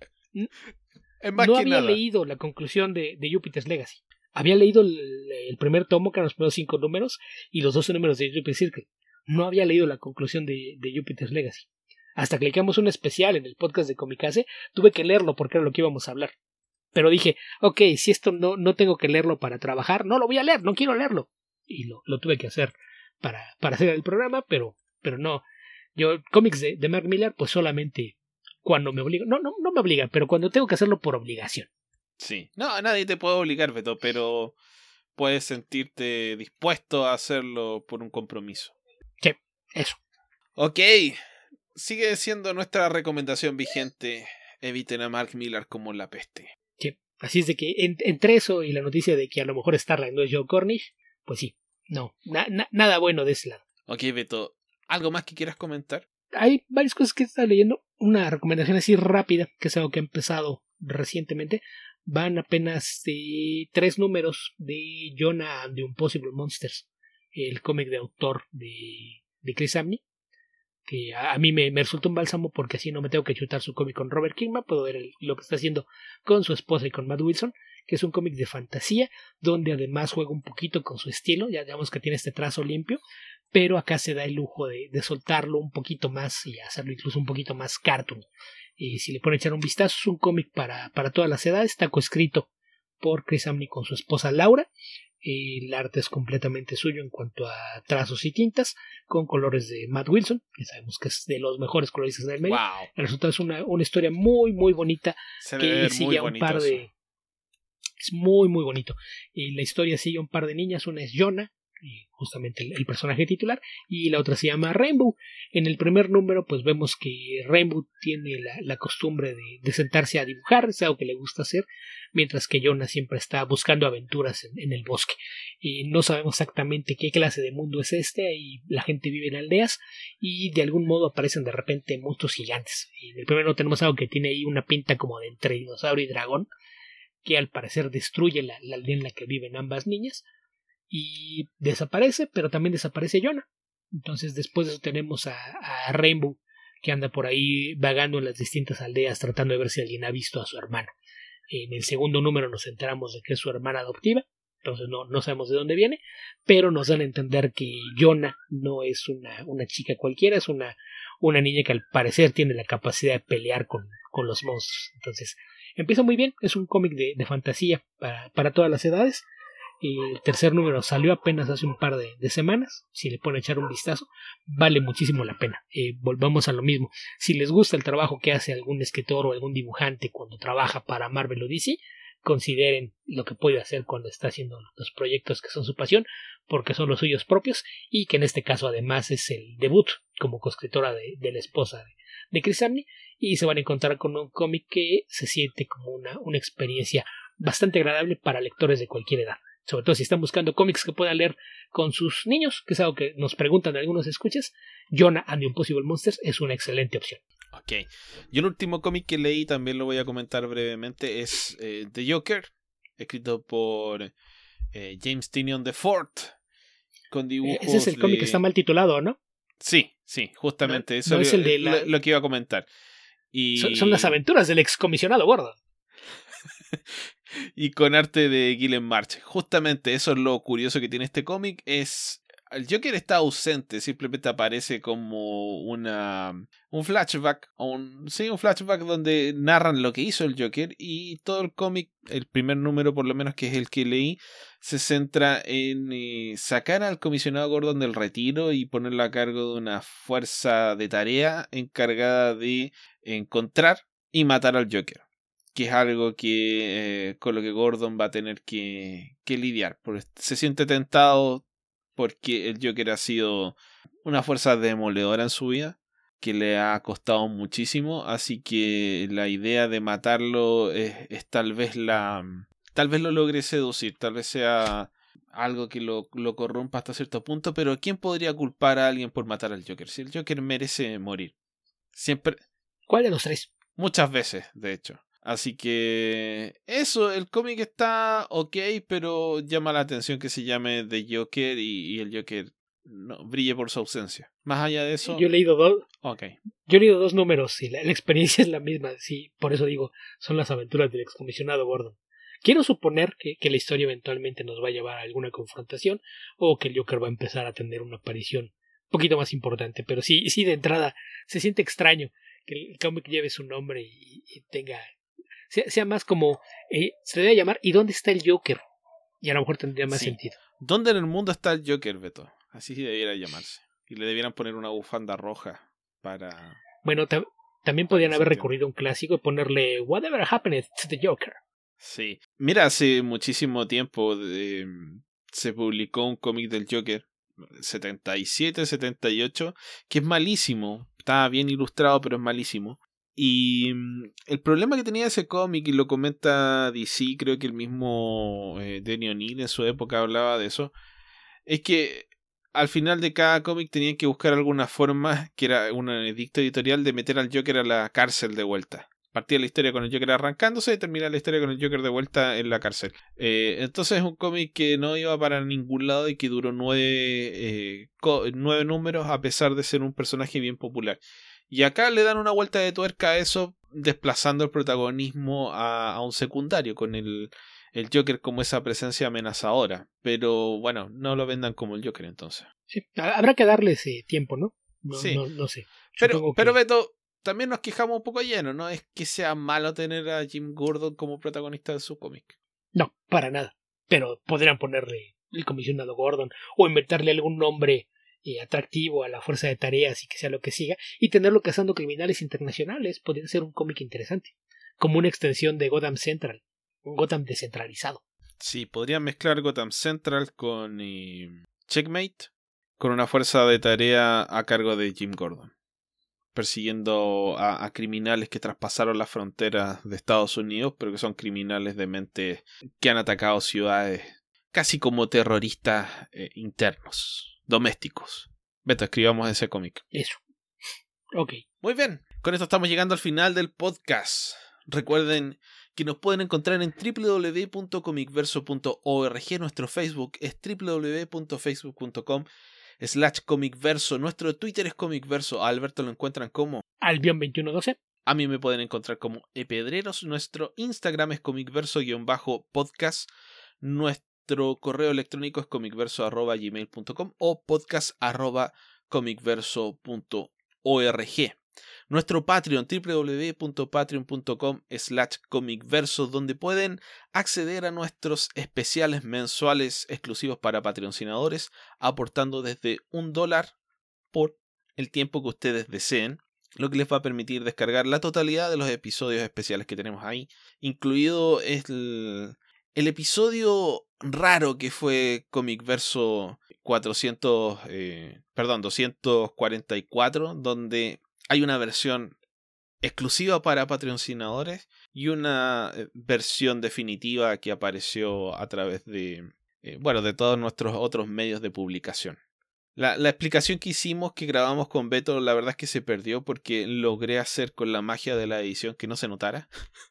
Es más no que había nada. leído la conclusión de, de Jupiter's Legacy. Había leído el, el primer tomo, que eran los primeros cinco números, y los doce números de Jupiter's Circle. No había leído la conclusión de, de Jupiter's Legacy. Hasta que le quedamos un especial en el podcast de Comicase, tuve que leerlo porque era lo que íbamos a hablar. Pero dije, ok, si esto no, no tengo que leerlo para trabajar, no lo voy a leer, no quiero leerlo. Y lo, lo tuve que hacer para, para hacer el programa, pero, pero no. Yo, cómics de, de Mark Millar, pues solamente cuando me obligan. No, no, no me obligan, pero cuando tengo que hacerlo por obligación. Sí, no, nadie te puede obligar, Beto, pero puedes sentirte dispuesto a hacerlo por un compromiso. Sí, eso. Ok, sigue siendo nuestra recomendación vigente. Eviten a Mark Millar como la peste. Sí, así es de que en, entre eso y la noticia de que a lo mejor Starlight no es Joe Cornish, pues sí, no, na, na, nada bueno de ese lado. Ok, Beto, ¿algo más que quieras comentar? Hay varias cosas que estaba leyendo. Una recomendación así rápida, que es algo que he empezado recientemente. Van apenas eh, tres números de Jonah and the Impossible Monsters, el cómic de autor de, de Chris Samney, que a, a mí me, me resultó un bálsamo porque así no me tengo que chutar su cómic con Robert Kirkman, puedo ver el, lo que está haciendo con su esposa y con Matt Wilson, que es un cómic de fantasía, donde además juega un poquito con su estilo, ya digamos que tiene este trazo limpio, pero acá se da el lujo de, de soltarlo un poquito más y hacerlo incluso un poquito más cartoon. Y si le pone a echar un vistazo, es un cómic para, para todas las edades, está coescrito por Chris Samney con su esposa Laura. El arte es completamente suyo en cuanto a trazos y tintas, con colores de Matt Wilson, que sabemos que es de los mejores coloristas del medio. Wow. El resultado es una, una historia muy, muy bonita. Se que debe ver sigue muy a un bonito par eso. de. Es muy, muy bonito. Y la historia sigue a un par de niñas, una es Jonah, justamente el, el personaje titular, y la otra se llama Rainbow. En el primer número pues vemos que Rainbow tiene la, la costumbre de, de sentarse a dibujar, es algo que le gusta hacer, mientras que Jonah siempre está buscando aventuras en, en el bosque. Y no sabemos exactamente qué clase de mundo es este, y la gente vive en aldeas y de algún modo aparecen de repente monstruos gigantes. Y en el primero tenemos algo que tiene ahí una pinta como de entre dinosaurio y dragón, que al parecer destruye la, la aldea en la que viven ambas niñas y desaparece, pero también desaparece Jonah. Entonces después de eso tenemos a, a Rainbow, que anda por ahí vagando en las distintas aldeas tratando de ver si alguien ha visto a su hermana. En el segundo número nos enteramos de que es su hermana adoptiva, entonces no, no sabemos de dónde viene, pero nos dan a entender que Jonah no es una, una chica cualquiera, es una, una niña que al parecer tiene la capacidad de pelear con, con los monstruos. Entonces empieza muy bien, es un cómic de, de fantasía para, para todas las edades. El tercer número salió apenas hace un par de, de semanas. Si le ponen a echar un vistazo, vale muchísimo la pena. Eh, volvamos a lo mismo. Si les gusta el trabajo que hace algún escritor o algún dibujante cuando trabaja para Marvel o D C, consideren lo que puede hacer cuando está haciendo los proyectos que son su pasión, porque son los suyos propios, y que en este caso además es el debut como coescritora de, de la esposa de, de Chris Samney, y se van a encontrar con un cómic que se siente como una, una experiencia bastante agradable para lectores de cualquier edad. Sobre todo si están buscando cómics que puedan leer con sus niños, que es algo que nos preguntan algunos escuchas, Jonah and the Impossible Monsters es una excelente opción. Ok. Yo el último cómic que leí, también lo voy a comentar brevemente, es eh, The Joker, escrito por eh, James Tynion the Fourth, con dibujos. Ese es el de... cómic que está mal titulado, ¿no? Sí, sí, justamente. No, eso no es es el de la... lo, lo que iba a comentar. Y... Son, son las aventuras del excomisionado Gordon. Y con arte de Guillem March. Justamente eso es lo curioso que tiene este cómic. Es el Joker está ausente, simplemente aparece como una un flashback, o un, sí, un flashback donde narran lo que hizo el Joker, y todo el cómic, el primer número por lo menos, que es el que leí, se centra en eh, sacar al comisionado Gordon del retiro y ponerlo a cargo de una fuerza de tarea encargada de encontrar y matar al Joker, que es algo que eh, con lo que Gordon va a tener que, que lidiar, porque se siente tentado porque el Joker ha sido una fuerza demoledora en su vida, que le ha costado muchísimo, así que la idea de matarlo es, es tal vez la tal vez lo logre seducir, tal vez sea algo que lo, lo corrompa hasta cierto punto, pero ¿quién podría culpar a alguien por matar al Joker? Si el Joker merece morir. Siempre. ¿Cuál de los tres? Muchas veces, de hecho. Así que eso, el cómic está ok, pero llama la atención que se llame The Joker y, y el Joker no brille por su ausencia. Más allá de eso... Yo he leído dos. Okay. Yo he leído dos números y la, la experiencia es la misma. Sí, por eso digo, son las aventuras del excomisionado Gordon. Quiero suponer que, que la historia eventualmente nos va a llevar a alguna confrontación, o que el Joker va a empezar a tener una aparición un poquito más importante. Pero sí, sí, de entrada se siente extraño que el cómic lleve su nombre y, y tenga... Sea, sea más como, eh, se debe llamar ¿y dónde está el Joker? Y a lo mejor tendría más sí. sentido. ¿Dónde en el mundo está el Joker, Beto? Así debiera llamarse. Y le debieran poner una bufanda roja para... Bueno, tam también podrían haber recurrido a un clásico y ponerle Whatever Happened to the Joker. Sí. Mira, hace muchísimo tiempo eh, se publicó un cómic del Joker, setenta y siete, setenta y ocho, que es malísimo. Está bien ilustrado, pero es malísimo. Y el problema que tenía ese cómic, y lo comenta D C, creo que el mismo eh, Denny O'Neil en su época hablaba de eso, es que al final de cada cómic tenían que buscar alguna forma, que era un edicto editorial, de meter al Joker a la cárcel de vuelta. Partía la historia con el Joker arrancándose y terminaba la historia con el Joker de vuelta en la cárcel. Eh, entonces es un cómic que no iba para ningún lado y que duró nueve, eh, nueve números, a pesar de ser un personaje bien popular. Y acá le dan una vuelta de tuerca a eso, desplazando el protagonismo a, a un secundario, con el, el Joker como esa presencia amenazadora. Pero bueno, no lo vendan como el Joker entonces. Sí, habrá que darles eh, tiempo, ¿no? No, sí. no, no sé. Pero, que... pero Beto, también nos quejamos un poco lleno, ¿no? Es que sea malo tener a Jim Gordon como protagonista de su cómic. No, para nada. Pero podrían ponerle el comisionado Gordon, o inventarle algún nombre Eh, atractivo a la fuerza de tareas y que sea lo que siga, y tenerlo cazando criminales internacionales. Podría ser un cómic interesante, como una extensión de Gotham Central, un Gotham descentralizado. Sí, podrían mezclar Gotham Central con eh, Checkmate, con una fuerza de tarea a cargo de Jim Gordon, persiguiendo a, a criminales que traspasaron las fronteras de Estados Unidos, pero que son criminales de mente que han atacado ciudades casi como terroristas eh, internos, domésticos. Beto, escribamos ese cómic. Eso. Ok. Muy bien. Con esto estamos llegando al final del podcast. Recuerden que nos pueden encontrar en w w w punto comicverso punto org. Nuestro Facebook es w w w punto facebook punto com slash comicverso. Nuestro Twitter es comicverso. A Alberto lo encuentran como Albion veintiuno doce. A mí me pueden encontrar como epedreros. Nuestro Instagram es comicverso-podcast. Nuestro Nuestro correo electrónico es comicverso arroba gmail punto com o podcast arroba comicverso punto org. Nuestro Patreon, w w w punto patreon punto com slash comicverso, donde pueden acceder a nuestros especiales mensuales exclusivos para patrocinadores, aportando desde un dólar por el tiempo que ustedes deseen, lo que les va a permitir descargar la totalidad de los episodios especiales que tenemos ahí, incluido el... El episodio raro que fue Comicverso cuatrocientos, eh, perdón, doscientos cuarenta y cuatro, donde hay una versión exclusiva para patrocinadores y una versión definitiva que apareció a través de, eh, bueno, de todos nuestros otros medios de publicación. La, la explicación que hicimos, que grabamos con Beto, la verdad es que se perdió porque logré hacer con la magia de la edición que no se notara.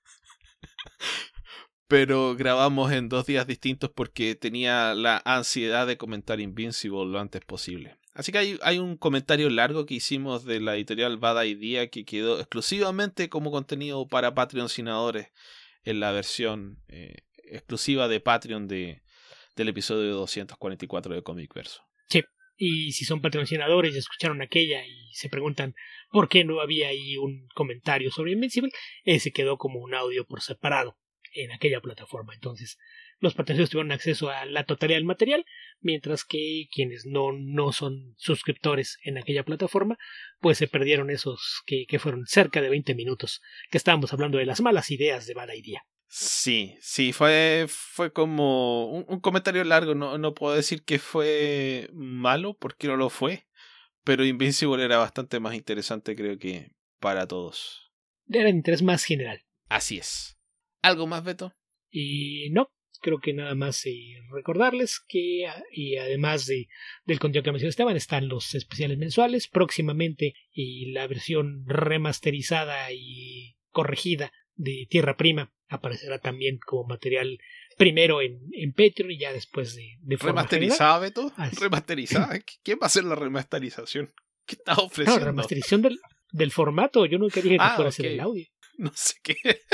Pero grabamos en dos días distintos porque tenía la ansiedad de comentar Invincible lo antes posible. Así que hay, hay un comentario largo que hicimos de la editorial Bad Idea que quedó exclusivamente como contenido para patrocinadores en la versión eh, exclusiva de Patreon de, del episodio doscientos cuarenta y cuatro de Comic Verso. Sí, y si son patrocinadores y escucharon aquella y se preguntan por qué no había ahí un comentario sobre Invincible, ese quedó como un audio por separado en aquella plataforma. Entonces los patrocinadores tuvieron acceso a la totalidad del material, mientras que quienes no, no son suscriptores en aquella plataforma pues se perdieron esos que, que fueron cerca de veinte minutos que estábamos hablando de las malas ideas de Bad Idea. Sí, sí, fue, fue como un, un comentario largo. No, no puedo decir que fue malo porque no lo fue, pero Invincible era bastante más interesante, creo que para todos. Era de interés más general. Así es. ¿Algo más, Beto? Y no, creo que nada más eh, recordarles que y además de, del contenido que mencionó Esteban, están los especiales mensuales, próximamente y la versión remasterizada y corregida de Tierra Prima aparecerá también como material primero en, en Patreon y ya después de, de forma ¿Remasterizada, general. Beto? Así. ¿Remasterizada? ¿Quién va a hacer la remasterización? ¿Qué estás ofreciendo? No, remasterización del, del formato. Yo nunca dije que ah, fuera a okay. ser el audio. No sé qué.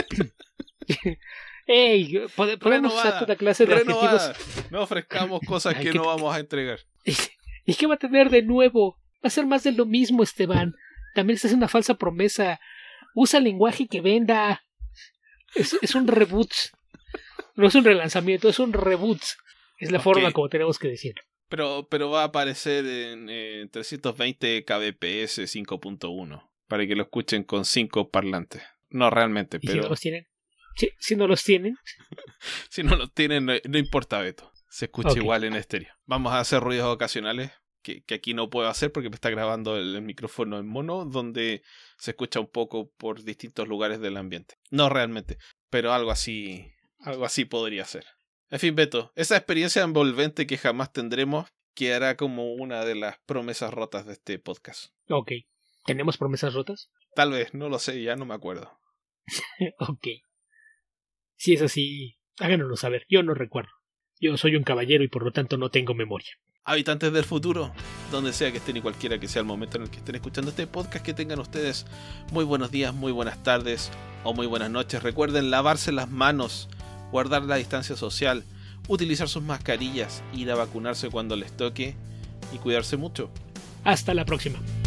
Ey, podemos renovada, usar toda clase de renovada. adjetivos. No ofrezcamos cosas que no vamos a entregar. ¿Y qué va a tener de nuevo? Va a ser más de lo mismo, Esteban. También estás haciendo una falsa promesa. Usa lenguaje que venda. Es, es un reboot. No es un relanzamiento, es un reboot. Es la okay. forma como tenemos que decirlo. Pero, pero va a aparecer en eh, trescientos veinte kilobits cinco punto uno para que lo escuchen con cinco parlantes. No realmente, ¿Y pero... si no los tienen? Si, si no los tienen. si no los tienen, no, no importa, Beto. Se escucha okay. igual en estéreo. Vamos a hacer ruidos ocasionales que, que aquí no puedo hacer porque me está grabando el, el micrófono en mono, donde se escucha un poco por distintos lugares del ambiente. No realmente, pero algo así, algo así podría ser. En fin, Beto, esa experiencia envolvente que jamás tendremos quedará como una de las promesas rotas de este podcast. Ok. ¿Tenemos promesas rotas? Tal vez, no lo sé, ya no me acuerdo. Ok. Si es así, háganoslo saber. Yo no recuerdo. Yo soy un caballero y por lo tanto no tengo memoria. Habitantes del futuro, donde sea que estén y cualquiera que sea el momento en el que estén escuchando este podcast, que tengan ustedes muy buenos días, muy buenas tardes o muy buenas noches. Recuerden lavarse las manos, guardar la distancia social, utilizar sus mascarillas, ir a vacunarse cuando les toque y cuidarse mucho. Hasta la próxima.